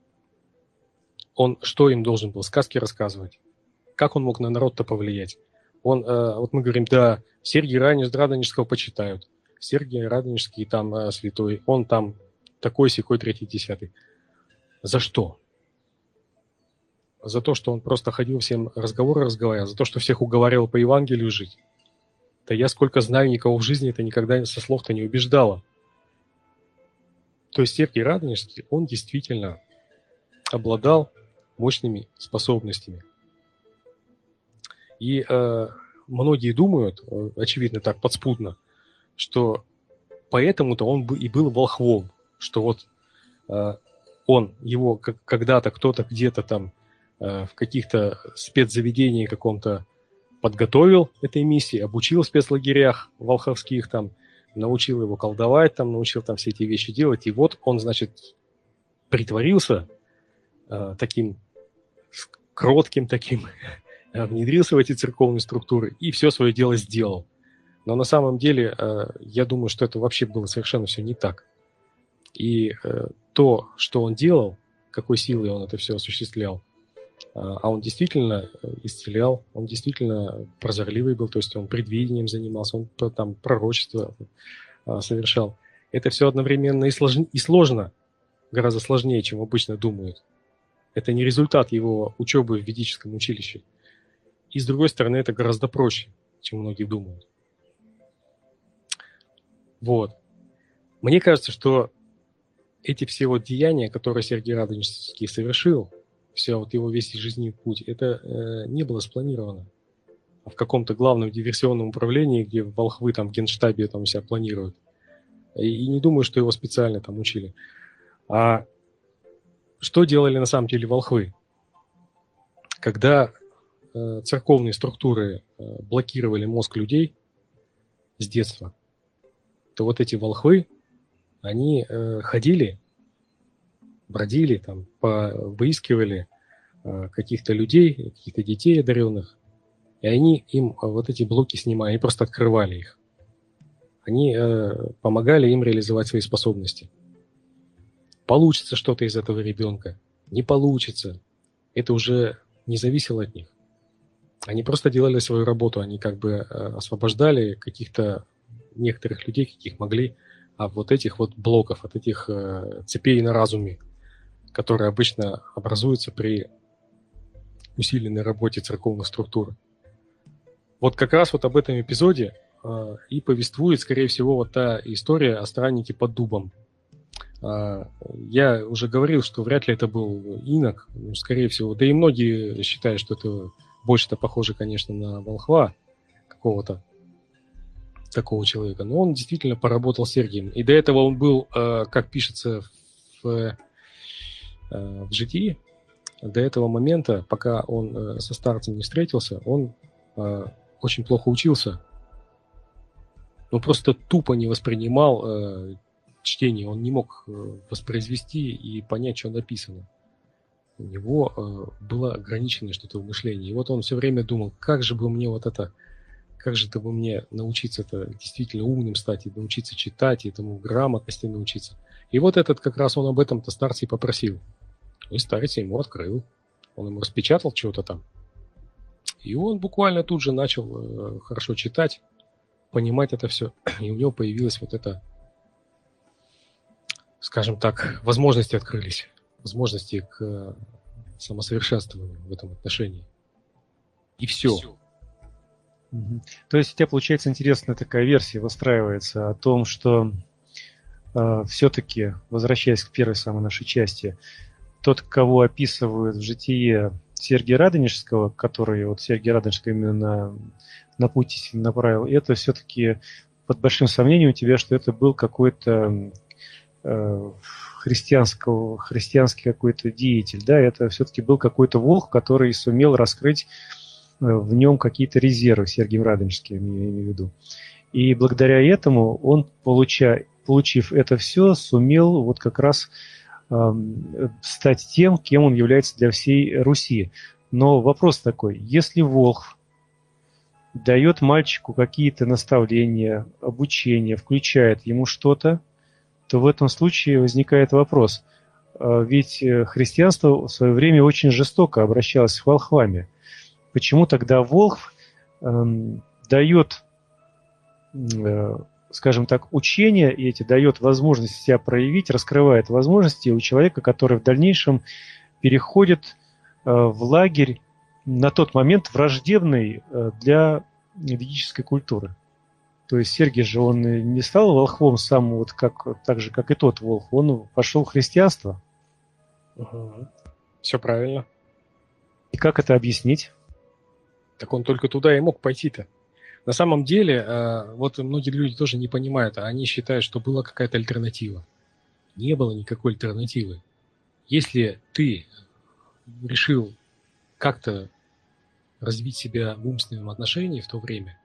он что им должен был? Сказки рассказывать? Как он мог на народ-то повлиять? Он, э, вот мы говорим, да, Сергий Радонежского почитают. Сергий Радонежский там э, святой, он там такой, сякой, третий, десятый. За что? За то, что он просто ходил всем разговоры разговаривал, за то, что всех уговаривал по Евангелию жить. Да я сколько знаю, никого в жизни это никогда со слов-то не убеждало. То есть Сергий Радонежский, он действительно обладал мощными способностями. И э, многие думают, э, очевидно так подспудно, что поэтому-то он и был волхвом, что вот э, он, его как, когда-то кто-то где-то там э, в каких-то спецзаведениях каком-то подготовил этой миссии, обучил в спецлагерях волховских там, научил его колдовать там, научил там все эти вещи делать, и вот он, значит, притворился э, таким кротким таким, внедрился в эти церковные структуры и все свое дело сделал. Но на самом деле, э, я думаю, что это вообще было совершенно все не так. И э, то, что он делал, какой силой он это все осуществлял, а он действительно исцелял, он действительно прозорливый был, то есть он предвидением занимался, он там пророчество совершал. Это все одновременно и сложно, и сложно, гораздо сложнее, чем обычно думают. Это не результат его учебы в ведическом училище. И с другой стороны, это гораздо проще, чем многие думают. Вот. Мне кажется, что эти все вот деяния, которые Сергий Радонежский совершил, все вот его весь жизненный путь, это э, не было спланировано. А в каком-то главном диверсионном управлении, где волхвы там в генштабе там себя планируют. И, и не думаю, что его специально там учили. А что делали на самом деле волхвы? Когда э, церковные структуры э, блокировали мозг людей с детства, то вот эти волхвы, они э, ходили, бродили, там, по, выискивали э, каких-то людей, каких-то детей одаренных, и они им вот эти блоки снимали, они просто открывали их. Они э, помогали им реализовать свои способности. Получится что-то из этого ребенка, не получится. Это уже не зависело от них. Они просто делали свою работу, они как бы э, освобождали каких-то некоторых людей, каких могли, от вот этих вот блоков, от этих э, цепей на разуме, которые обычно образуются при усиленной работе церковных структур. Вот как раз вот об этом эпизоде э, и повествует, скорее всего, вот та история о страннике под дубом. Э, я уже говорил, что вряд ли это был инок, ну, скорее всего, да и многие считают, что это больше-то похоже, конечно, на волхва какого-то такого человека. Но он действительно поработал с Сергием. И до этого он был, э, как пишется в в житии, до этого момента, пока он э, со старцем не встретился, он э, очень плохо учился. Он просто тупо не воспринимал э, чтение, он не мог э, воспроизвести и понять, что написано. У него э, было ограниченное что-то мышление. И вот он все время думал, как же бы мне вот это, как же-то бы мне научиться-то действительно умным стать, и научиться читать, и этому грамотности научиться. И вот этот как раз он об этом-то старца и попросил. И старец ему открыл. Он ему распечатал чего-то там. И он буквально тут же начал э, хорошо читать, понимать это все. И у него появилась вот эта, скажем так, возможности открылись. Возможности к э, самосовершенствованию в этом отношении. И все. Угу. То есть у тебя, получается, интересная такая версия выстраивается о том, что э, все-таки, возвращаясь к первой самой нашей части, тот, кого описывают в житие Сергия Радонежского, который вот Сергий Радонежский именно на, на путь направил, это все-таки под большим сомнением у тебя, что это был какой-то э, христианского, христианский какой-то деятель, да, это все-таки был какой-то волк, который сумел раскрыть в нем какие-то резервы, Сергием Радонежским, я имею в виду. И благодаря этому он, получа, получив это все, сумел вот как раз стать тем, кем он является для всей Руси. Но вопрос такой, если волхв дает мальчику какие-то наставления, обучение, включает ему что-то, то в этом случае возникает вопрос, ведь христианство в свое время очень жестоко обращалось с волхвами. Почему тогда волхв э, дает, э, скажем так, учение, и эти дает возможность себя проявить, раскрывает возможности у человека, который в дальнейшем переходит э, в лагерь на тот момент враждебный э, для ведической культуры? То есть Сергий же, он не стал волхвом сам, вот как, так же, как и тот волхв, он пошел в христианство. Угу. Все правильно. И как это объяснить? Так он только туда и мог пойти-то. На самом деле, вот многие люди тоже не понимают, а они считают, что была какая-то альтернатива. Не было никакой альтернативы. Если ты решил как-то развить себя в умственном отношении в то время,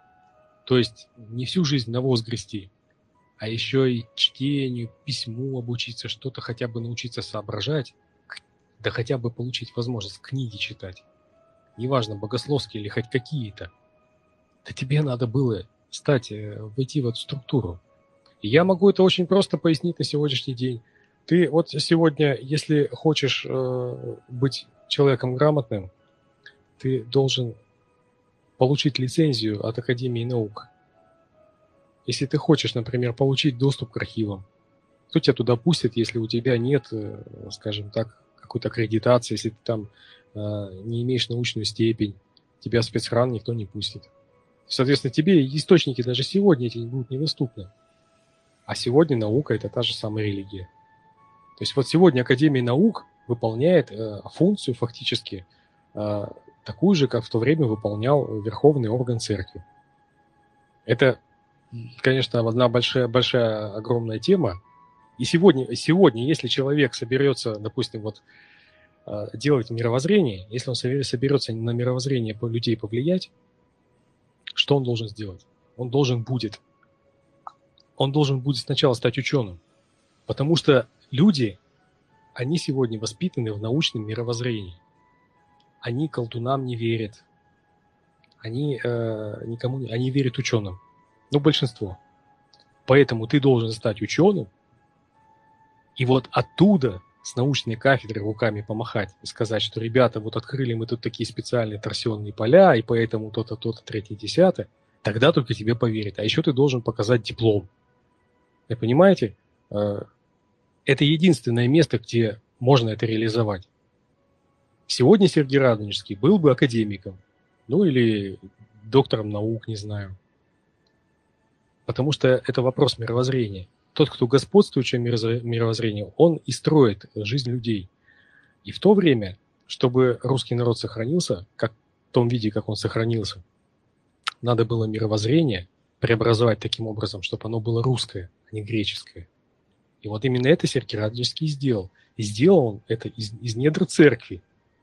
то есть не всю жизнь навоз грести, а еще и чтению, письму обучиться, что-то хотя бы научиться соображать, да хотя бы получить возможность книги читать, неважно, богословские или хоть какие-то, да тебе надо было стать, войти в эту структуру. И я могу это очень просто пояснить на сегодняшний день. Ты вот сегодня, если хочешь э, быть человеком грамотным, ты должен получить лицензию от Академии наук. Если ты хочешь, например, получить доступ к архивам, кто тебя туда пустит, если у тебя нет, скажем так, какой-то аккредитации, если ты там э, не имеешь научную степень, тебя в спецхран никто не пустит. Соответственно, тебе источники даже сегодня эти будут недоступны. А сегодня наука – это та же самая религия. То есть вот сегодня Академия наук выполняет э, функцию фактически э, такую же, как в то время выполнял верховный орган церкви. Это, конечно, одна большая, большая, огромная тема. И сегодня, сегодня, если человек соберется, допустим, вот, делать мировоззрение, если он соберется на мировоззрение людей повлиять, что он должен сделать? Он должен будет, он должен будет сначала стать ученым. Потому что люди, они сегодня воспитаны в научном мировоззрении. Они колдунам не верят. Они, э, никому не, они верят ученым. Ну, большинство. Поэтому ты должен стать ученым, и вот оттуда, с научной кафедры, руками помахать и сказать, что, ребята, вот открыли мы тут такие специальные торсионные поля, и поэтому то-то, то-то, третье, десятое, тогда только тебе поверят. А еще ты должен показать диплом. Вы понимаете? Это единственное место, где можно это реализовать. Сегодня Сергий Радонежский был бы академиком, ну или доктором наук, не знаю. Потому что это вопрос мировоззрения. Тот, кто господствующее мировоззрение, он и строит жизнь людей. И в то время, чтобы русский народ сохранился, как в том виде, как он сохранился, надо было мировоззрение преобразовать таким образом, чтобы оно было русское, а не греческое. И вот именно это Сергий Радонежский сделал. И сделал он это из, из недр церкви.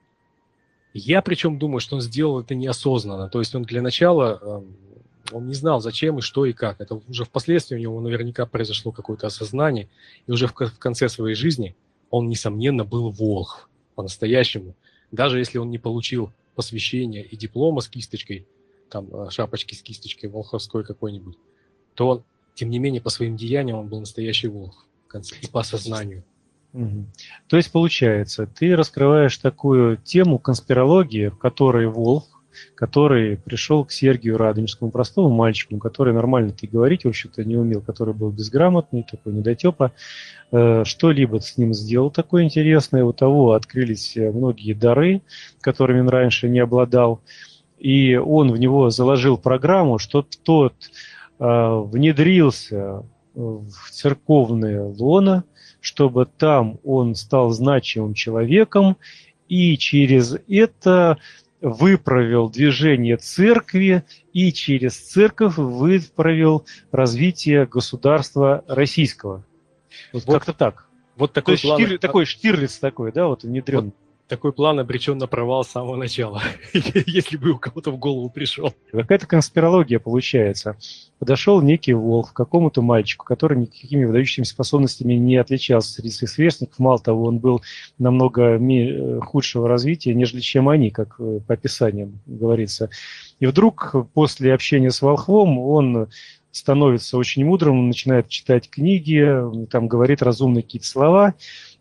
Я причем думаю, что он сделал это неосознанно. То есть он для начала, он не знал, зачем и что и как. Это уже впоследствии у него наверняка произошло какое-то осознание. И уже в конце своей жизни он, несомненно, был волхв по-настоящему. Даже если он не получил посвящения и диплома с кисточкой, там шапочки с кисточкой волховской какой-нибудь, то он, тем не менее, по своим деяниям он был настоящий волхв и по осознанию. Угу. То есть, получается, ты раскрываешь такую тему конспирологии, в которой волхв, который пришел к Сергию Радонежскому, простому мальчику, который нормально-то и говорить, в общем-то, не умел, который был безграмотный, такой недотепа, э, что-либо с ним сделал такое интересное, у того открылись многие дары, которыми он раньше не обладал, и он в него заложил программу, что тот э, внедрился в церковное лоно, чтобы там он стал значимым человеком и через это выправил движение церкви и через церковь выправил развитие государства российского. Вот, вот как-то так. Вот такой, план... Штир... такой Штирлиц такой, да, вот внедрен. Вот такой план обречен на провал с самого начала, если бы у кого-то в голову пришел. Какая-то конспирология получается. Подошел некий волк к какому-то мальчику, который никакими выдающимися способностями не отличался среди своих сверстников. Мало того, он был намного худшего развития, нежели чем они, как по описаниям говорится. И вдруг после общения с волхвом он становится очень мудрым, он начинает читать книги, там говорит разумные какие-то слова.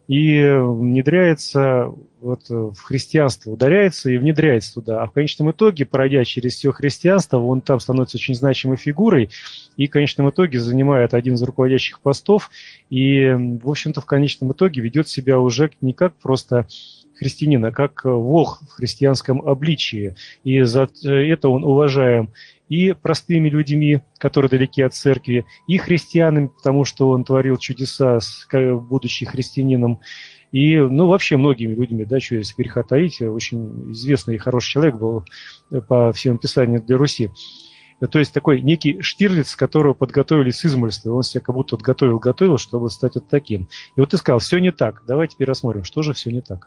и внедряется вот в христианство, ударяется и внедряется туда. А в конечном итоге, пройдя через все христианство, он там становится очень значимой фигурой и в конечном итоге занимает один из руководящих постов и, в общем-то, в конечном итоге ведет себя уже не как просто христианин, а как волк в христианском обличии. И за это он уважаем и простыми людьми, которые далеки от церкви, и христианами, потому что он творил чудеса, будучи христианином, и, ну, вообще многими людьми, да, что если греха таить, очень известный и хороший человек был по всем писаниям для Руси. То есть такой некий Штирлиц, которого подготовили с измольства, он себя как будто готовил-готовил, чтобы стать вот таким. И вот ты сказал, все не так, давай теперь рассмотрим, что же все не так.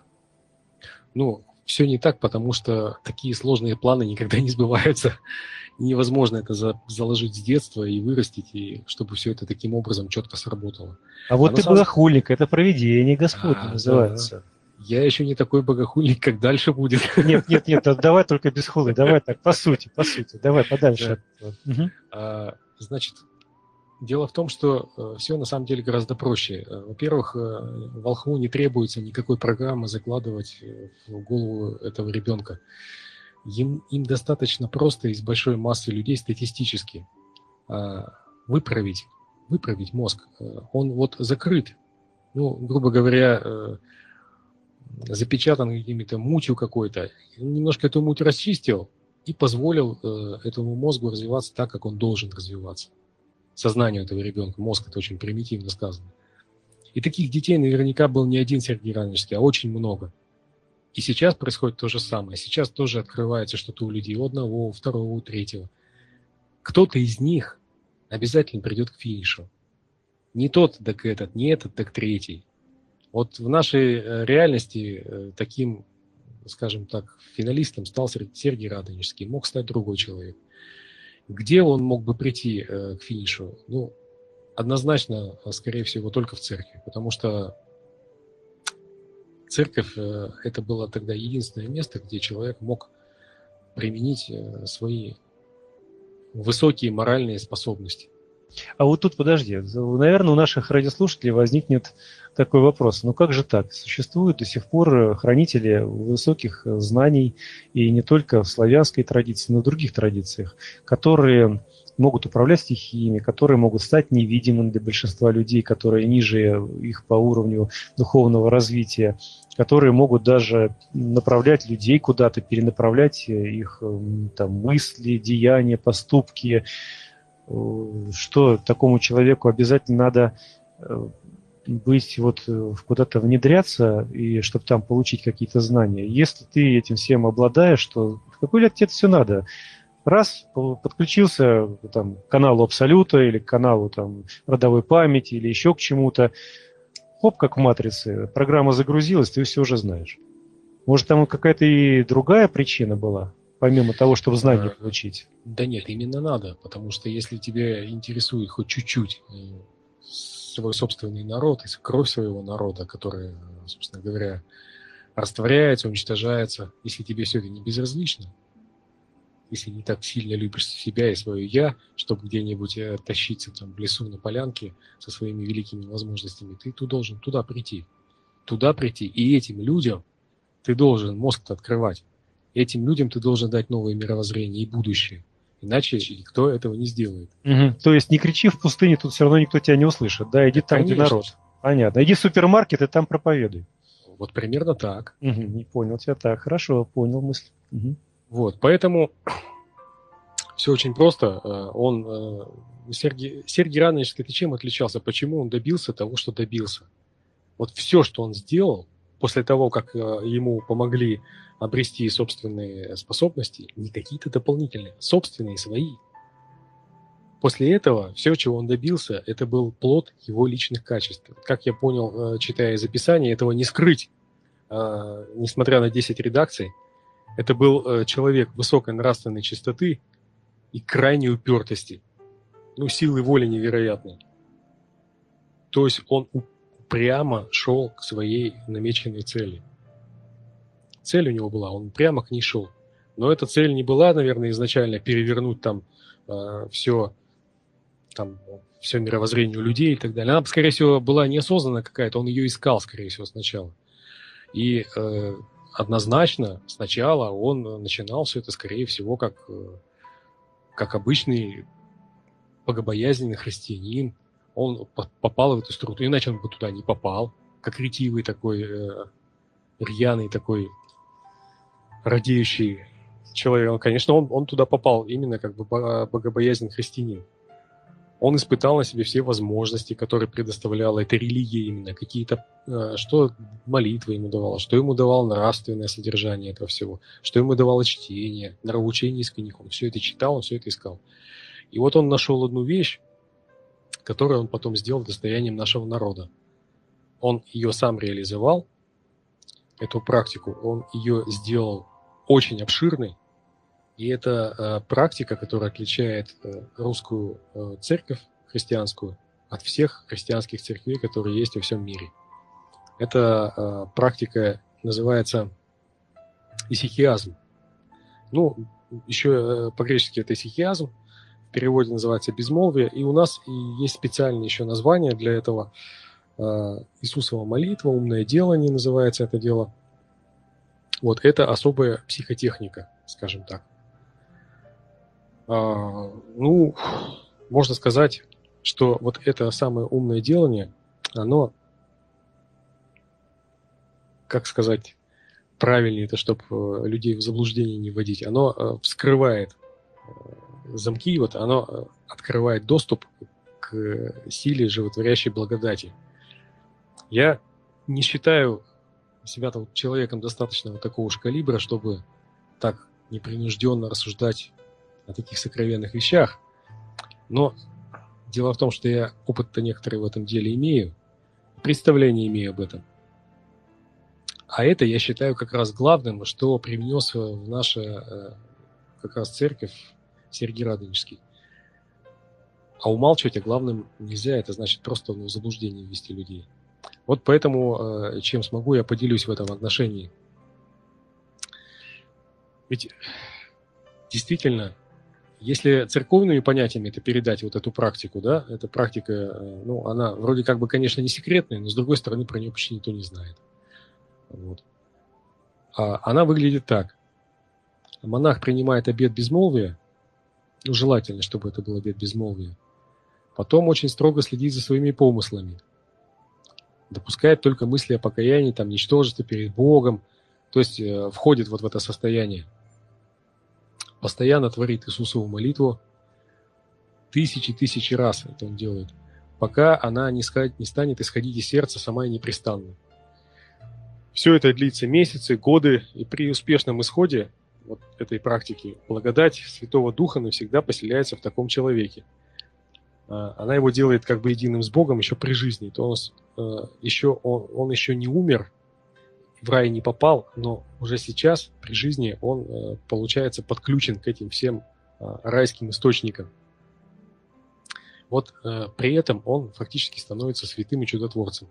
Ну, все не так, потому что такие сложные планы никогда не сбываются. Невозможно это за, заложить с детства и вырастить, и чтобы все это таким образом четко сработало. А вот а ты самом... богохульник, это провидение Господне а, называется. Да. Я еще не такой богохульник, как дальше будет. Нет, нет, нет, давай только без хулы, давай так, по сути, по сути, давай подальше. Да. Угу. А, значит, дело в том, что э, все на самом деле гораздо проще. Во-первых, э, волхву не требуется никакой программы закладывать в голову этого ребенка. Им, им достаточно просто из большой массы людей статистически э, выправить, выправить мозг. Он вот закрыт, ну, грубо говоря, э, запечатан какими-то мутью какой-то. Немножко эту муть расчистил и позволил э, этому мозгу развиваться так, как он должен развиваться. Сознанию этого ребенка. Мозг — это очень примитивно сказано. И таких детей наверняка был не один Сергей Раневский, а очень много. И сейчас происходит то же самое. Сейчас тоже открывается что-то у людей, у одного, у второго, у третьего. Кто-то из них обязательно придет к финишу. Не тот, так этот, не этот, так третий. Вот в нашей реальности таким, скажем так, финалистом стал Сергей Радонежский. Мог стать другой человек. Где он мог бы прийти э, к финишу? Ну, однозначно, скорее всего, только в церкви, потому что церковь э, это было тогда единственное место, где человек мог применить э, свои высокие моральные способности. А вот тут, подожди, наверное, у наших радиослушателей возникнет такой вопрос. Ну как же так? Существуют до сих пор хранители высоких знаний, и не только в славянской традиции, но и в других традициях, которые могут управлять стихиями, которые могут стать невидимыми для большинства людей, которые ниже их по уровню духовного развития, которые могут даже направлять людей куда-то, перенаправлять их там, мысли, деяния, поступки. Что такому человеку обязательно надо быть вот куда-то внедряться, и чтобы там получить какие-то знания. Если ты этим всем обладаешь, то в какой лет тебе это все надо? Раз, подключился там, к каналу Абсолюта или к каналу там, родовой памяти или еще к чему-то, хоп, как в «Матрице», программа загрузилась, ты все уже знаешь. Может, там какая-то и другая причина была? Помимо того, чтобы знания получить? Да нет, именно надо, потому что если тебя интересует хоть чуть-чуть свой собственный народ и кровь своего народа, которая, собственно говоря, растворяется, уничтожается, если тебе все это не безразлично, если не так сильно любишь себя и свое «я», чтобы где-нибудь тащиться там в лесу на полянке со своими великими возможностями, ты, ты должен туда прийти. Туда прийти, и этим людям ты должен мозг открывать. Этим людям ты должен дать новое мировоззрение и будущее. Иначе никто этого не сделает. Угу. То есть не кричи в пустыне, тут все равно никто тебя не услышит. Да, иди да, там, конечно. Где народ. Понятно. Иди в супермаркет и там проповедуй. Вот примерно так. Угу. Не понял тебя так. Хорошо, понял мысль. Угу. Вот, поэтому все очень просто. Он, Сергей, Сергей Радонежский, ты чем отличался? Почему он добился того, что добился? Вот все, что он сделал, после того, как ему помогли обрести собственные способности, не какие-то дополнительные, собственные, свои. После этого все, чего он добился, это был плод его личных качеств. Как я понял, читая из описания, этого не скрыть, несмотря на десять редакций. Это был человек высокой нравственной чистоты и крайней упертости. Ну, силы воли невероятной. То есть он прямо шел к своей намеченной цели. Цель у него была, он прямо к ней шел. Но эта цель не была, наверное, изначально перевернуть там э, все, там, все мировоззрение у людей и так далее. Она, скорее всего, была неосознанная какая-то, он ее искал, скорее всего, сначала. И э, однозначно сначала он начинал все это, скорее всего, как, как обычный богобоязненный христианин. Он попал в эту структуру, иначе он бы туда не попал, как ретивый такой, э, рьяный такой, радеющий человек. Он, конечно, он, он туда попал именно как бы богобоязненный христианин. Он испытал на себе все возможности, которые предоставляла эта религия именно, какие-то, что молитва ему давала, что ему давало нравственное содержание этого всего, что ему давало чтение, нравоучение из книг. Он все это читал, он все это искал. И вот он нашел одну вещь, которую он потом сделал достоянием нашего народа. Он ее сам реализовал, эту практику, он ее сделал очень обширной. И это э, практика, которая отличает э, русскую э, церковь христианскую от всех христианских церквей, которые есть во всем мире. Эта э, практика называется исихиазм. Ну, еще э, по-гречески это исихиазм, в переводе называется безмолвие. И у нас и есть специальное еще название для этого. Э, Иисусова молитва, умное делание называется это дело. Вот это особая психотехника, скажем так. А, ну, можно сказать, что вот это самое умное делание, оно, как сказать правильнее, это чтобы людей в заблуждение не вводить, оно вскрывает замки, вот оно открывает доступ к силе животворящей благодати. Я не считаю себя -то человеком достаточно вот такого же калибра, чтобы так непринужденно рассуждать о таких сокровенных вещах, но дело в том, что я опыт-то некоторый в этом деле имею, представление имею об этом. А это я считаю как раз главным, что привнес в нашу как раз церковь Сергий Радонежский. А умалчивать о главном нельзя, это значит просто в заблуждение ввести людей. Вот поэтому, чем смогу, я поделюсь в этом отношении. Ведь действительно, если церковными понятиями это передать вот эту практику, да, эта практика, ну, она вроде как бы, конечно, не секретная, но с другой стороны про нее почти никто не знает. Вот. А она выглядит так. Монах принимает обет безмолвия, ну, желательно, чтобы это был обет безмолвия. Потом очень строго следит за своими помыслами. Допускает только мысли о покаянии, там, ничтожестве перед Богом, то есть э, входит вот в это состояние. Постоянно творит Иисусову молитву, тысячи тысячи раз это он делает, пока она не, не станет исходить из сердца сама и непрестанно. Все это длится месяцы, годы, и при успешном исходе вот этой практики благодать Святого Духа навсегда поселяется в таком человеке. Она его делает как бы единым с Богом еще при жизни. То он еще, он, он еще не умер, в рай не попал, но уже сейчас, при жизни, он, получается, подключен к этим всем райским источникам. Вот при этом он фактически становится святым и чудотворцем.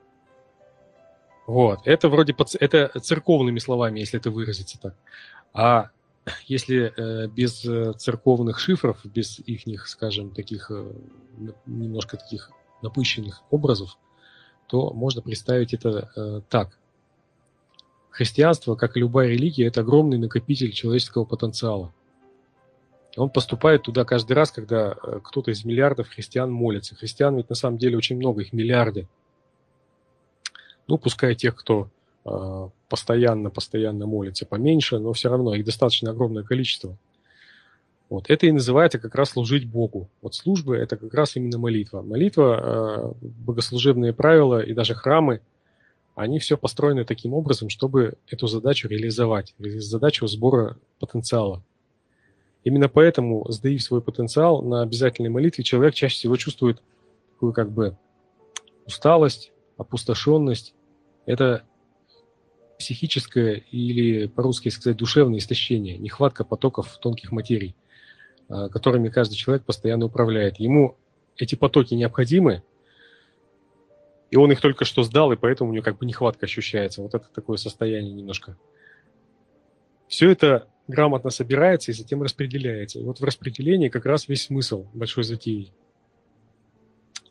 Вот. Это вроде это церковными словами, если это выразиться так. А если без церковных шифров, без их, скажем, таких немножко таких напыщенных образов, то можно представить это так. Христианство, как и любая религия, это огромный накопитель человеческого потенциала. Он поступает туда каждый раз, когда кто-то из миллиардов христиан молится. Христиан ведь на самом деле очень много, их миллиарды. Ну, пускай тех, кто постоянно-постоянно молится, поменьше, но все равно их достаточно огромное количество. Вот. Это и называется как раз служить Богу. Вот служба – это как раз именно молитва. Молитва, богослужебные правила и даже храмы, они все построены таким образом, чтобы эту задачу реализовать, задачу сбора потенциала. Именно поэтому, сдаив свой потенциал на обязательной молитве, человек чаще всего чувствует такую как бы усталость, опустошенность. Это психическое или, по-русски сказать, душевное истощение, нехватка потоков тонких материй, которыми каждый человек постоянно управляет. Ему эти потоки необходимы, и он их только что сдал, и поэтому у него как бы нехватка ощущается. Вот это такое состояние немножко. Все это грамотно собирается и затем распределяется. И вот в распределении как раз весь смысл большой затеи.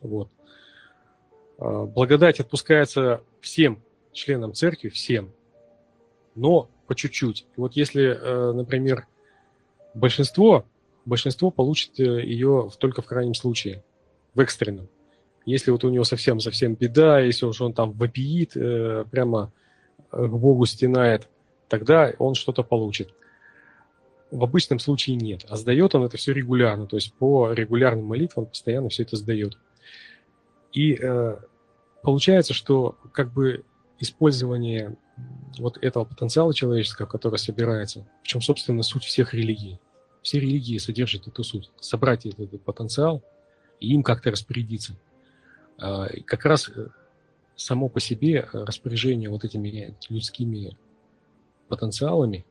Вот. Благодать отпускается всем членам церкви, всем, но по чуть-чуть. И вот если, например, большинство, большинство получит ее только в крайнем случае, в экстренном. Если вот у него совсем-совсем беда, если уж он там вопиет, прямо к Богу стенает, тогда он что-то получит. В обычном случае нет. А сдает он это все регулярно, то есть по регулярным молитвам постоянно все это сдает. И э, получается, что как бы использование вот этого потенциала человеческого, который собирается, в чем, собственно, суть всех религий. Все религии содержат эту суть. Собрать этот, этот потенциал и им как-то распорядиться. Э, как раз само по себе распоряжение вот этими людскими потенциалами,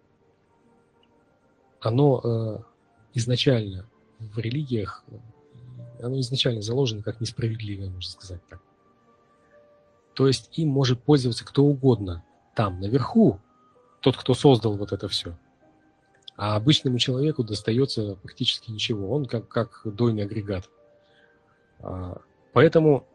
оно э, изначально в религиях, оно изначально заложено как несправедливое, можно сказать так. То есть им может пользоваться кто угодно там, наверху, тот, кто создал вот это все. А обычному человеку достается практически ничего. Он как, как дойный агрегат. А, поэтому,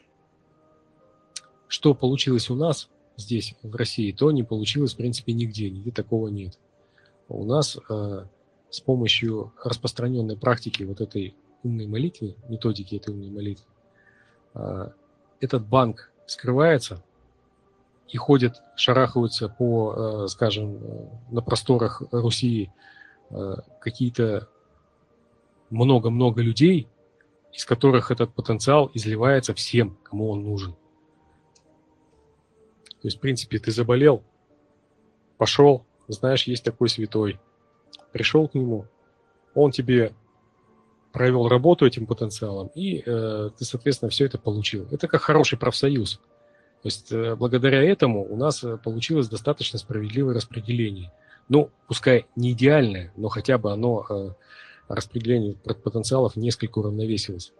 что получилось у нас здесь, в России, то не получилось, в принципе, нигде. Нигде такого нет. У нас э, с помощью распространенной практики вот этой умной молитвы, методики этой умной молитвы, э, этот банк скрывается и ходят, шарахаются по, э, скажем, э, на просторах Руси э, какие-то много-много людей, из которых этот потенциал изливается всем, кому он нужен. То есть, в принципе, ты заболел, пошел, знаешь, есть такой святой, пришел к нему, он тебе провел работу этим потенциалом, и э, ты, соответственно, все это получил. Это как хороший профсоюз. То есть э, благодаря этому у нас получилось достаточно справедливое распределение. Ну, пускай не идеальное, но хотя бы оно, э, распределение потенциалов несколько уравновесилось.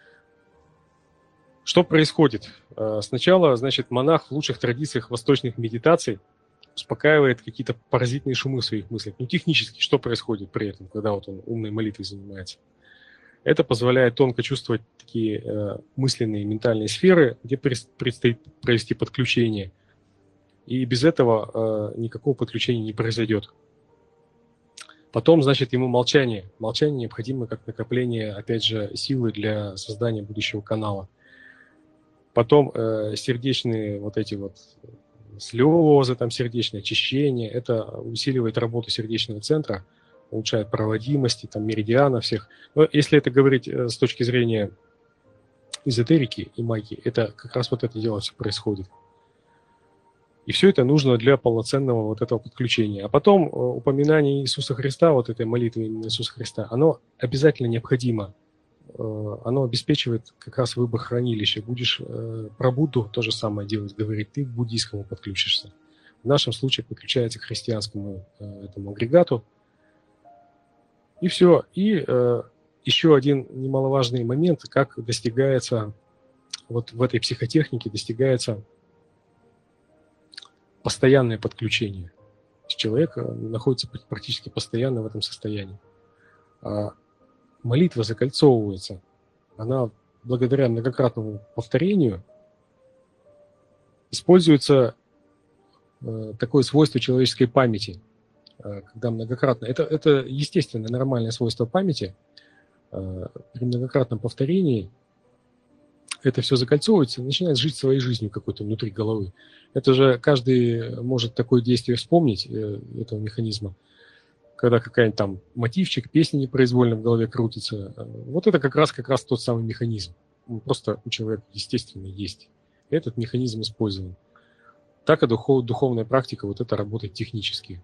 Что происходит? Э, сначала, значит, монах в лучших традициях восточных медитаций успокаивает какие-то паразитные шумы в своих мыслях. Ну, технически, что происходит при этом, когда вот он умной молитвой занимается? Это позволяет тонко чувствовать такие э, мысленные, ментальные сферы, где предстоит провести подключение. И без этого э, никакого подключения не произойдет. Потом, значит, ему молчание. Молчание необходимо как накопление, опять же, силы для создания будущего канала. Потом э, сердечные вот эти вот слезы, там сердечное очищение, это усиливает работу сердечного центра, улучшает проводимость, там, меридиана всех. Но если это говорить с точки зрения эзотерики и магии, это как раз вот это дело все происходит. И все это нужно для полноценного вот этого подключения. А потом упоминание Иисуса Христа, вот этой молитвы Иисуса Христа, оно обязательно необходимо. Оно обеспечивает как раз выбор хранилища. Будешь про Будду то же самое делать, говорить, ты к буддийскому подключишься. В нашем случае подключается к христианскому этому агрегату. И все. И э, еще один немаловажный момент, как достигается, вот в этой психотехнике достигается постоянное подключение. Человек находится практически постоянно в этом состоянии. А молитва закольцовывается. Она благодаря многократному повторению используется э, такое свойство человеческой памяти, когда многократно... Это, это естественное, нормальное свойство памяти. При многократном повторении это все закольцовывается и начинает жить своей жизнью какой-то внутри головы. Это же каждый может такое действие вспомнить, этого механизма, когда какая-нибудь там мотивчик, песня непроизвольно в голове крутится. Вот это как раз, как раз тот самый механизм. Просто у человека, естественно, есть. Этот механизм использован. Так и духов, духовная практика, вот это работает технически.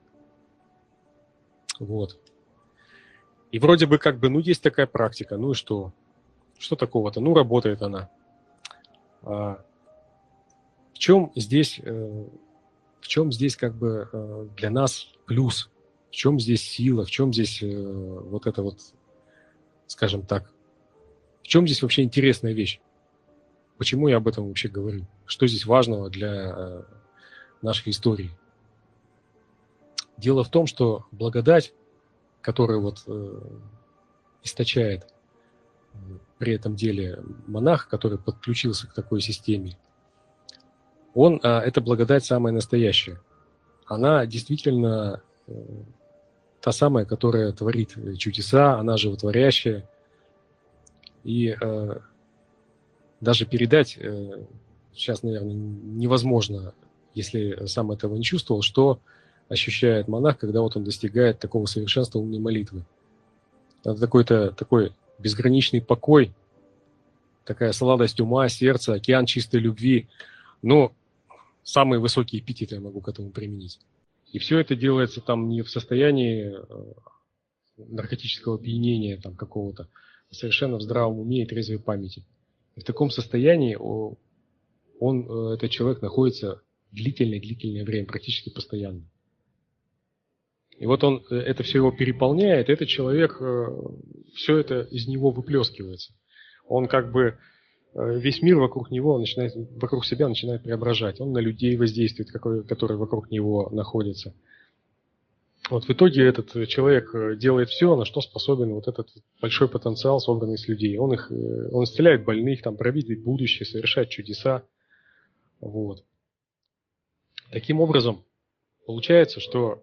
Вот. И вроде бы как бы, ну, есть такая практика, ну и что? Что такого-то? Ну, работает она. А в чем здесь, в чем здесь как бы для нас плюс? В чем здесь сила? В чем здесь вот это вот, скажем так, в чем здесь вообще интересная вещь? Почему я об этом вообще говорю? Что здесь важного для нашей истории? Дело в том, что благодать, которая вот э, источает при этом деле монах, который подключился к такой системе, он, это благодать самая настоящая. Она действительно та самая, которая творит чудеса, она животворящая. И э, даже передать э, сейчас, наверное, невозможно, если сам этого не чувствовал, что ощущает монах, когда вот он достигает такого совершенства умной молитвы. Это какой-то такой безграничный покой, такая сладость ума, сердца, океан чистой любви. Но самые высокие эпитеты я могу к этому применить. И все это делается там не в состоянии наркотического опьянения там какого-то, а совершенно в здравом уме и трезвой памяти. И в таком состоянии он, этот человек находится длительное-длительное время, практически постоянно. И вот он это все его переполняет, и этот человек, все это из него выплескивается. Он как бы весь мир вокруг него начинает, вокруг себя начинает преображать. Он на людей воздействует, которые вокруг него находятся. Вот в итоге этот человек делает все, на что способен вот этот большой потенциал, собранный из людей. Он их, он исцеляет больных, там, провидит будущее, совершает чудеса. Вот. Таким образом, получается, что,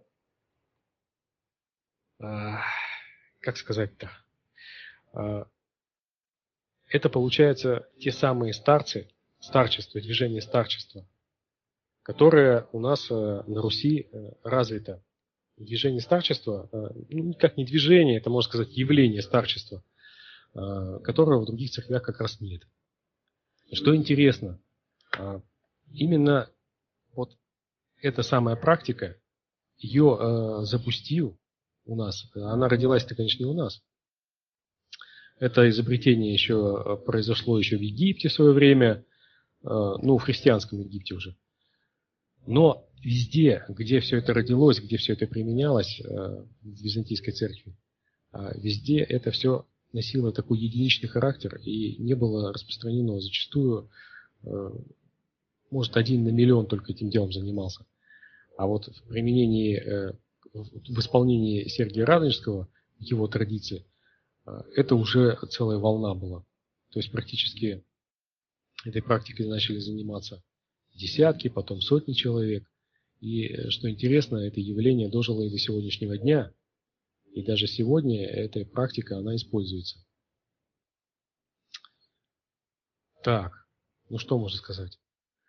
э, как сказать-то, э, это, получается, те самые старцы, старчество, движение старчества, которое у нас э, на Руси э, развито. Движение старчества, ну, никак не движение, это, можно сказать, явление старчества, которого в других церквях как раз нет. Что интересно, именно вот эта самая практика, ее запустил у нас, она родилась-то, конечно, не у нас. Это изобретение еще произошло еще в Египте в свое время, ну, в христианском Египте уже. Но везде, где все это родилось, где все это применялось в Византийской церкви, везде это все носило такой единичный характер и не было распространено. Зачастую, может, один на миллион только этим делом занимался. А вот в применении, в исполнении Сергия Радонежского, его традиции, это уже целая волна была. То есть практически этой практикой начали заниматься десятки, потом сотни человек. И, что интересно, это явление дожило и до сегодняшнего дня. И даже сегодня эта практика, она используется. Так, ну что можно сказать?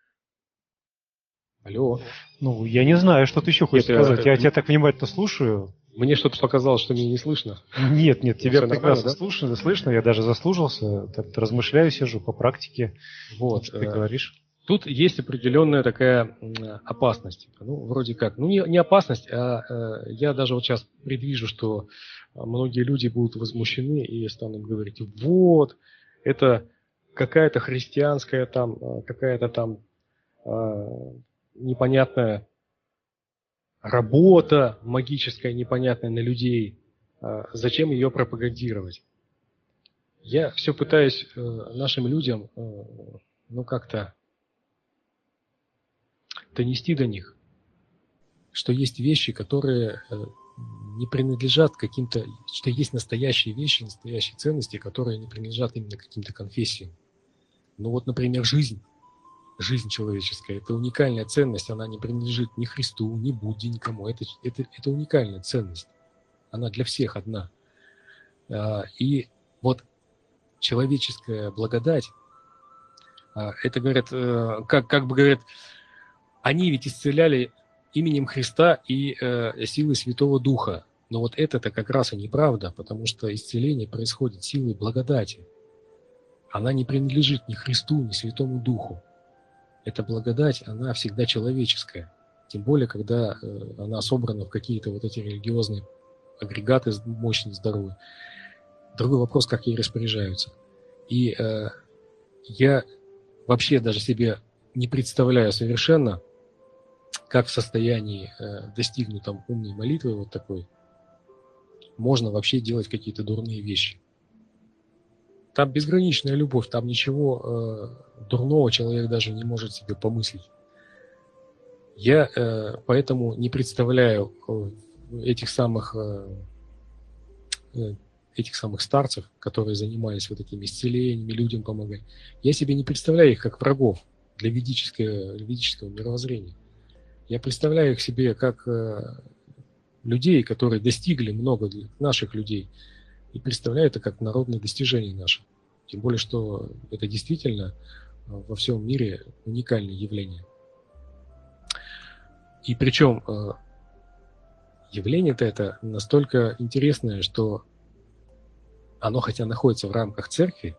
Алло. Ну, я не знаю, что ты еще хочешь Нет, сказать. я, Я тебя так внимательно слушаю. Мне что-то показалось, что меня не слышно. Нет, нет, тебя прекрасно да? слышно, слышно. Я даже заслужился. Так размышляю, сижу по практике. Вот, что ты говоришь. Тут есть определенная такая опасность. Ну, вроде как. Ну, не, не опасность, а я даже вот сейчас предвижу, что многие люди будут возмущены и станут говорить, вот, это какая-то христианская там, какая-то там непонятная работа магическая, непонятная на людей. Зачем ее пропагандировать? Я все пытаюсь нашим людям, ну, как-то донести до них, что есть вещи, которые не принадлежат каким-то, что есть настоящие вещи, настоящие ценности, которые не принадлежат именно каким-то конфессиям. Ну вот, например, жизнь. Жизнь человеческая – это уникальная ценность, она не принадлежит ни Христу, ни Будде, никому. Это, это, это уникальная ценность. Она для всех одна. И вот человеческая благодать, это, говорят, как, как бы говорят, они ведь исцеляли именем Христа и э, силой Святого Духа. Но вот это-то как раз и неправда, потому что исцеление происходит силой благодати. Она не принадлежит ни Христу, ни Святому Духу. Эта благодать, она всегда человеческая. Тем более, когда э, она собрана в какие-то вот эти религиозные агрегаты мощные, здоровые. Другой вопрос, как ей распоряжаются. И э, я вообще даже себе не представляю совершенно, как в состоянии э, достигнуть там умной молитвы вот такой, можно вообще делать какие-то дурные вещи. Там безграничная любовь, там ничего э, дурного человек даже не может себе помыслить. Я э, поэтому не представляю э, этих самых э, этих самых старцев, которые занимались вот этими исцелениями, людям помогали, я себе не представляю их как врагов для ведического, ведического мировоззрения. Я представляю их себе как людей, которые достигли много наших людей, и представляю это как народное достижение наше. Тем более, что это действительно во всем мире уникальное явление. И причем явление-то это настолько интересное, что оно, хотя находится в рамках церкви,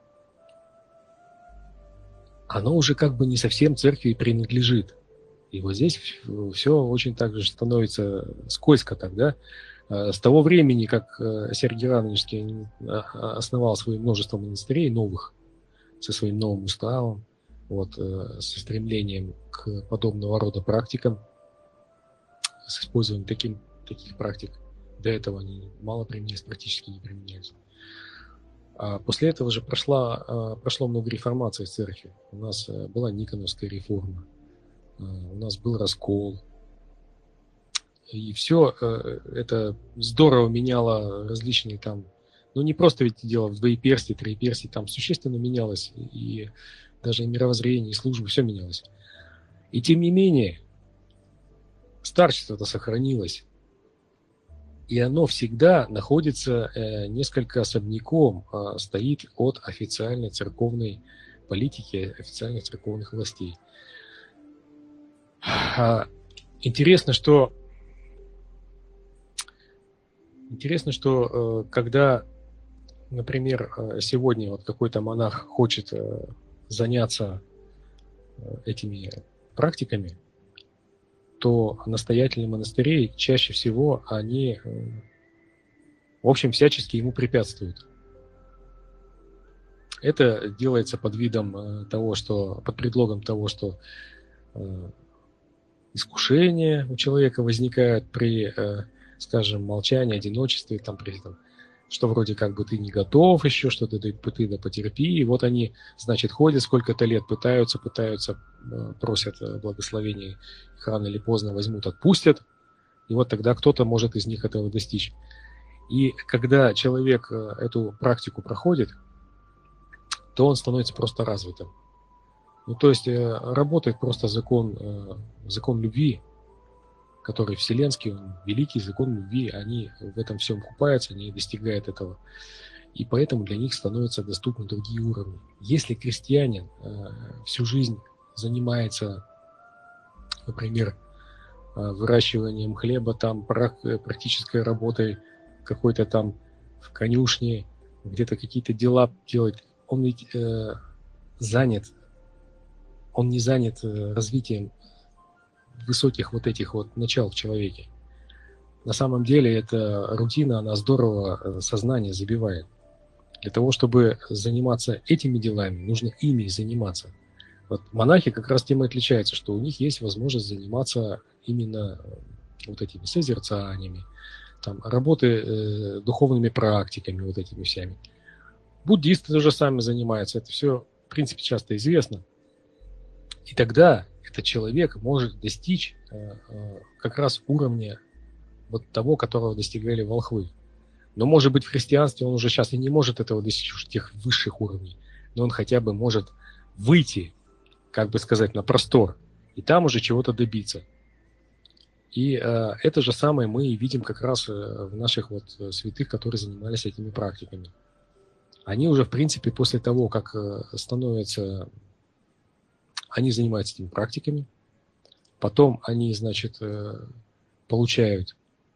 оно уже как бы не совсем церкви принадлежит. И вот здесь все очень так же становится скользко тогда. С того времени, как Сергий Радонежский основал свое множество монастырей новых, со своим новым уставом, вот, со стремлением к подобного рода практикам, с использованием таким, таких практик, до этого они мало применялись, практически не применялись. А после этого же прошла, прошло много реформаций в церкви. У нас была Никоновская реформа, у нас был раскол. И все это здорово меняло различные там, ну не просто ведь дело в двоеперстии, троеперстии, там существенно менялось, и даже и мировоззрение, и служба, все менялось. И тем не менее, старчество-то сохранилось. И оно всегда находится э, несколько особняком, э, стоит от официальной церковной политики, официальных церковных властей. А, интересно, что интересно, что э, когда, например, э, сегодня вот какой-то монах хочет э, заняться э, этими практиками, то настоятели монастырей чаще всего они, в общем, всячески ему препятствуют. Это делается под видом того, что, под предлогом того, что искушения у человека возникают при, скажем, молчании, одиночестве, там, при этом, что вроде как бы ты не готов еще, что ты, ты, ты да потерпи. И вот они, значит, ходят сколько-то лет, пытаются, пытаются, просят благословения, их рано или поздно возьмут, отпустят. И вот тогда кто-то может из них этого достичь. И когда человек эту практику проходит, то он становится просто развитым. Ну, то есть работает просто закон, закон любви, который вселенский, он великий закон любви, они в этом всем купаются, они достигают этого. И поэтому для них становятся доступны другие уровни. Если крестьянин э, всю жизнь занимается, например, э, выращиванием хлеба, там практической работой какой-то там в конюшне, где-то какие-то дела делать, он ведь э, занят, он не занят э, развитием высоких вот этих вот начал в человеке. На самом деле эта рутина, она здорово сознание забивает. Для того, чтобы заниматься этими делами, нужно ими заниматься. Вот монахи как раз тем и отличаются, что у них есть возможность заниматься именно вот этими созерцаниями, там, работы э, духовными практиками, вот этими всеми. Буддисты тоже сами занимаются, это все, в принципе, часто известно. И тогда этот человек может достичь э, э, как раз уровня вот того, которого достигали волхвы. Но, может быть, в христианстве он уже сейчас и не может этого достичь, уж тех высших уровней, но он хотя бы может выйти, как бы сказать, на простор, и там уже чего-то добиться. И э, это же самое мы и видим как раз в наших вот святых, которые занимались этими практиками. Они уже, в принципе, после того, как становятся... Они занимаются этими практиками, потом они, значит, получают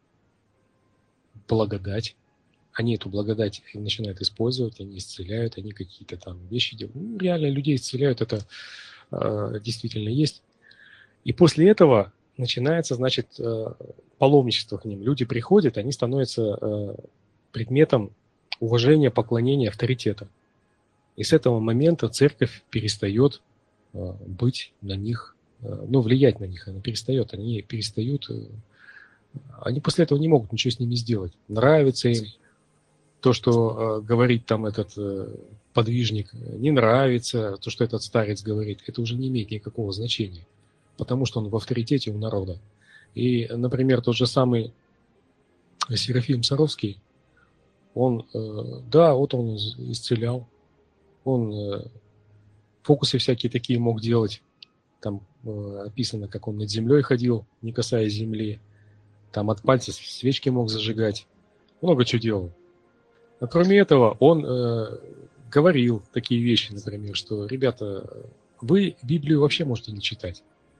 благодать, они эту благодать начинают использовать, они исцеляют, они какие-то там вещи делают. Ну, реально людей исцеляют, это э, действительно есть. И после этого начинается, значит, э, паломничество к ним. Люди приходят, они становятся э, предметом уважения, поклонения, авторитета. И с этого момента церковь перестает быть на них, ну, влиять на них, она перестает, они перестают, они после этого не могут ничего с ними сделать. Нравится им то, что говорит там этот подвижник, не нравится то, что этот старец говорит, это уже не имеет никакого значения, потому что он в авторитете у народа. И, например, тот же самый Серафим Саровский, Он, да, вот он исцелял, он фокусы всякие такие мог делать. Там описано, как он над землей ходил, не касаясь земли. Там от пальца свечки мог зажигать. Много чего делал. Но кроме этого, он э, говорил такие вещи, например, что, ребята, вы Библию вообще можете не читать.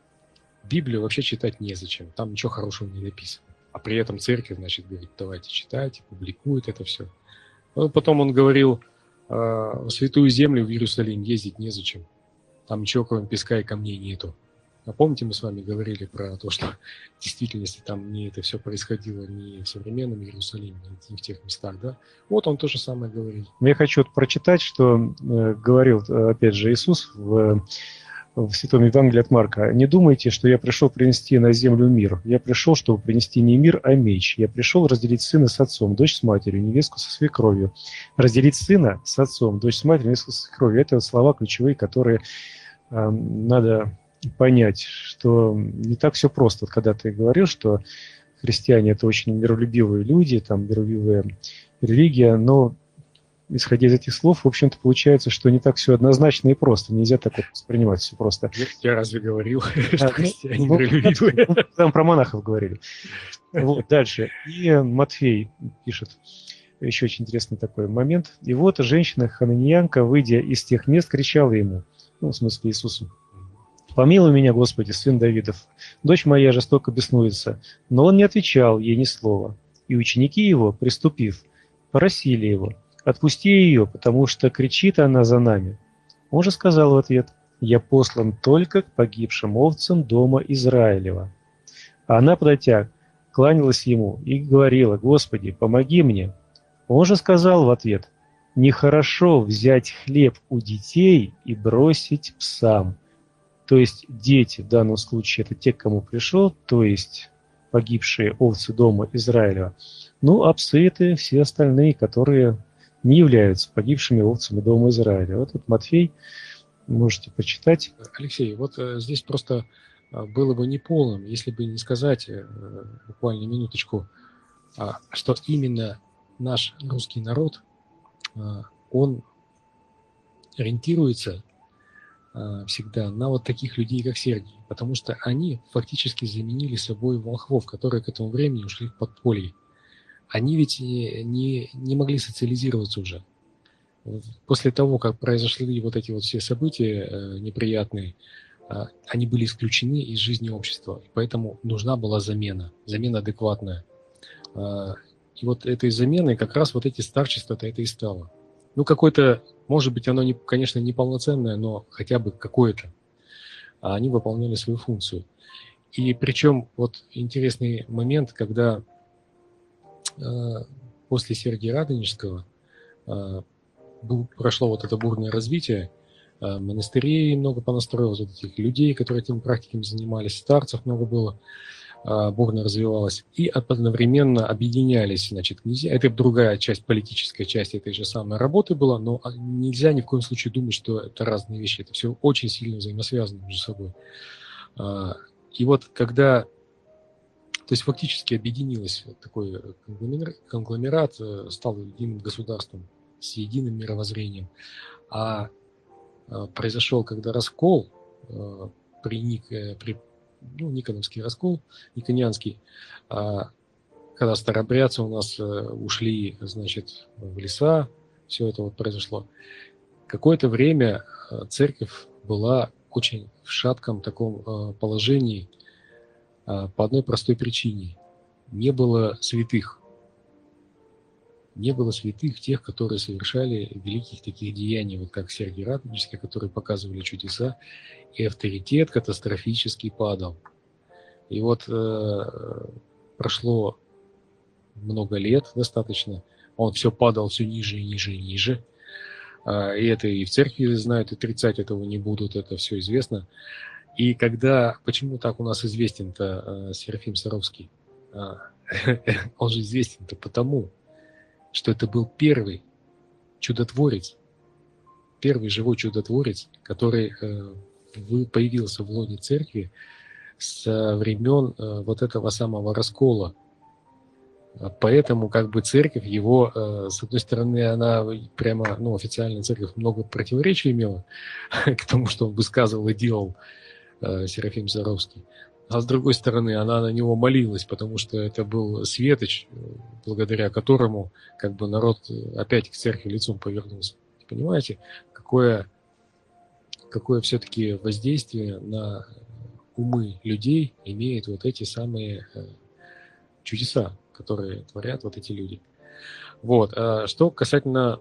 Библию вообще читать незачем. Там ничего хорошего не написано. А при этом церковь, значит, говорит, давайте читайте, публикует это все. Но потом он говорил, э, в Святую Землю, в Иерусалим ездить незачем. Там ничего, кроме песка и камней, нету. А помните, мы с вами говорили про то, что в действительности там не это все происходило не в современном Иерусалиме, не в тех местах, да? Вот он то же самое говорил. Я хочу вот прочитать, что э, говорил, опять же, Иисус в, в Святом Евангелии от Марка. «Не думайте, что я пришел принести на землю мир. Я пришел, чтобы принести не мир, а меч. Я пришел разделить сына с отцом, дочь с матерью, невестку со свекровью». Разделить сына с отцом, дочь с матерью, невестку со свекровью. Это слова ключевые, которые э, надо... понять, что не так все просто. Вот когда ты говорил, что христиане – это очень миролюбивые люди, там миролюбивая религия, но исходя из этих слов, в общем-то, получается, что не так все однозначно и просто. Нельзя так вот воспринимать все просто. Я разве говорил, а, что христиане миролюбивые? Ну, там про монахов говорили. Вот, дальше. И Матфей пишет еще очень интересный такой момент. «И вот женщина-хананеянка, выйдя из тех мест, кричала ему», ну, в смысле Иисусу, «Помилуй меня, Господи, сын Давидов, дочь моя жестоко беснуется». Но он не отвечал ей ни слова. И ученики его, приступив, просили его: «Отпусти ее, потому что кричит она за нами». Он же сказал в ответ: «Я послан только к погибшим овцам дома Израилева». А она, подойдя, кланялась ему и говорила: «Господи, помоги мне». Он же сказал в ответ: «Нехорошо взять хлеб у детей и бросить псам». То есть дети в данном случае – это те, к кому пришел, то есть погибшие овцы дома Израилева. Ну, а псы – это все остальные, которые не являются погибшими овцами дома Израиля. Вот тут Матфей, можете почитать. Алексей, вот э, здесь просто э, было бы неполным, если бы не сказать, э, буквально минуточку, э, что именно наш русский народ, э, он ориентируется всегда на вот таких людей, как Сергий, потому что они фактически заменили собой волхвов, которые к этому времени ушли в подполье. Они ведь не, не, не могли социализироваться уже. После того, как произошли вот эти вот все события э, неприятные, э, они были исключены из жизни общества, и поэтому нужна была замена, замена адекватная. Э, и вот этой заменой как раз вот эти старчества-то это и стало. Ну, какой-то, может быть, оно, не, конечно, не полноценное, но хотя бы какое-то. А они выполняли свою функцию. И причем вот интересный момент, когда э, после Сергия Радонежского э, был, прошло вот это бурное развитие, э, монастырей много понастроилось, вот этих людей, которые этими практиками занимались, старцев много было, бурно развивалась, и одновременно объединялись, значит, князья. Это другая часть, политическая часть этой же самой работы была, но нельзя ни в коем случае думать, что это разные вещи. Это все очень сильно взаимосвязано между собой. И вот когда, то есть фактически объединилось такой конгломерат, стал единым государством с единым мировоззрением, а произошел, когда раскол при, при ну, Никоновский раскол, Никонианский, а, когда старообрядцы у нас а, ушли, значит, в леса, все это вот произошло. Какое-то время а, церковь была очень в шатком таком а, положении а, по одной простой причине. Не было святых. Не было святых тех, которые совершали великих таких деяний, вот как Сергий Радонежский, которые показывали чудеса, и авторитет катастрофически падал. И вот э, прошло много лет достаточно, он все падал все ниже и ниже и ниже. Э, и это и в церкви знают, и отрицать этого не будут, это все известно. И когда, почему так у нас известен-то э, Серафим Саровский? Э, он же известен-то потому, что это был первый чудотворец, первый живой чудотворец, который э, появился в лоне церкви со времен э, вот этого самого раскола. Поэтому как бы церковь его, с одной стороны, она прямо, ну, официальная церковь много противоречий имела к тому, что он высказывал и делал, Серафим Саровский. А с другой стороны, она на него молилась, потому что это был светоч, благодаря которому как бы народ опять к церкви лицом повернулся. Понимаете, какое, какое все-таки воздействие на умы людей имеют вот эти самые чудеса, которые творят вот эти люди. Вот. А что касательно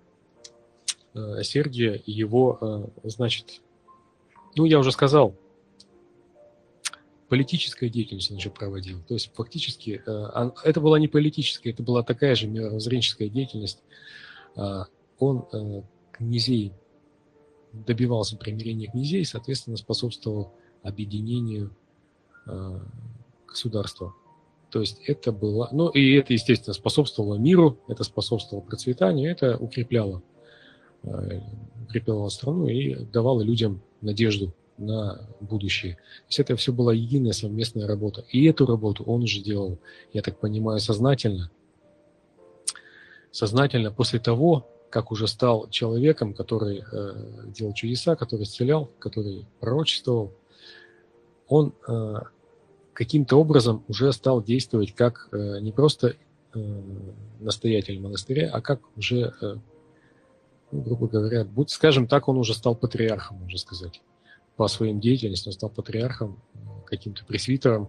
Сергия и его, значит, ну, я уже сказал, политическая деятельность он еще проводил. То есть фактически это была не политическая, это была такая же мировоззренческая деятельность. Он князей, добивался примирения князей, соответственно, способствовал объединению государства. То есть это было, ну и это, естественно, способствовало миру, это способствовало процветанию, это укрепляло, укрепляло страну и давало людям надежду на будущее. То есть это все была единая совместная работа. И эту работу он уже делал, я так понимаю, сознательно. Сознательно после того, как уже стал человеком, который э, делал чудеса, который исцелял, который пророчествовал, он э, каким-то образом уже стал действовать как э, не просто э, настоятель монастыря, а как уже, э, ну, грубо говоря, будь, скажем так, он уже стал патриархом, можно сказать. По своим деятельностям он стал патриархом, каким-то пресвитером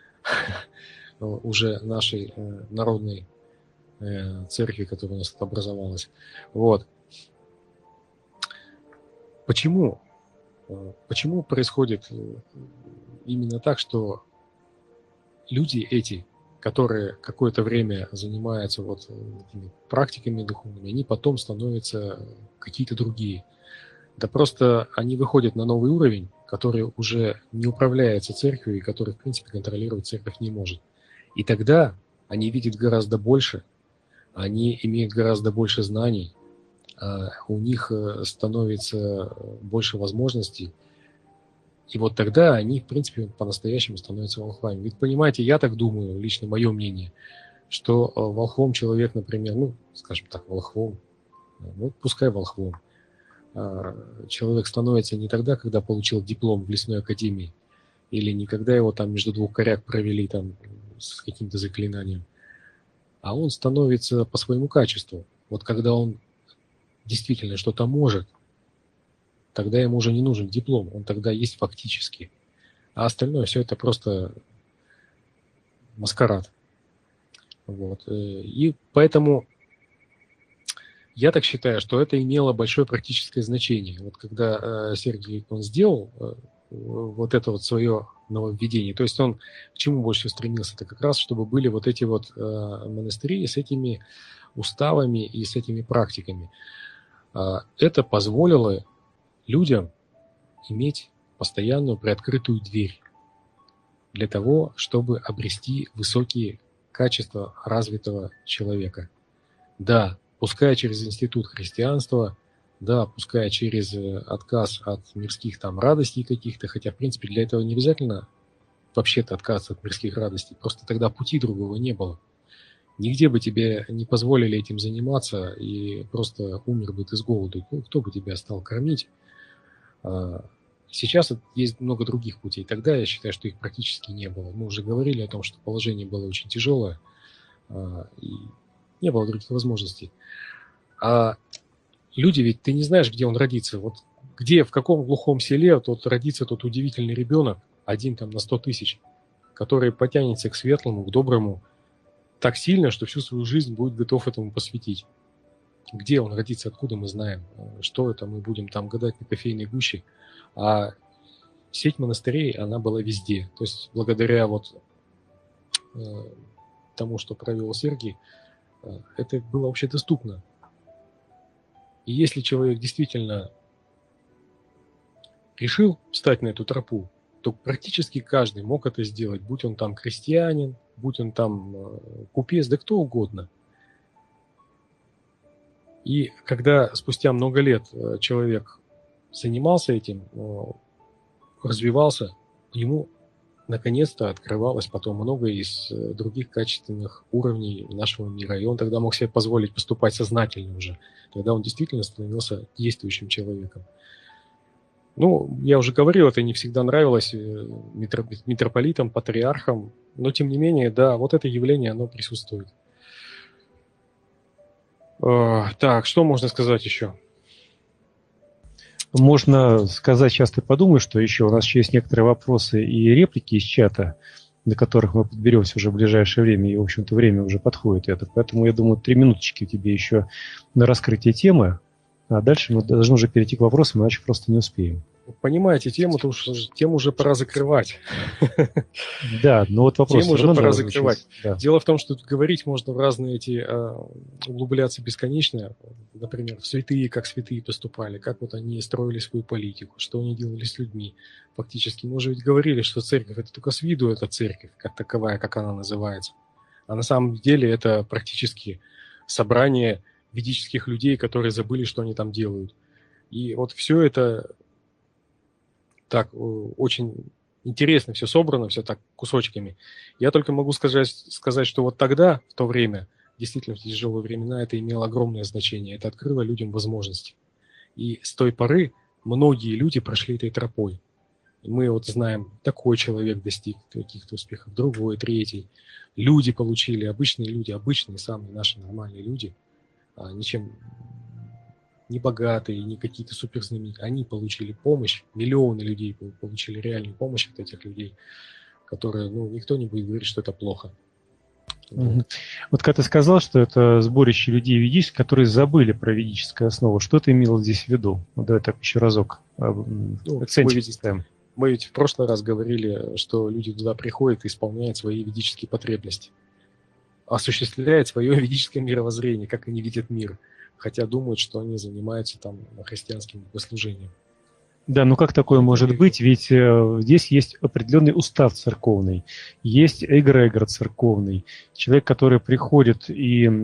уже нашей э, народной э, церкви, которая у нас образовалась. Вот. Почему? Почему происходит именно так, что люди эти, которые какое-то время занимаются вот этими практиками духовными, они потом становятся какие-то другие? Да просто они выходят на новый уровень, который уже не управляется церковью и который, в принципе, контролировать церковь не может. И тогда они видят гораздо больше, они имеют гораздо больше знаний, у них становится больше возможностей. И вот тогда они, в принципе, по-настоящему становятся волхвами. Ведь, понимаете, я так думаю, лично мое мнение, что волхвом человек, например, ну, скажем так, волхвом, ну, пускай волхвом, человек становится не тогда, когда получил диплом в лесной академии, или не когда его там между двух коряк провели там с каким-то заклинанием, а он становится по своему качеству. Вот когда он действительно что-то может, тогда ему уже не нужен диплом, он тогда есть фактически. А остальное все это просто маскарад. Вот. И поэтому я так считаю, что это имело большое практическое значение. Вот когда Сергий он сделал вот это вот свое нововведение, то есть он к чему больше стремился? Это как раз, чтобы были вот эти вот монастыри с этими уставами и с этими практиками. Это позволило людям иметь постоянную приоткрытую дверь для того, чтобы обрести высокие качества развитого человека. Да, пускай через институт христианства, да, пускай через отказ от мирских там радостей каких-то, хотя, в принципе, для этого не обязательно вообще-то отказ от мирских радостей, просто тогда пути другого не было. Нигде бы тебе не позволили этим заниматься, и просто умер бы ты с голоду. Ну, кто бы тебя стал кормить? Сейчас есть много других путей. Тогда я считаю, что их практически не было. Мы уже говорили о том, что положение было очень тяжелое, и не было других возможностей. А люди ведь, ты не знаешь, где он родится. Вот где, в каком глухом селе тот родится тот удивительный ребенок, один там на сто тысяч, который потянется к светлому, к доброму так сильно, что всю свою жизнь будет готов этому посвятить. Где он родится, откуда мы знаем, что это мы будем там гадать на кофейной гуще. А сеть монастырей, она была везде. То есть благодаря вот э, тому, что провел Сергий, э, это было вообще доступно. И если человек действительно решил встать на эту тропу, то практически каждый мог это сделать, будь он там крестьянин, будь он там э, купец, да кто угодно. И когда спустя много лет э, человек занимался этим, э, развивался, ему наконец-то открывалось потом много из других качественных уровней нашего мира. И он тогда мог себе позволить поступать сознательно уже. Тогда он действительно становился действующим человеком. Ну, я уже говорил, это не всегда нравилось митрополитам, патриархам, но тем не менее, да, вот это явление, оно присутствует. Так, что можно сказать еще? Можно сказать, сейчас ты подумаешь, что еще у нас еще есть некоторые вопросы и реплики из чата, до которых мы подберемся уже в ближайшее время, и, в общем-то, время уже подходит это. Поэтому, я думаю, три минуточки тебе еще на раскрытие темы, а дальше мы должны уже перейти к вопросам, иначе просто не успеем. Понимаете, тему-то уж, тему уже пора закрывать. Да, но вот вопрос... Тему уже пора закрывать. Да. Дело в том, что тут говорить можно в разные эти, углубляться бесконечно. Например, в святые, как святые поступали, как вот они строили свою политику, что они делали с людьми. Фактически, мы уже ведь говорили, что церковь, это только с виду это церковь, как таковая, как она называется. А на самом деле это практически собрание ведических людей, которые забыли, что они там делают. И вот все это... Так, очень интересно все собрано, все так кусочками. Я только могу сказать, сказать, что вот тогда, в то время, действительно в тяжелые времена, это имело огромное значение. Это открыло людям возможности. И с той поры многие люди прошли этой тропой. И мы вот знаем, такой человек достиг каких-то успехов, другой, третий. Люди получили, обычные люди, обычные, самые наши нормальные люди, ничем не богатые, не какие-то суперзнаменитые. Они получили помощь, миллионы людей получили реальную помощь от этих людей, которые, ну, никто не будет говорить, что это плохо. Вот. Вот когда ты сказал, что это сборище людей ведических, которые забыли про ведическую основу, что ты имел здесь в виду? Ну, давай так еще разок ну, акцентик мы, ведь, мы ведь в прошлый раз говорили, что люди туда приходят и исполняют свои ведические потребности, осуществляют свое ведическое мировоззрение, как они видят мир, хотя думают, что они занимаются там христианским богослужением. Да, ну как такое может быть? Ведь э, здесь есть определенный устав церковный, есть эгрегор церковный. Человек, который приходит и э,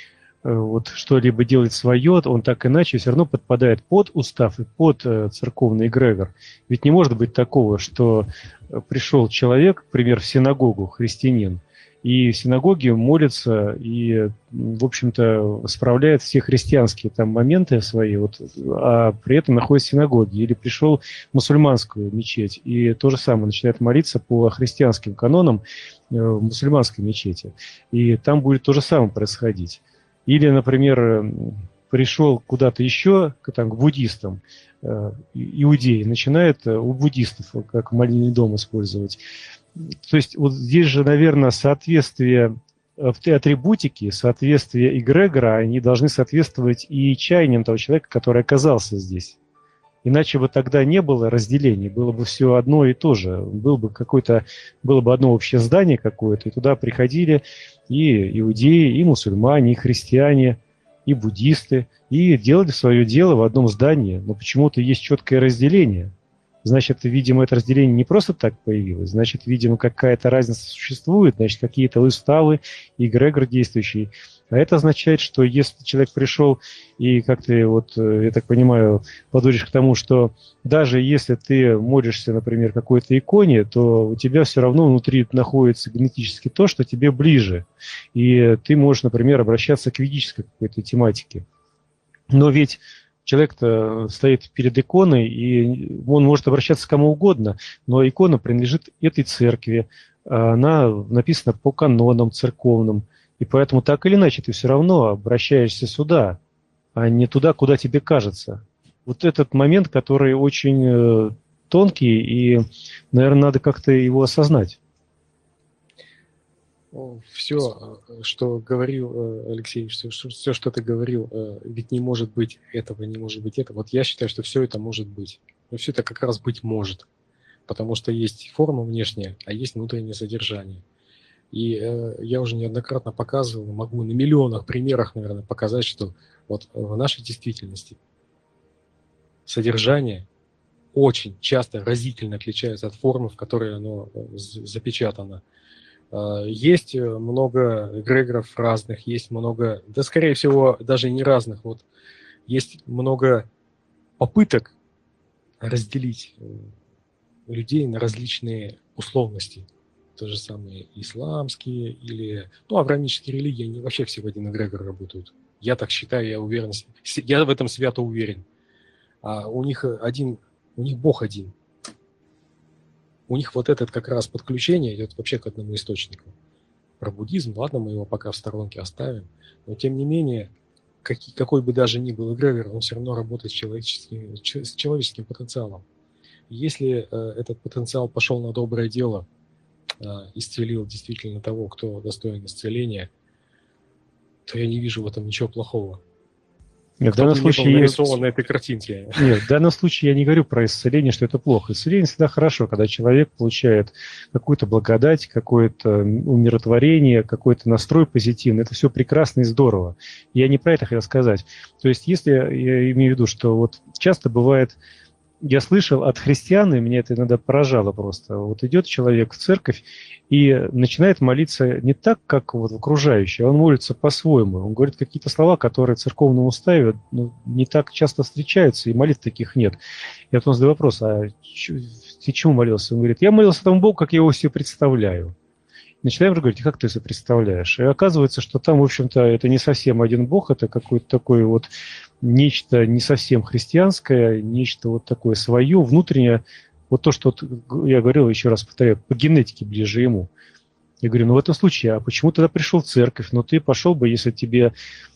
вот что-либо делает свое, он так иначе все равно подпадает под устав и под э, церковный эгрегор. Ведь не может быть такого, что пришел человек, например, в синагогу, христианин, и в синагоге молится и, в общем-то, справляет все христианские там моменты свои, вот, а при этом находится в синагоге. Или пришел в мусульманскую мечеть и то же самое начинает молиться по христианским канонам в мусульманской мечети. И там будет то же самое происходить. Или, например, пришел куда-то еще, там, к буддистам, иудеи, начинает у буддистов как молельный дом использовать. То есть вот здесь же, наверное, соответствие атрибутики, соответствие эгрегора, они должны соответствовать и чаяниям того человека, который оказался здесь. Иначе бы тогда не было разделений, было бы все одно и то же. Было бы какое-то, было бы одно общее здание какое-то, и туда приходили и иудеи, и мусульмане, и христиане, и буддисты, и делали свое дело в одном здании. Но почему-то есть четкое разделение. Значит, видимо, это разделение не просто так появилось, значит, видимо, какая-то разница существует, значит, какие-то уставы, эгрегор действующий. А это означает, что если человек пришел и, как ты, вот, я так понимаю, подводишь к тому, что даже если ты молишься, например, какой-то иконе, то у тебя все равно внутри находится генетически то, что тебе ближе. И ты можешь, например, обращаться к ведической какой-то тематике. Но ведь человек-то стоит перед иконой, и он может обращаться к кому угодно, но икона принадлежит этой церкви, она написана по канонам церковным, и поэтому так или иначе ты все равно обращаешься сюда, а не туда, куда тебе кажется. Вот этот момент, который очень тонкий, и, наверное, надо как-то его осознать. Все, что говорил Алексей, все, все, что ты говорил, ведь не может быть этого, не может быть этого. Вот я считаю, что все это может быть. Но все это как раз быть может. Потому что есть форма внешняя, а есть внутреннее содержание. И э, я уже неоднократно показывал, могу на миллионах примерах, наверное, показать, что вот в нашей действительности содержание очень часто разительно отличается от формы, в которой оно запечатано. Есть много эгрегоров разных, есть много, да, скорее всего, даже не разных. Вот есть много попыток разделить людей на различные условности. То же самое исламские или, ну, авраамические религии, они вообще все в один эгрегор работают. Я так считаю, я уверен, я в этом свято уверен. А у них один, у них Бог один. У них вот этот как раз подключение идет вообще к одному источнику. Про буддизм, ладно, мы его пока в сторонке оставим, но тем не менее, как, какой бы даже ни был эгрегор, он все равно работает с человеческим, с человеческим потенциалом. Если э, этот потенциал пошел на доброе дело, э, исцелил действительно того, кто достоин исцеления, то я не вижу в этом ничего плохого. Нет, в Кто данном бы ни был случае, нарисован на этой картинке. нет, в данном случае я не говорю про исцеление, что это плохо. Исцеление всегда хорошо, когда человек получает какую-то благодать, какое-то умиротворение, какой-то настрой позитивный. Это все прекрасно и здорово. Я не про это хотел сказать. То есть, если я имею в виду, что вот часто бывает, я слышал от христиан, и меня это иногда поражало просто. Вот идет человек в церковь и начинает молиться не так, как вот окружающие, а он молится по-своему. Он говорит какие-то слова, которые в церковном уставе ну, не так часто встречаются, и молитв таких нет. Я потом задаю вопрос, а ты чему молился? Он говорит, я молился тому Богу, как я его себе представляю. Начинаем же говорить, как ты себе представляешь? И оказывается, что там, в общем-то, это не совсем один Бог, это какой-то такой вот нечто не совсем христианское, нечто вот такое свое, внутреннее, вот то, что вот я говорил, еще раз повторяю, по генетике ближе ему. Я говорю, ну в этом случае, а почему тогда пришел в церковь? Ну ты пошел бы, если тебе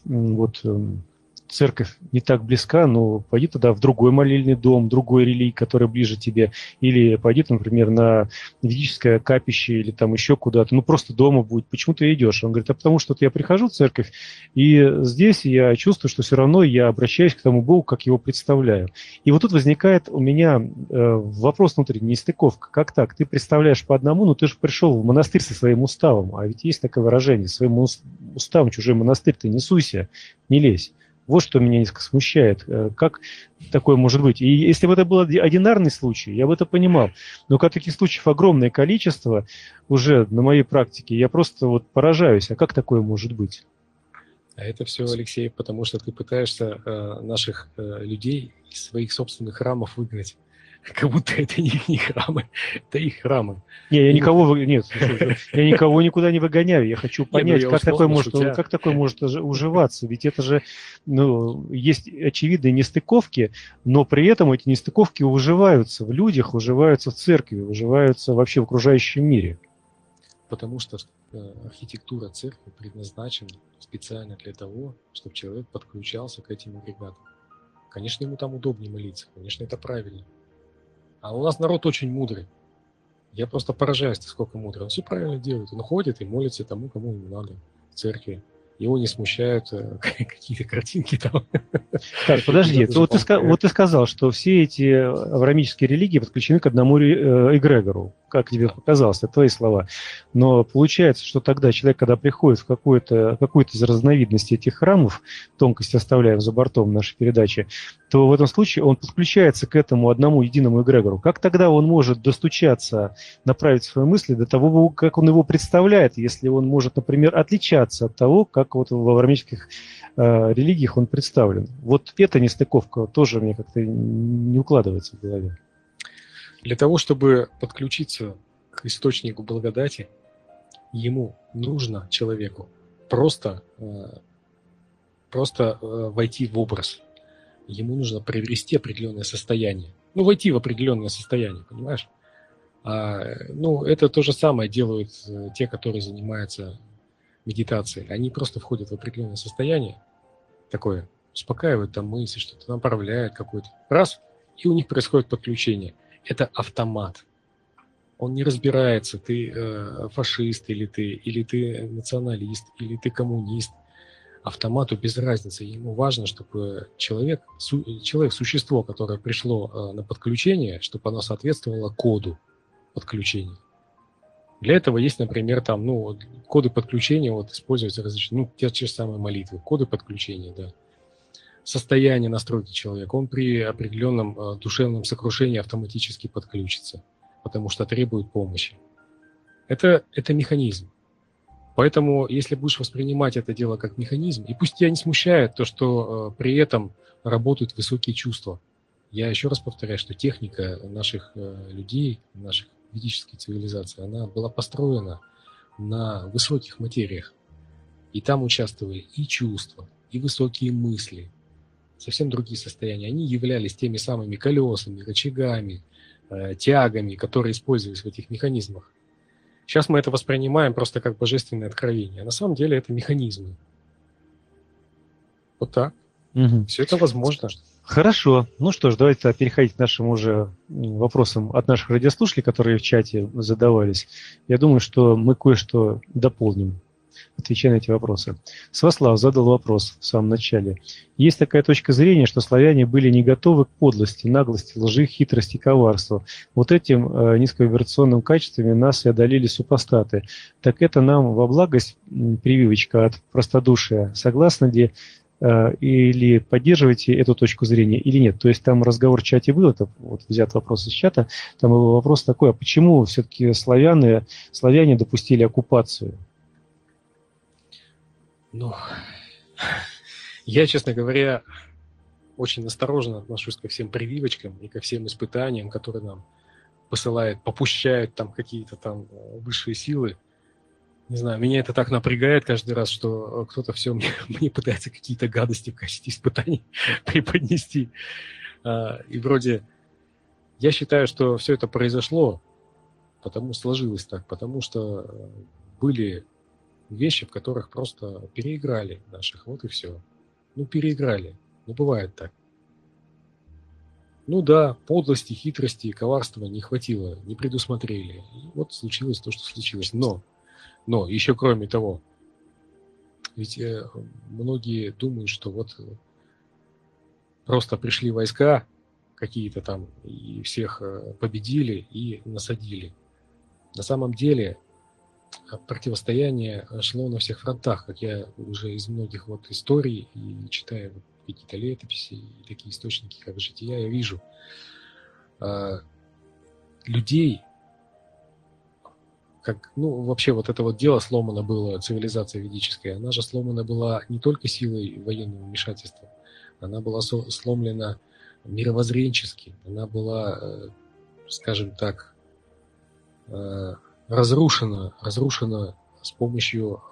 вот церковь не так близка, но пойди тогда в другой молельный дом, другой религии, который ближе тебе, или пойди, например, на ведическое капище или там еще куда-то, ну просто дома будет. Почему ты идешь? Он говорит, а потому что вот я прихожу в церковь, и здесь я чувствую, что все равно я обращаюсь к тому Богу, как его представляю. И вот тут возникает у меня э, вопрос внутренний, нестыковка. Как так? Ты представляешь по одному, но ты же пришел в монастырь со своим уставом, а ведь есть такое выражение, своим уставом чужой монастырь ты не суйся, не лезь. Вот что меня несколько смущает. Как такое может быть? И если бы это был одинарный случай, я бы это понимал. Но как таких случаев огромное количество уже на моей практике, я просто вот поражаюсь. А как такое может быть? А это все, Алексей, потому что ты пытаешься э, наших э, людей из своих собственных храмов выгнать. Как будто это не их храмы, это их храмы. Не, я никого, нет, я никого никуда не выгоняю. Я хочу понять, как такое может, как такое может уживаться. Ведь это же, ну, есть очевидные нестыковки, но при этом эти нестыковки уживаются в людях, уживаются в церкви, уживаются вообще в окружающем мире. Потому что архитектура церкви предназначена специально для того, чтобы человек подключался к этим агрегатам. Конечно, ему там удобнее молиться, конечно, это правильно. А у нас народ очень мудрый. Я просто поражаюсь, сколько мудрый. Он все правильно делает. Он ходит и молится тому, кому ему надо в церкви. Его не смущают э, какие-то картинки там. Так, подожди. Вот ты, вот ты сказал, что все эти авраамические религии подключены к одному эгрегору. Как тебе показалось, это твои слова. Но получается, что тогда человек, когда приходит в какую-то, какую-то из разновидностей этих храмов, тонкости оставляем за бортом нашей передачи, то в этом случае он подключается к этому одному единому эгрегору. Как тогда он может достучаться, направить свои мысли до того, как он его представляет, если он может, например, отличаться от того, как вот в авраамических э, религиях он представлен? Вот эта нестыковка тоже мне как-то не укладывается в голове. Для того, чтобы подключиться к источнику благодати, ему нужно, человеку, просто, просто войти в образ. Ему нужно приобрести определенное состояние. Ну, войти в определенное состояние, понимаешь? А, ну, это то же самое делают те, которые занимаются медитацией. Они просто входят в определенное состояние, такое, успокаивают там мысли, что-то направляют какое-то. Раз, и у них происходит подключение. Это автомат. Он не разбирается, ты э, фашист или ты, или ты националист, или ты коммунист. Автомату без разницы. Ему важно, чтобы человек, су, человек существо, которое пришло э, на подключение, чтобы оно соответствовало коду подключения. Для этого есть, например, там, ну, коды подключения вот, используются различные, ну, те же самые молитвы, коды подключения, да. Состояние настройки человека, он при определенном э, душевном сокрушении автоматически подключится, потому что требует помощи. Это, это механизм. Поэтому, если будешь воспринимать это дело как механизм, и пусть тебя не смущает то, что э, при этом работают высокие чувства. Я еще раз повторяю, что техника наших э, людей, наших ведической цивилизации, она была построена на высоких материях. И там участвовали и чувства, и высокие мысли, совсем другие состояния. Они являлись теми самыми колесами, рычагами, э, тягами, которые использовались в этих механизмах. Сейчас мы это воспринимаем просто как божественное откровение. А на самом деле это механизмы. Вот так. Угу. Все это возможно. Хорошо. Ну что ж, давайте переходить к нашим уже вопросам от наших радиослушателей, которые в чате задавались. Я думаю, что мы кое-что дополним, отвечая на эти вопросы. Сваслав задал вопрос в самом начале. Есть такая точка зрения, что славяне были не готовы к подлости, наглости, лжи, хитрости, коварству. Вот этим э, низковибрационным качествами нас и одолели супостаты. Так это нам во благость прививочка от простодушия. Согласны ли э, или поддерживаете эту точку зрения или нет? То есть там разговор в чате был, это вот взят вопрос из чата, там был вопрос такой, а почему все-таки славяне, славяне допустили оккупацию? Ну, я, честно говоря, очень осторожно отношусь ко всем прививочкам и ко всем испытаниям, которые нам посылают, попущают там какие-то там высшие силы. Не знаю, меня это так напрягает каждый раз, что кто-то все мне, мне пытается какие-то гадости в качестве испытаний преподнести. И вроде я считаю, что все это произошло, потому сложилось так, потому что были вещи, в которых просто переиграли наших, вот и все. Ну, переиграли. Ну, бывает так. Ну да, подлости, хитрости, коварства не хватило, не предусмотрели. И вот случилось то, что случилось. Но, но еще кроме того, ведь э, многие думают, что вот просто пришли войска какие-то там и всех э, победили и насадили. На самом деле противостояние шло на всех фронтах, как я уже из многих вот историй и читая вот какие-то летописи и такие источники, как жития, я вижу а, людей, как, ну, вообще вот это вот дело сломано было, цивилизация ведическая, она же сломана была не только силой военного вмешательства, она была со- сломлена мировоззренчески, она была, скажем так, разрушена, разрушена с помощью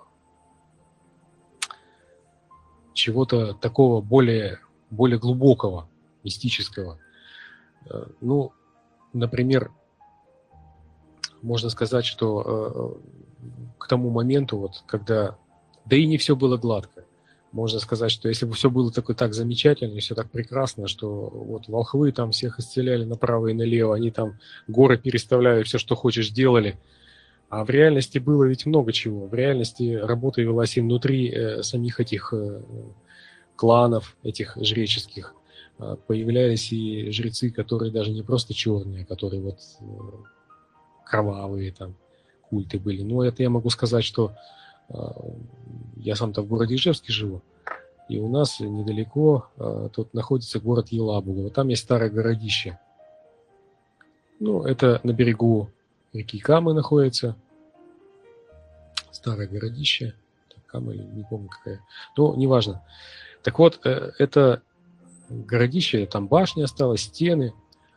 чего-то такого более, более глубокого, мистического. Ну, например, можно сказать, что к тому моменту, вот, когда, да и не все было гладко, можно сказать, что если бы все было такое так замечательно и все так прекрасно, что вот волхвы там всех исцеляли направо и налево, они там горы переставляли, все, что хочешь, делали. А в реальности было ведь много чего. В реальности работа велась и внутри э, самих этих э, кланов, этих жреческих. Э, появлялись и жрецы, которые даже не просто черные, а которые вот э, кровавые там культы были. Но это я могу сказать, что э, я сам-то в городе Ижевске живу, и у нас недалеко э, тут находится город Елабуга. Вот там есть старое городище. Ну, это на берегу реки Камы находится. Старое городище. Кама, не помню какая. Но неважно. Так вот, это городище, там башня осталась, стены.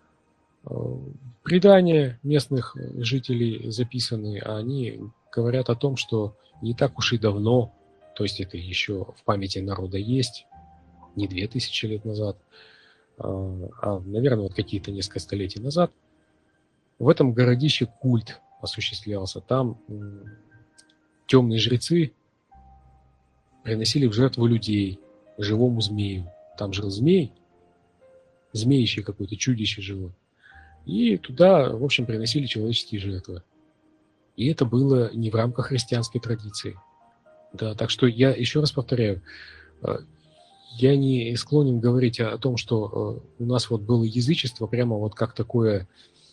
Предания местных жителей записаны, а они говорят о том, что не так уж и давно, то есть это еще в памяти народа есть, не две тысячи лет назад, а, наверное, вот какие-то несколько столетий назад, в этом городище культ осуществлялся. Там темные жрецы приносили в жертву людей, живому змею. Там жил змей, змеище какое-то, чудище жило. И туда, в общем, приносили человеческие жертвы. И это было не в рамках христианской традиции. Да, так что я еще раз повторяю, я не склонен говорить о том, что у нас вот было язычество прямо вот как такое,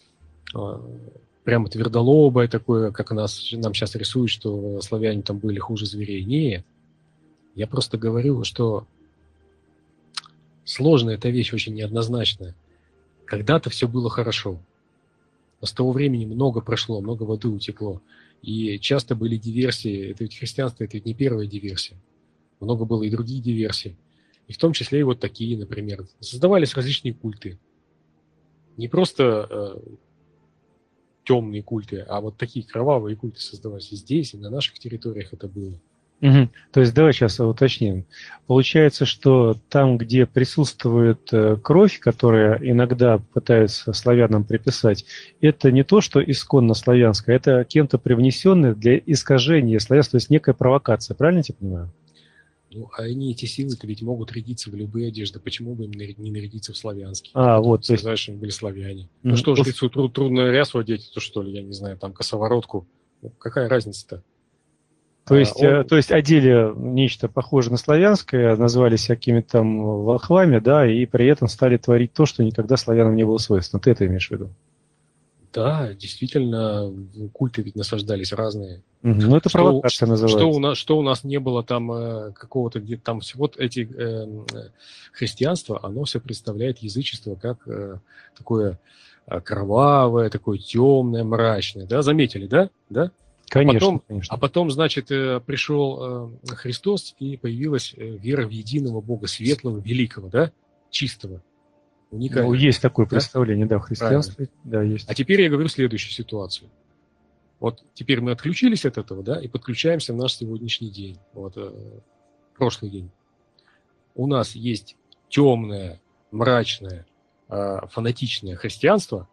прямо твердолобое такое, как нас, нам сейчас рисуют, что славяне там были хуже зверей. Нет. Я просто говорю, что сложная эта вещь, очень неоднозначная. Когда-то все было хорошо. Но с того времени много прошло, много воды утекло. И часто были диверсии. Это ведь христианство, это ведь не первая диверсия. Много было и других диверсий. И в том числе и вот такие, например. Создавались различные культы. Не просто э, темные культы, а вот такие кровавые культы создавались и здесь, и на наших территориях это было. Угу. То есть давай сейчас уточним. Получается, что там, где присутствует э, кровь, которая иногда пытаются славянам приписать, это не то, что исконно славянское, это кем-то привнесенное для искажения славянства, то есть некая провокация, правильно я тебя понимаю? Ну, а они, эти силы-то ведь могут рядиться в любые одежды. Почему бы им не нарядиться в славянские? А, вот, то есть... Сказать, что они были славяне. Mm-hmm. Ну что, жрецу труд, трудно рясу одеть, то что ли, я не знаю, там косоворотку. Ну, какая разница-то? То есть, а, он... то есть одели нечто похожее на славянское, назвались всякими там волхвами, да, и при этом стали творить то, что никогда славянам не было свойственно. Ты это имеешь в виду? Да, действительно, культы ведь насаждались разные. Угу. Ну, это что, провокация называется. Что у, нас, что у нас не было там э, какого-то, где там вот эти э, христианство, оно все представляет язычество как э, такое э, кровавое, такое темное, мрачное. Да, заметили, да? Да? Конечно, а потом, конечно. А потом, значит, э, пришел э, Христос, и появилась э, вера в единого Бога, светлого, великого, да, чистого. Уникально. Ну, есть такое да? представление, да, в христианстве. Да, есть. А теперь я говорю следующую ситуацию. Вот теперь мы отключились от этого, да, и подключаемся в наш сегодняшний день, вот, э, прошлый день. У нас есть темное, мрачное, э, фанатичное христианство,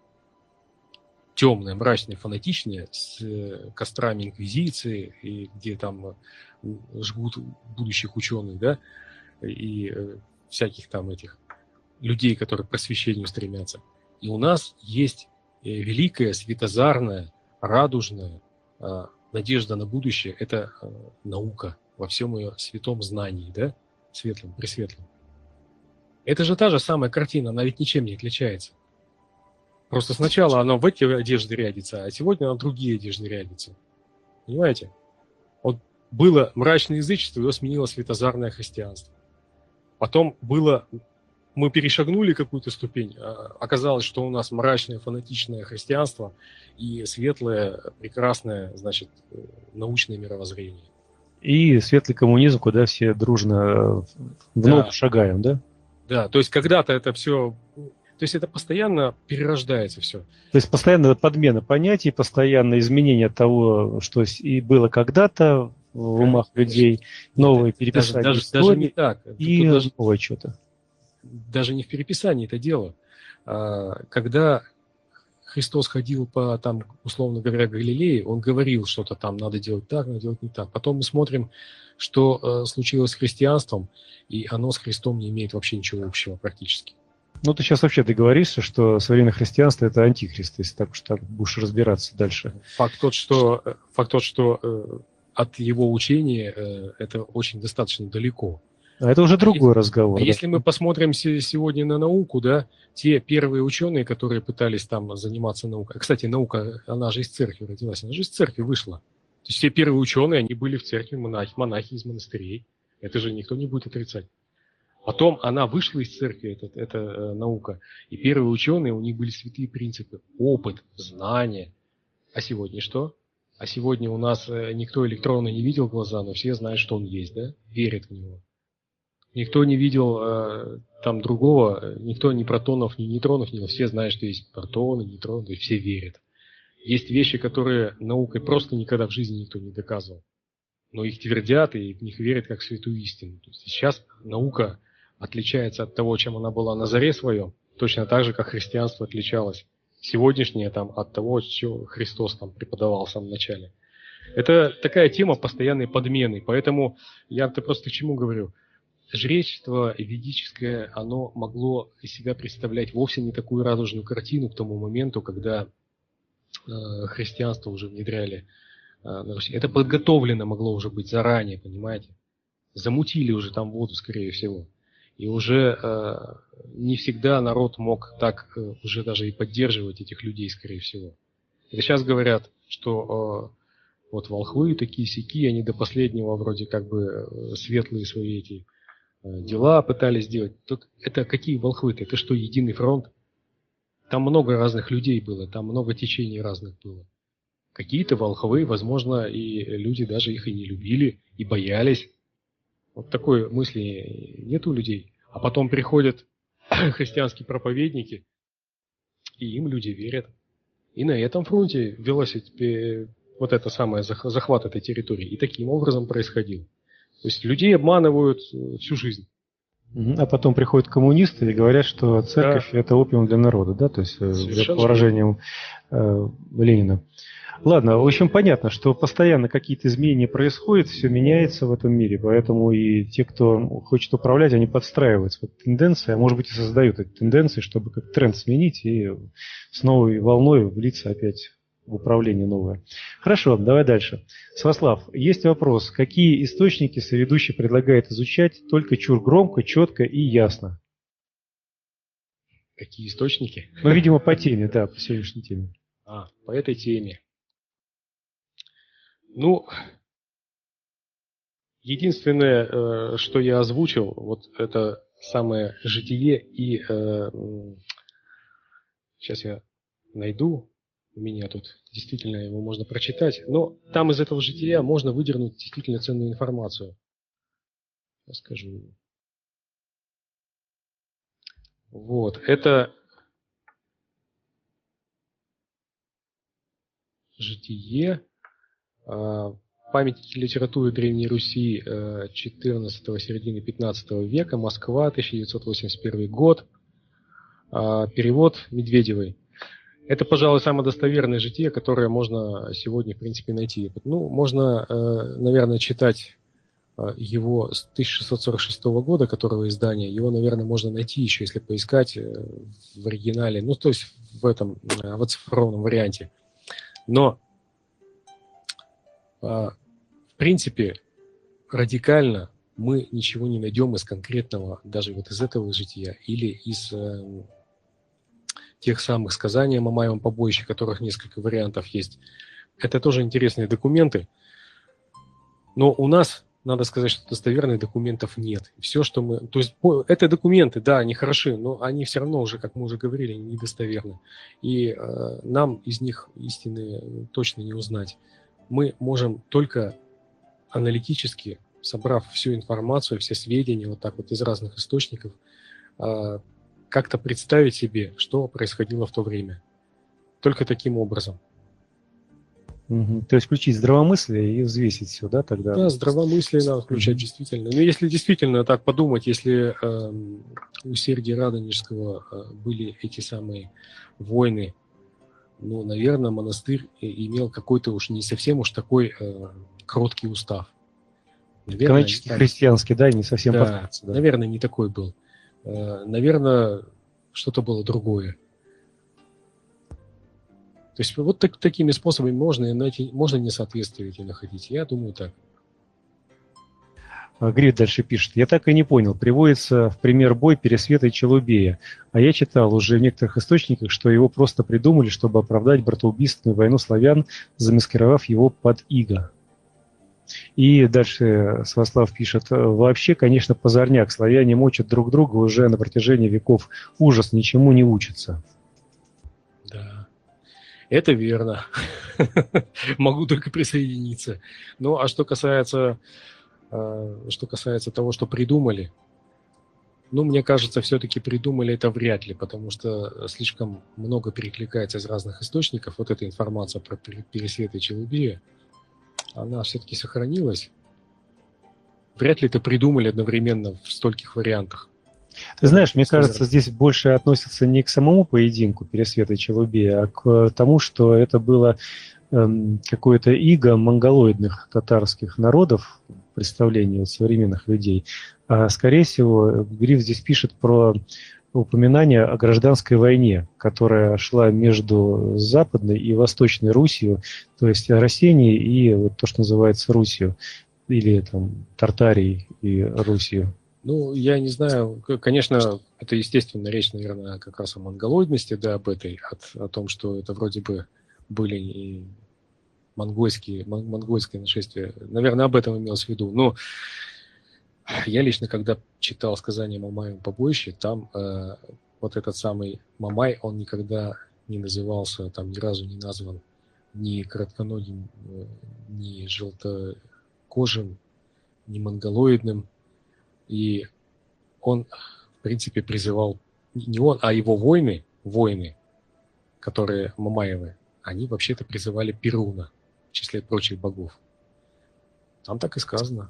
темное, мрачное, фанатичное, с э, кострами инквизиции, и где там э, жгут будущих ученых, да, и э, всяких там этих людей, которые к просвещению стремятся. И у нас есть великая, светозарная, радужная э, надежда на будущее. Это э, наука во всем ее святом знании, да, светлом, пресветлом. Это же та же самая картина, она ведь ничем не отличается. Просто сначала она в эти одежды рядится, а сегодня она в другие одежды рядится. Понимаете? Вот было мрачное язычество, его сменило светозарное христианство. Потом было... Мы перешагнули какую-то ступень, оказалось, что у нас мрачное, фанатичное христианство и светлое, прекрасное, значит, научное мировоззрение. И светлый коммунизм, куда все дружно в ногу да. шагаем, да? Да, то есть когда-то это все... То есть это постоянно перерождается все. То есть постоянно подмена понятий, постоянно изменение того, что и было когда-то в умах Конечно. людей, новые переписания даже, даже, даже не так. и даже... новое что-то. Даже не в переписании это дело. Когда Христос ходил по, там, условно говоря, Галилее, он говорил что-то там, надо делать так, надо делать не так. Потом мы смотрим, что случилось с христианством, и оно с Христом не имеет вообще ничего общего практически. Ну, ты сейчас вообще договоришься, что современное христианство – это антихрист, если так уж так будешь разбираться дальше. Факт тот, что, факт тот, что от его учения это очень достаточно далеко. А это уже другой если, разговор. А да? Если мы посмотрим сегодня на науку, да, те первые ученые, которые пытались там заниматься наукой. Кстати, наука, она же из церкви родилась, она же из церкви вышла. То есть все первые ученые, они были в церкви, монахи, монахи из монастырей. Это же никто не будет отрицать. Потом она вышла из церкви, эта, эта э, наука, и первые ученые, у них были святые принципы, опыт, знания. А сегодня что? А сегодня у нас э, никто электронно не видел глаза, но все знают, что он есть, да? Верят в него. Никто не видел э, там другого, никто ни протонов, ни нейтронов не видел. Все знают, что есть протоны, нейтроны, то есть все верят. Есть вещи, которые наукой просто никогда в жизни никто не доказывал. Но их твердят и в них верят как в святую истину. То есть сейчас наука отличается от того, чем она была на заре своем, точно так же, как христианство отличалось сегодняшнее там, от того, что Христос там преподавал в самом начале. Это такая тема постоянной подмены. Поэтому я-то просто к чему говорю? Жречество ведическое, оно могло из себя представлять вовсе не такую радужную картину к тому моменту, когда э, христианство уже внедряли э, на Руси. Это подготовлено могло уже быть заранее, понимаете? Замутили уже там воду, скорее всего. И уже э, не всегда народ мог так э, уже даже и поддерживать этих людей, скорее всего. Это сейчас говорят, что э, вот волхвы такие-сяки, они до последнего вроде как бы э, светлые свои эти дела пытались сделать. Тут это какие волхвы-то? Это что, единый фронт? Там много разных людей было, там много течений разных было. Какие-то волхвы, возможно, и люди даже их и не любили, и боялись. Вот такой мысли нет у людей. А потом приходят христианские проповедники, и им люди верят. И на этом фронте велась вот это самое захват этой территории. И таким образом происходил. То есть людей обманывают всю жизнь. А потом приходят коммунисты и говорят, что церковь да. – это опиум для народа, да, то есть Совершенно по выражениям э, Ленина. Ладно, в общем, понятно, что постоянно какие-то изменения происходят, все меняется в этом мире, поэтому и те, кто хочет управлять, они подстраиваются под тенденции, а может быть и создают эти тенденции, чтобы как тренд сменить и с новой волной влиться опять в управление новое. Хорошо, давай дальше. Сваслав, есть вопрос. Какие источники соведущий предлагает изучать только чур громко, четко и ясно? Какие источники? Ну, видимо, по теме, да, по сегодняшней теме. А, по этой теме. Ну, единственное, что я озвучил, вот это самое житие и... Сейчас я найду. У меня тут действительно его можно прочитать. Но там из этого жития можно выдернуть действительно ценную информацию. Я скажу. Вот. Это житие памятники литературы Древней Руси четырнадцатого, середины пятнадцатого века, Москва, тысяча девятьсот восемьдесят первый год. Перевод Медведевой. Это, пожалуй, самое достоверное житие, которое можно сегодня, в принципе, найти. Ну, можно, наверное, читать его с тысяча шестьсот сорок шестого года, которого издания. Его, наверное, можно найти еще, если поискать в оригинале. Ну, то есть в этом, в оцифрованном варианте. Но, в принципе, радикально мы ничего не найдем из конкретного, даже вот из этого жития или из... тех самых сказаний о Мамаевом побоище, которых несколько вариантов есть. Это тоже интересные документы. Но у нас, надо сказать, что достоверных документов нет. Все, что мы... То есть это документы, да, они хороши, но они все равно уже, как мы уже говорили, недостоверны. И э, нам из них истины точно не узнать. Мы можем только аналитически, собрав всю информацию, все сведения вот так вот из разных источников, э, как-то представить себе, что происходило в то время. Только таким образом. Угу. То есть включить здравомыслие и взвесить все, да, тогда? Да, здравомыслие надо включать, угу. Действительно. Но если действительно так подумать, если э, у Сергия Радонежского э, были эти самые войны, ну, наверное, монастырь имел какой-то уж не совсем уж такой э, кроткий устав. Наверное, канонический там... христианский, да, не совсем да, подходит. Да, наверное, не такой был. Наверное, что-то было другое. То есть вот так, такими способами можно, найти, можно несоответствие эти находить. Я думаю так. Гриф дальше пишет. Я так и не понял. Приводится в пример бой Пересвета и Челубея. А я читал уже в некоторых источниках, что его просто придумали, чтобы оправдать братоубийственную войну славян, замаскировав его под иго. И дальше Сваслав пишет, вообще, конечно, позорняк, славяне мочат друг друга уже на протяжении веков, ужас, ничему не учатся. Да, это верно. Могу только присоединиться. Ну, а что касается, что касается того, что придумали, ну, мне кажется, все-таки придумали это вряд ли, потому что слишком много перекликается из разных источников. Вот эта информация про Пересвета и Челубея, она все-таки сохранилась. Вряд ли это придумали одновременно в стольких вариантах. Ты знаешь, мне кажется, здесь больше относится не к самому поединку Пересвета и Челубея, а к тому, что это было эм, какое-то иго монголоидных татарских народов, представление вот современных людей. А, скорее всего, Гриф здесь пишет про упоминание о гражданской войне, которая шла между Западной и Восточной Русью, то есть Россией и вот то, что называется Русью, или там Тартарией и Русью. Ну, я не знаю, конечно, это, естественно, речь, наверное, как раз о монголоидности, да, об этой, от, о том, что это вроде бы были и монгольские, мон, монгольское нашествие. Наверное, об этом имелось в виду. Но я лично, когда читал сказание о Мамаевом побоище, там э, вот этот самый Мамай, он никогда не назывался, там ни разу не назван ни коротконогим, ни желтокожим, ни монголоидным. И он, в принципе, призывал, не он, а его воины, воины, которые Мамаевы, они вообще-то призывали Перуна в числе прочих богов. Там так и сказано.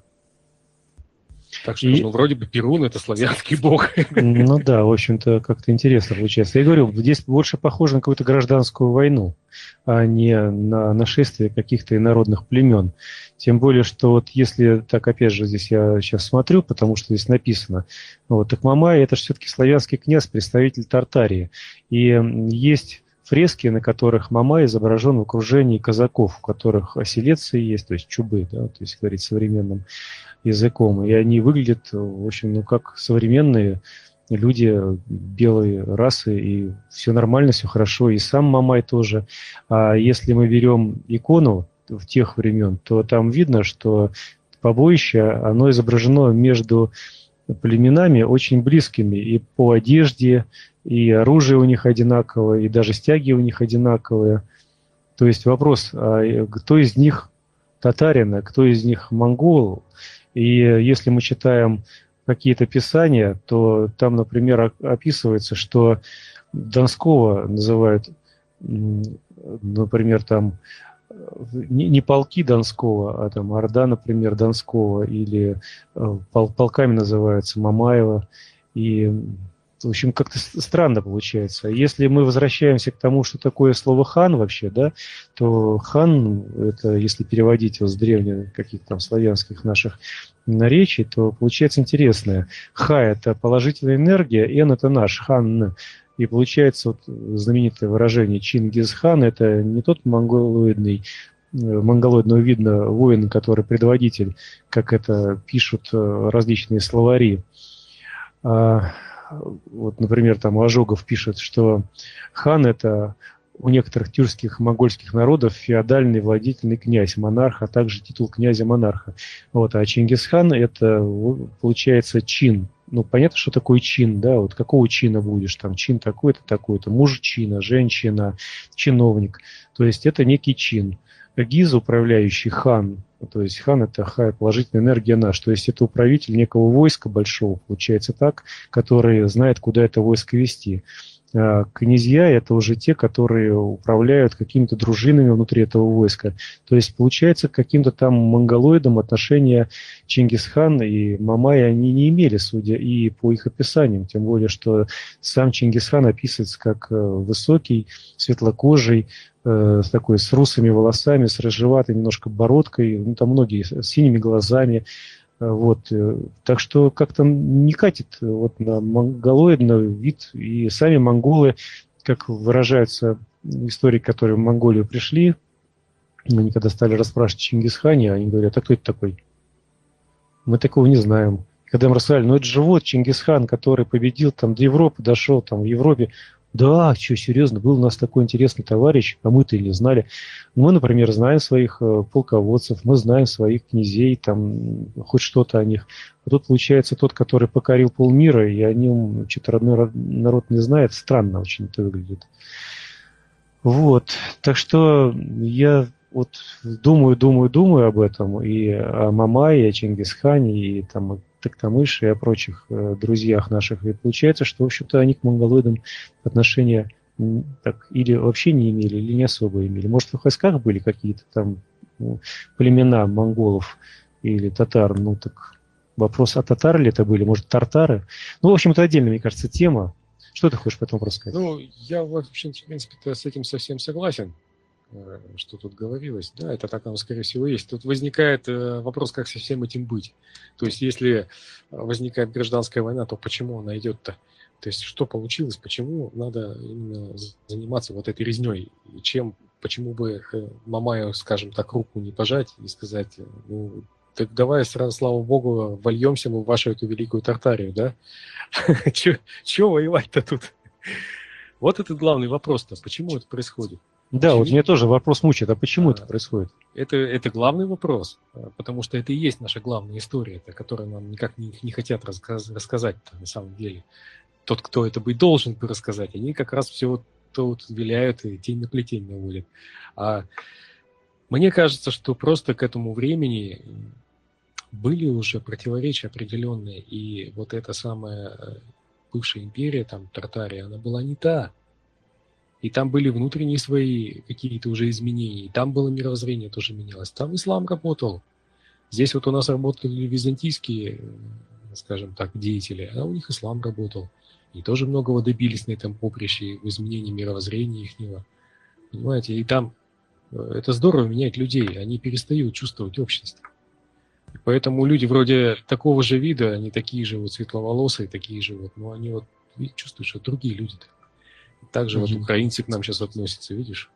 Так что, И, ну, вроде бы Перун – это славянский бог. ну да, в общем-то, как-то интересно получается. Я говорю, здесь больше похоже на какую-то гражданскую войну, а не на нашествие каких-то инородных племен. Тем более, что вот если, так опять же, здесь я сейчас смотрю, потому что здесь написано, вот, так Мамай – это же все-таки славянский князь, представитель Тартарии. И м, есть фрески, на которых Мамай изображен в окружении казаков, у которых оселедцы есть, то есть чубы, да, то есть говорить современным языком. И они выглядят, в общем, ну, как современные люди белой расы, и все нормально, все хорошо. И сам Мамай тоже. А если мы берем икону в тех времен, то там видно, что побоище, оно изображено между племенами очень близкими и по одежде, и оружие у них одинаковое, и даже стяги у них одинаковые. То есть вопрос, а кто из них татарин, а кто из них монгол? И если мы читаем какие-то писания, то там, например, описывается, что Донского называют, например, там не полки Донского, а там Орда, например, Донского, или пол, полками называется Мамаева. И, в общем, как-то странно получается. Если мы возвращаемся к тому, что такое слово хан вообще, да, то хан, это если переводить его с древних каких-то там славянских наших наречий, то получается интересное. Ха – это положительная энергия, эн – это наш, хан. И получается вот знаменитое выражение Чингисхан – это не тот монголоидный, монголоидного вида воин, который предводитель, как это пишут различные словари. А, вот, например, там Ожогов пишет, что хан – это у некоторых тюркских монгольских народов феодальный владетельный князь, монарх, а также титул князя-монарха. Вот, а Чингисхан – это, получается, чин. Ну, понятно, что такое чин, да, вот какого чина будешь, там, чин такой-то, такой-то, мужчина, женщина, чиновник. То есть это некий чин. Гиз, управляющий, хан, то есть хан – это хай, положительная энергия наш, то есть это управитель некого войска большого, получается так, который знает, куда это войско вести. А князья – это уже те, которые управляют какими-то дружинами внутри этого войска. То есть, получается, к каким-то там монголоидам отношения Чингисхан и Мамай они не имели, судя и по их описаниям. Тем более, что сам Чингисхан описывается как высокий, светлокожий, с такой, с русыми волосами, с рыжеватой немножко бородкой, ну, там многие с синими глазами. Вот. Так что как-то не катит вот на монголоидный вид. И сами монголы, как выражаются истории, которые в Монголию пришли, они когда стали расспрашивать Чингисхане, они говорят, а кто это такой? Мы такого не знаем. Когда им рассказали, ну это же вот Чингисхан, который победил там до Европы, дошел там в Европе. Да, что, серьезно, был у нас такой интересный товарищ, а мы-то и не знали. Мы, например, знаем своих полководцев, мы знаем своих князей, там, хоть что-то о них. А тут, получается, тот, который покорил полмира, и о нем что-то родной народ не знает. Странно очень это выглядит. Вот, так что я вот думаю, думаю, думаю об этом, и о Мамае, и о Чингисхане, и там о Токтамыше, и о прочих э, друзьях наших. И получается, что, в общем-то, они к монголоидам отношения так, или вообще не имели, или не особо имели. Может, в войсках были какие-то там ну, племена монголов или татар, ну так вопрос, а татары ли это были, может, тартары? Ну, в общем, это отдельная, мне кажется, тема. Что ты хочешь по этому рассказать? Ну, я, в общем, в принципе, с этим совсем согласен, что тут говорилось. Да, это так оно, скорее всего, есть. Тут возникает вопрос, как со всем этим быть. То есть, если возникает гражданская война, то почему она идет-то? То есть, что получилось? Почему надо именно заниматься вот этой резней? Чем, почему бы Мамаю, скажем так, руку не пожать и сказать, ну, так давай сразу, слава богу, вольемся мы в вашу эту великую Тартарию, да? Чего воевать-то тут? Вот этот главный вопрос-то. Почему это происходит? Да, Очевидно. Вот меня тоже вопрос мучает. А почему а, это происходит? Это, это главный вопрос, потому что это и есть наша главная история, о которой нам никак не, не хотят рассказ, рассказать на самом деле. Тот, кто это быть должен бы рассказать, они как раз все вот, то вот виляют и тень на плетень наводят. А мне кажется, что просто к этому времени были уже противоречия определенные, и вот эта самая бывшая империя, там, Тартария, она была не та. И там были внутренние свои какие-то уже изменения. И там было мировоззрение тоже менялось. Там ислам работал. Здесь вот у нас работали византийские, скажем так, деятели, а у них ислам работал. И тоже многого добились на этом поприще в изменении мировоззрения ихнего. Понимаете, и там это здорово менять людей, они перестают чувствовать общность. И поэтому люди вроде такого же вида, они такие же вот светловолосые, такие же вот, но они вот чувствуют, что другие люди-то. Также вот украинцы к нам сейчас относятся, видишь,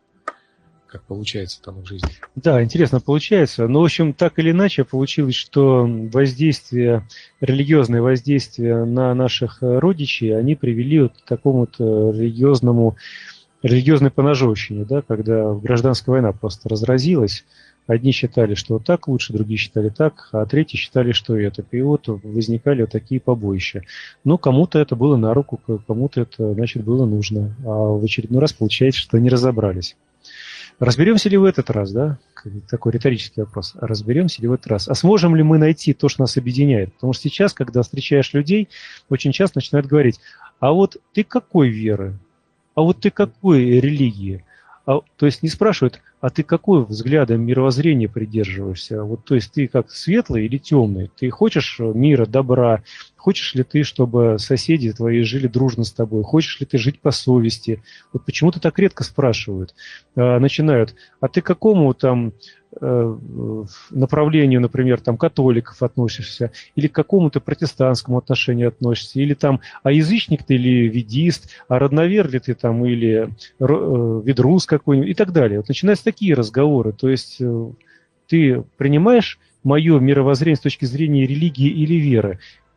как получается там в жизни. Да, интересно получается. Но, в общем, так или иначе получилось, что воздействие, религиозное воздействие на наших родичей, они привели вот к такому-то религиозному, религиозной поножовщине, да, когда гражданская война просто разразилась. Одни считали, что вот так лучше, другие считали так, а третьи считали, что это. И вот возникали вот такие побоища. Но кому-то это было на руку, кому-то это, значит, было нужно. А в очередной раз получается, что не разобрались. Разберемся ли в этот раз, да? Такой риторический вопрос. Разберемся ли в этот раз? А сможем ли мы найти то, что нас объединяет? Потому что сейчас, когда встречаешь людей, очень часто начинают говорить, а вот ты какой веры? А вот ты какой религии? А, то есть не спрашивают, а ты какой взглядом мировоззрения придерживаешься? Вот, то есть ты как светлый или темный? Ты хочешь мира, добра? Хочешь ли ты, чтобы соседи твои жили дружно с тобой? Хочешь ли ты жить по совести? Вот почему-то так редко спрашивают. А, начинают, а ты к какому там э, направлению, например, там католиков относишься? Или к какому-то протестантскому отношению относишься? Или там, а язычник ты или ведист? А родновер ли ты там или э, ведрус какой-нибудь? И так далее. Вот начинаются такие разговоры. То есть э, ты принимаешь мое мировоззрение с точки зрения религии или веры,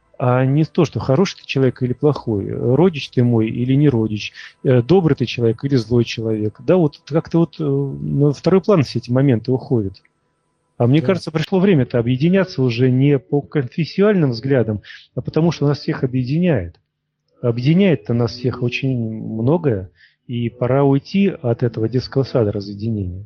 а не то, что хороший ты человек или плохой, родич ты мой или не родич, добрый ты человек или злой человек. Да, вот как-то вот на второй план все эти моменты уходят. А мне Да. кажется, пришло время-то объединяться уже не по конфессиональным взглядам, а потому что нас всех объединяет. Объединяет-то нас всех очень многое, и пора уйти от этого детского сада разъединения.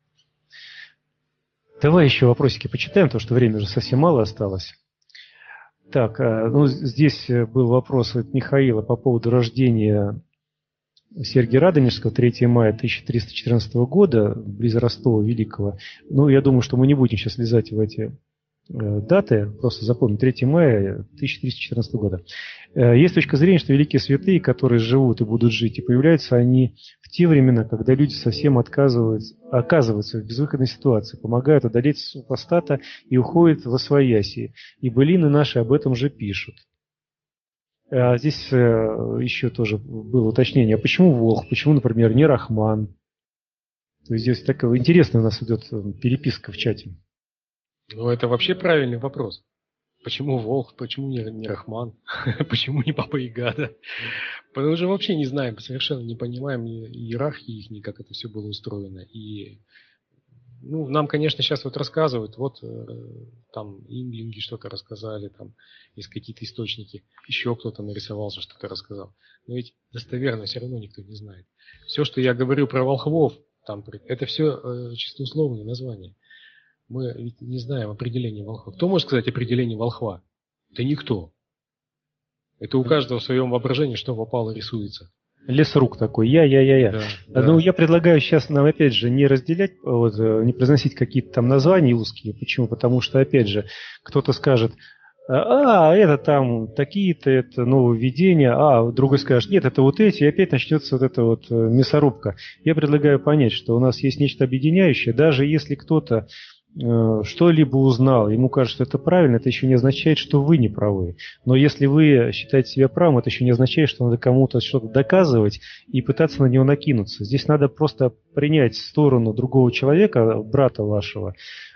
Давай еще вопросики почитаем, потому что времени уже совсем мало осталось. Так, ну здесь был вопрос от Михаила по поводу рождения Сергия Радонежского, третьего мая тысяча триста четырнадцатого года, близ Ростова Великого. Ну, я думаю, что мы не будем сейчас лезать в эти даты, просто запомним, третьего мая тысяча триста четырнадцатого года. Есть точка зрения, что великие святые, которые живут и будут жить, и появляются они в те времена, когда люди совсем отказываются, оказываются в безвыходной ситуации, помогают одолеть супостата и уходят во свояси. И былины наши об этом же пишут. А здесь еще тоже было уточнение, а почему Волх, почему, например, не Рахман? То есть здесь такая интересная у нас идет переписка в чате. Ну, это вообще правильный вопрос. Почему Волх, почему не, не Рахман, почему не Баба Яга, да? Потому что вообще не знаем, совершенно не понимаем иерархии их, как это все было устроено. И ну, нам, конечно, сейчас вот рассказывают, вот там имлинги что-то рассказали, там есть какие-то источники, еще кто-то нарисовался, что-то рассказал. Но ведь достоверно все равно никто не знает. Все, что я говорю про волхвов, там, это все чисто условные названия. Мы ведь не знаем определения волхва. Кто может сказать определение волхва? Да никто. Это у каждого в своем воображении, что попало, рисуется. Лесрук такой, я, я, я, я. Да, да. Да. Ну, я предлагаю сейчас нам, опять же, не разделять, вот, не произносить какие-то там названия узкие. Почему? Потому что, опять же, кто-то скажет, а, это там такие-то, это нововведения, а другой скажет, нет, это вот эти, и опять начнется вот эта вот мясорубка. Я предлагаю понять, что у нас есть нечто объединяющее, даже если кто-то что-либо узнал, ему кажется, что это правильно, это еще не означает, что вы не правы. Но если вы считаете себя правым, это еще не означает, что надо кому-то что-то доказывать и пытаться на него накинуться. Здесь надо просто принять сторону другого человека, брата вашего,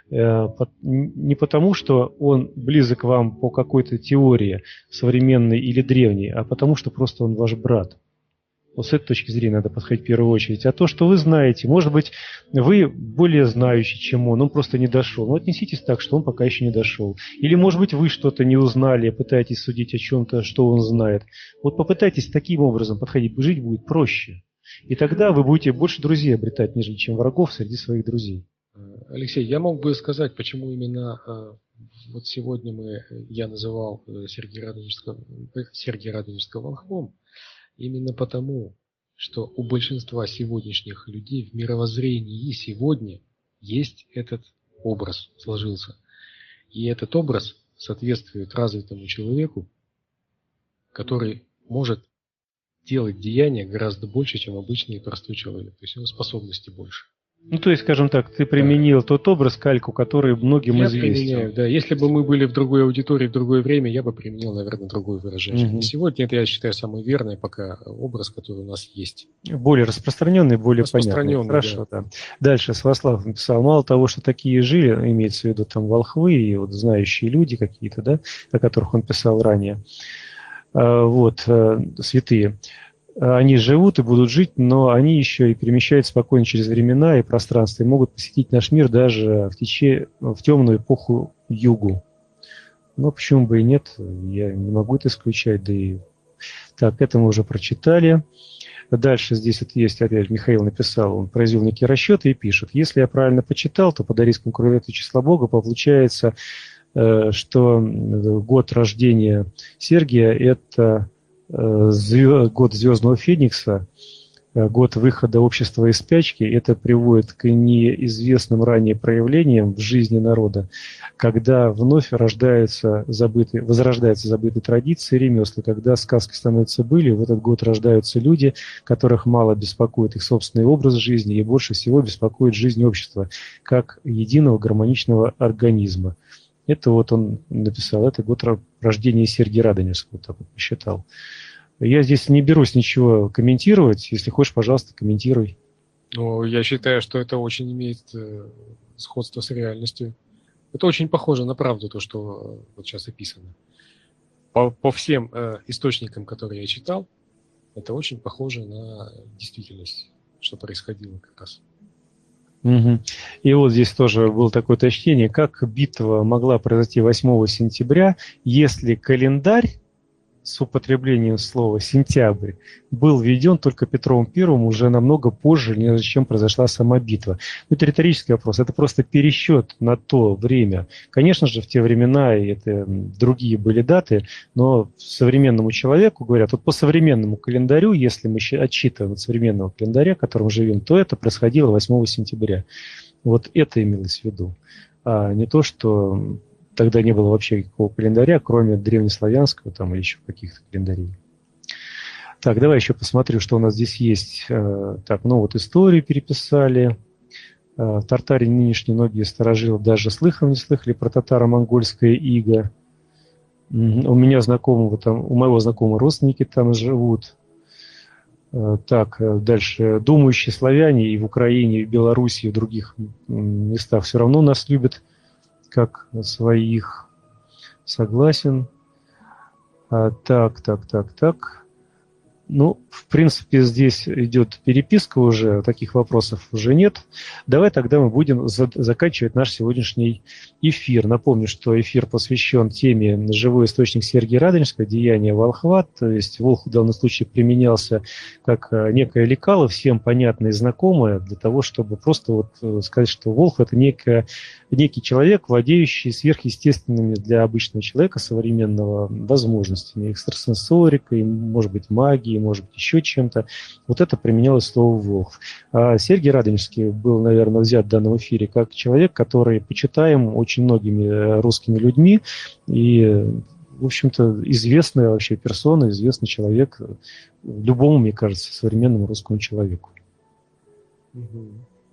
не потому, что он близок вам по какой-то теории современной или древней, а потому, что просто он ваш брат. Вот с этой точки зрения надо подходить в первую очередь. А то, что вы знаете, может быть, вы более знающий, чем он, он просто не дошел. Но отнеситесь так, что он пока еще не дошел. Или, может быть, вы что-то не узнали, пытаетесь судить о чем-то, что он знает. Вот попытайтесь таким образом подходить, жить будет проще. И тогда вы будете больше друзей обретать, нежели чем врагов среди своих друзей. Алексей, я мог бы сказать, почему именно вот сегодня мы, я называл Сергия Радонежского, Сергия Радонежского волхвом. Именно потому, что у большинства сегодняшних людей в мировоззрении и сегодня есть этот образ, сложился. И этот образ соответствует развитому человеку, который может делать деяния гораздо больше, чем обычный и простой человек. То есть у него способностей больше. Ну, то есть, скажем так, ты применил да. тот образ, кальку, который многим я известен. Применяю, да. Если бы мы были в другой аудитории, в другое время, я бы применил, наверное, другое выражение. Угу. Сегодня это, я считаю, самый верный пока образ, который у нас есть. Более распространенный, более распространенный, понятный. Хорошо, да. да. Дальше Сваслав написал, мало того, что такие жили, имеется в виду там волхвы и вот знающие люди какие-то, да, о которых он писал ранее, вот, святые. Они живут и будут жить, но они еще и перемещаются спокойно через времена и пространство, и могут посетить наш мир даже в, тече... в темную эпоху Югу. Но почему бы и нет, я не могу это исключать. Да и... Так, это мы уже прочитали. Дальше здесь вот есть, опять Михаил написал, он произвел некие расчеты и пишет, если я правильно почитал, то по дарийскому корреляту числа Бога получается, что год рождения Сергия – это год звездного феникса, год выхода общества из спячки, это приводит к неизвестным ранее проявлениям в жизни народа, когда вновь рождаются забытые, возрождаются забытые традиции, ремесла, когда сказки становятся былью, в этот год рождаются люди, которых мало беспокоит их собственный образ жизни и больше всего беспокоит жизнь общества, как единого гармоничного организма. Это вот он написал, это год рождения Сергия Радонежского, так вот посчитал. Я здесь не берусь ничего комментировать. Если хочешь, пожалуйста, комментируй. Ну, я считаю, что это очень имеет э, сходство с реальностью. Это очень похоже на правду, то, что э, вот сейчас описано. По, по всем э, источникам, которые я читал, это очень похоже на действительность, что происходило как раз. Угу. И вот здесь тоже было такое уточнение, как битва могла произойти восьмого сентября, если календарь с употреблением слова «сентябрь» был введен только Петром Первым уже намного позже, нежели чем произошла сама битва. Это риторический вопрос, это просто пересчет на то время. Конечно же, в те времена это другие были даты, но современному человеку говорят, вот по современному календарю, если мы отсчитываем от современного календаря, в котором живем, то это происходило восьмого сентября. Вот это имелось в виду, а не то, что... Тогда не было вообще никакого календаря, кроме древнеславянского там или еще каких-то календарей. Так, давай еще посмотрю, что у нас здесь есть. Так, ну вот историю переписали. Тартари нынешние многие старожилы даже слыхом не слыхали про татаро-монгольское иго. У меня знакомого там, у моего знакомого родственники там живут. Так, дальше. Думающие славяне и в Украине, и в Беларуси, и в других местах все равно нас любят как своих. Согласен. А, так, так, так, так. Ну, в принципе, здесь идет переписка уже, таких вопросов уже нет. Давай тогда мы будем за- заканчивать наш сегодняшний эфир. Напомню, что эфир посвящен теме «Живой источник Сергия Радонежского. Деяние волхва». То есть волх в данном случае применялся как некое лекало, всем понятное и знакомое, для того, чтобы просто вот сказать, что волх – это некое, некий человек, владеющий сверхъестественными для обычного человека современного возможностями, экстрасенсорикой, может быть, магией, может быть, еще чем-то. Вот это применялось слово «волхв». А Сергий Радонежский был, наверное, взят в данном эфире как человек, который почитаем очень многими русскими людьми и, в общем-то, известная вообще персона, известный человек любому, мне кажется, современному русскому человеку. Угу.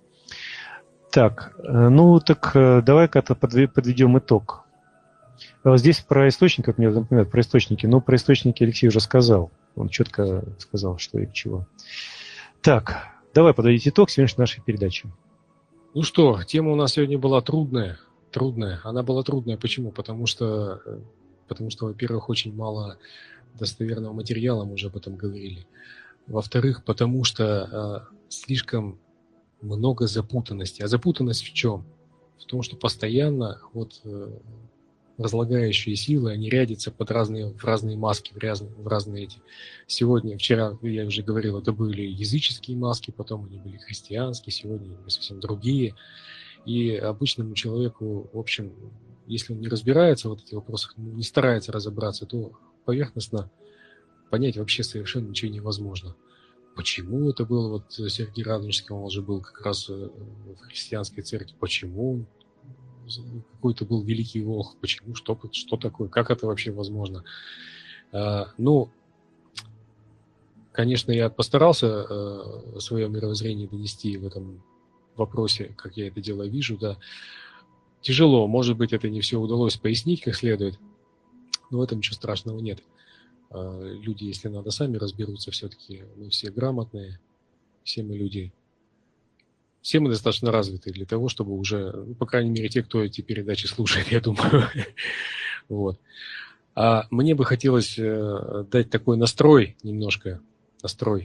Так, ну так давай-ка подведем итог. Здесь про источник, как мне напоминают, про источники. Но про источники Алексей уже сказал. Он четко сказал, что и к чему. Так, давай подводить итог сегодняшней нашей передачи. Ну что, тема у нас сегодня была трудная. Трудная. Она была трудная. Почему? Потому что, потому что, во-первых, очень мало достоверного материала, мы уже об этом говорили. Во-вторых, потому что э, слишком много запутанности. А запутанность в чем? В том, что постоянно вот... Э, разлагающие силы, они рядятся под разные, в разные маски, в разные, в разные эти. Сегодня, вчера, я уже говорил, это были языческие маски, потом они были христианские, сегодня они совсем другие. И обычному человеку, в общем, если он не разбирается в вот этих вопросах, не старается разобраться, то поверхностно понять вообще совершенно ничего невозможно. почему это было, вот Сергий Радонежский, он же был как раз в христианской церкви, почему какой-то был великий волхв, почему, что, что такое, как это вообще возможно. Ну, конечно, я постарался свое мировоззрение донести в этом вопросе, как я это дело вижу, да. Тяжело, может быть, это не все удалось пояснить как следует, но в этом ничего страшного нет. Люди, если надо, сами разберутся, все-таки мы все грамотные, все мы люди, все мы достаточно развиты для того, чтобы уже, ну, по крайней мере, те, кто эти передачи слушает, я думаю. Вот. А мне бы хотелось дать такой настрой, немножко настрой.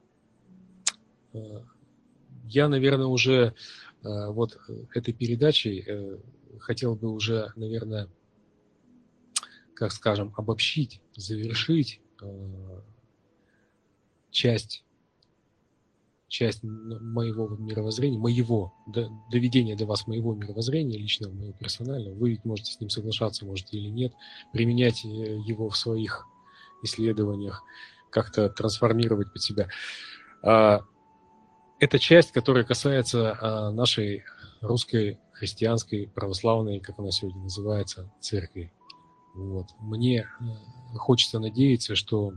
Я, наверное, уже вот этой передачей хотел бы уже, наверное, как скажем, обобщить, завершить часть, часть моего мировоззрения, моего, доведения до вас моего мировоззрения, личного, моего персонального. Вы ведь можете с ним соглашаться, можете или нет, применять его в своих исследованиях, как-то трансформировать под себя. Это часть, которая касается нашей русской христианской православной, как она сегодня называется, церкви. Вот. Мне хочется надеяться, что,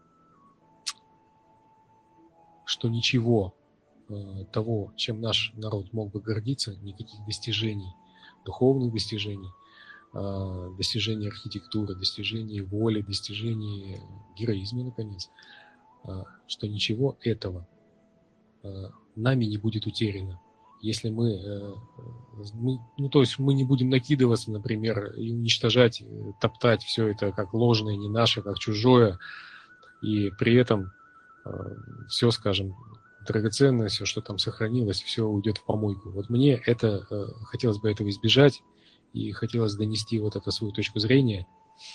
что ничего того, чем наш народ мог бы гордиться, никаких достижений, духовных достижений, достижений архитектуры, достижений воли, достижений героизма, наконец, что ничего этого нами не будет утеряно. Если мы, мы, ну, то есть мы не будем накидываться, например, и уничтожать, топтать все это как ложное, не наше, как чужое, и при этом все, скажем, драгоценное, все, что там сохранилось, все уйдет в помойку. Вот мне это, хотелось бы этого избежать, и хотелось донести вот эту свою точку зрения,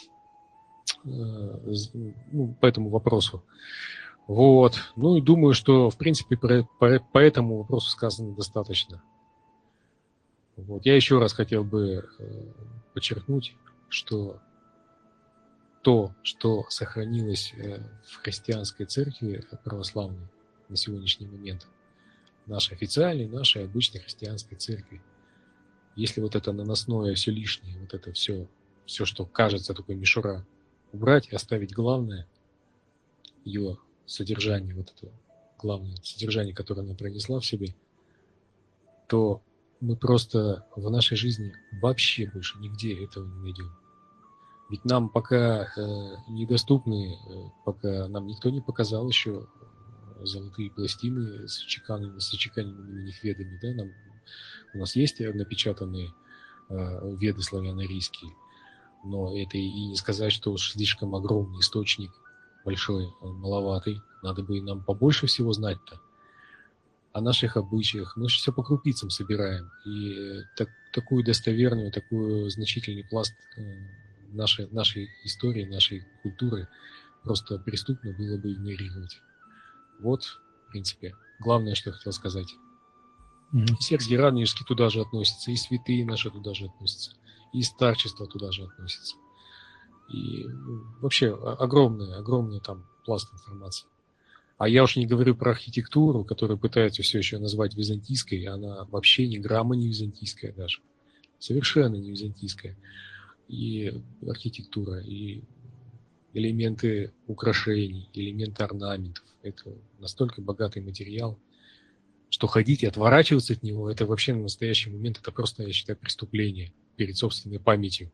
ну, по этому вопросу. Вот. Ну и думаю, что, в принципе, по, по, по этому вопросу сказано достаточно. Вот. Я еще раз хотел бы э, подчеркнуть, что то, что сохранилось э, в христианской церкви православной на сегодняшний момент, нашей официальной, нашей обычной христианской церкви, если вот это наносное, все лишнее, вот это все, все, что кажется такой мишура, убрать и оставить главное, ее содержание, вот это главное содержание, которое она пронесла в себе, то мы просто в нашей жизни вообще больше нигде этого не найдем. Ведь нам пока э, недоступны, э, пока нам никто не показал еще золотые пластины с чеканными, с чеканенными на них ведами, да, нам, у нас есть напечатанные э, веды славяно-арийские, но это и не сказать, что уж слишком огромный источник, большой, маловатый. Надо бы и нам побольше всего знать-то о наших обычаях. Мы же все по крупицам собираем. И так, такую достоверную, такую значительный пласт нашей, нашей истории, нашей культуры просто преступно было бы игнорировать. Вот, в принципе, главное, что я хотел сказать. Mm-hmm. И Сергий Радонежский туда же относится, и святые наши туда же относятся, и старчество туда же относится. И вообще огромный, огромный там пласт информации. А я уж не говорю про архитектуру, которую пытаются все еще назвать византийской, она вообще ни грамма не византийская даже. Совершенно не византийская. И архитектура, и элементы украшений, элементы орнаментов. Это настолько богатый материал, что ходить и отворачиваться от него, это вообще на настоящий момент, это просто, я считаю, преступление перед собственной памятью.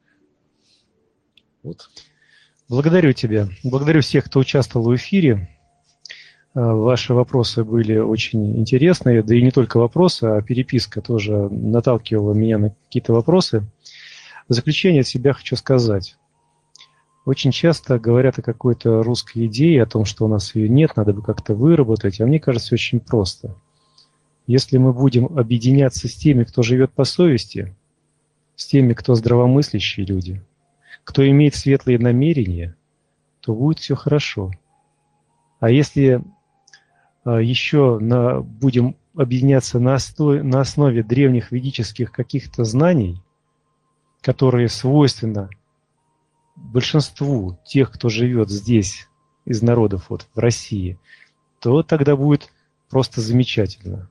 Вот. Благодарю тебя. Благодарю всех, кто участвовал в эфире. Ваши вопросы были очень интересные, да и не только вопросы, а переписка тоже наталкивала меня на какие-то вопросы. В заключение от себя хочу сказать. Очень часто говорят о какой-то русской идее, о том, что у нас ее нет, надо бы как-то выработать, а мне кажется, очень просто. Если мы будем объединяться с теми, кто живет по совести, с теми, кто здравомыслящие люди, кто имеет светлые намерения, то будет все хорошо. А если а, еще на, будем объединяться на, осто, на основе древних ведических каких-то знаний, которые свойственны большинству тех, кто живет здесь, из народов вот, в России, то тогда будет просто замечательно.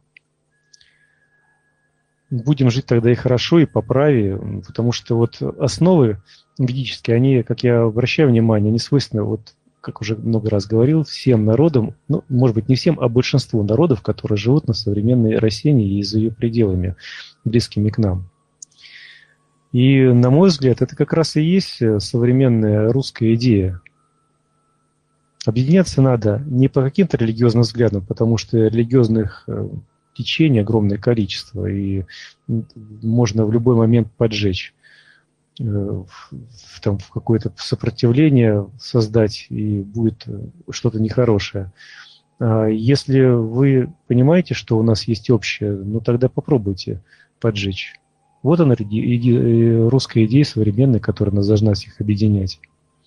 Будем жить тогда и хорошо, и по праве, потому что вот основы ведические, они, как я обращаю внимание, они свойственны, вот, как уже много раз говорил, всем народам, ну, может быть, не всем, а большинству народов, которые живут на современной России и за ее пределами, близкими к нам. И, на мой взгляд, это как раз и есть современная русская идея. Объединяться надо не по каким-то религиозным взглядам, потому что религиозных течений огромное количество, и можно в любой момент поджечь, в, там, в какое-то сопротивление создать, и будет что-то нехорошее. Если вы понимаете, что у нас есть общее, ну тогда попробуйте поджечь. Вот она, русская идея современная, которая нас должна всех объединять.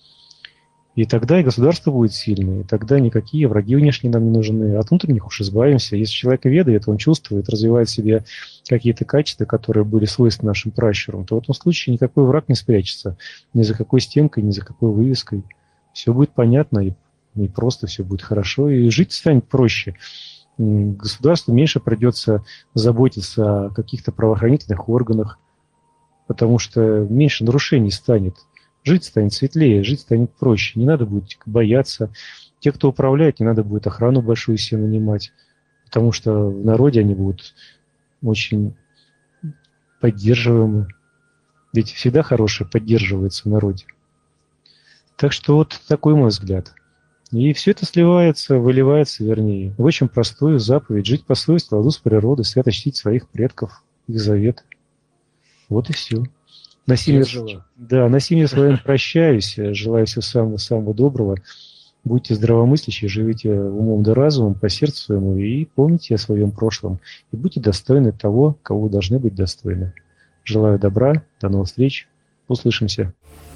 И тогда и государство будет сильное, и тогда никакие враги внешние нам не нужны. От внутренних уж избавимся. Если человек ведает, он чувствует, развивает в себе какие-то качества, которые были свойственны нашим пращурам, то в этом случае никакой враг не спрячется ни за какой стенкой, ни за какой вывеской. Все будет понятно, и, и просто все будет хорошо, и жить станет проще. Государству меньше придется заботиться о каких-то правоохранительных органах, потому что меньше нарушений станет. Жить станет светлее, жить станет проще. Не надо будет бояться. Те, кто управляет, не надо будет охрану большую себе нанимать, потому что в народе они будут очень поддерживаемы. Ведь всегда хорошее поддерживается в народе. Так что вот такой мой взгляд. И все это сливается, выливается, вернее, в очень простую заповедь: жить по совести, в ладу с природой, свято чтить своих предков, их завет. Вот и все. На сим, да, на сим я с вами прощаюсь. Желаю всего самого-самого доброго. Будьте здравомыслящие, живите умом да разумом, по сердцу своему, и помните о своем прошлом. И будьте достойны того, кого вы должны быть достойны. Желаю добра, до новых встреч, услышимся.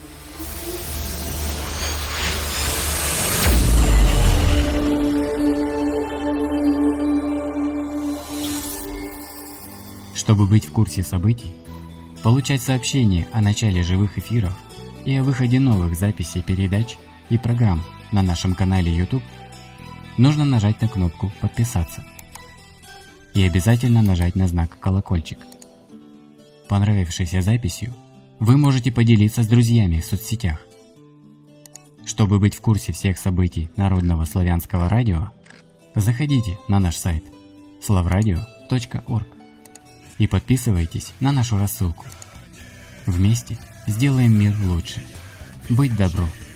Чтобы быть в курсе событий, получать сообщения о начале живых эфиров и о выходе новых записей передач и программ на нашем канале YouTube, нужно нажать на кнопку «Подписаться» и обязательно нажать на знак «Колокольчик». Понравившейся записью вы можете поделиться с друзьями в соцсетях. Чтобы быть в курсе всех событий Народного славянского радио, заходите на наш сайт славрадио точка орг и подписывайтесь на нашу рассылку. Вместе сделаем мир лучше. Быть добру!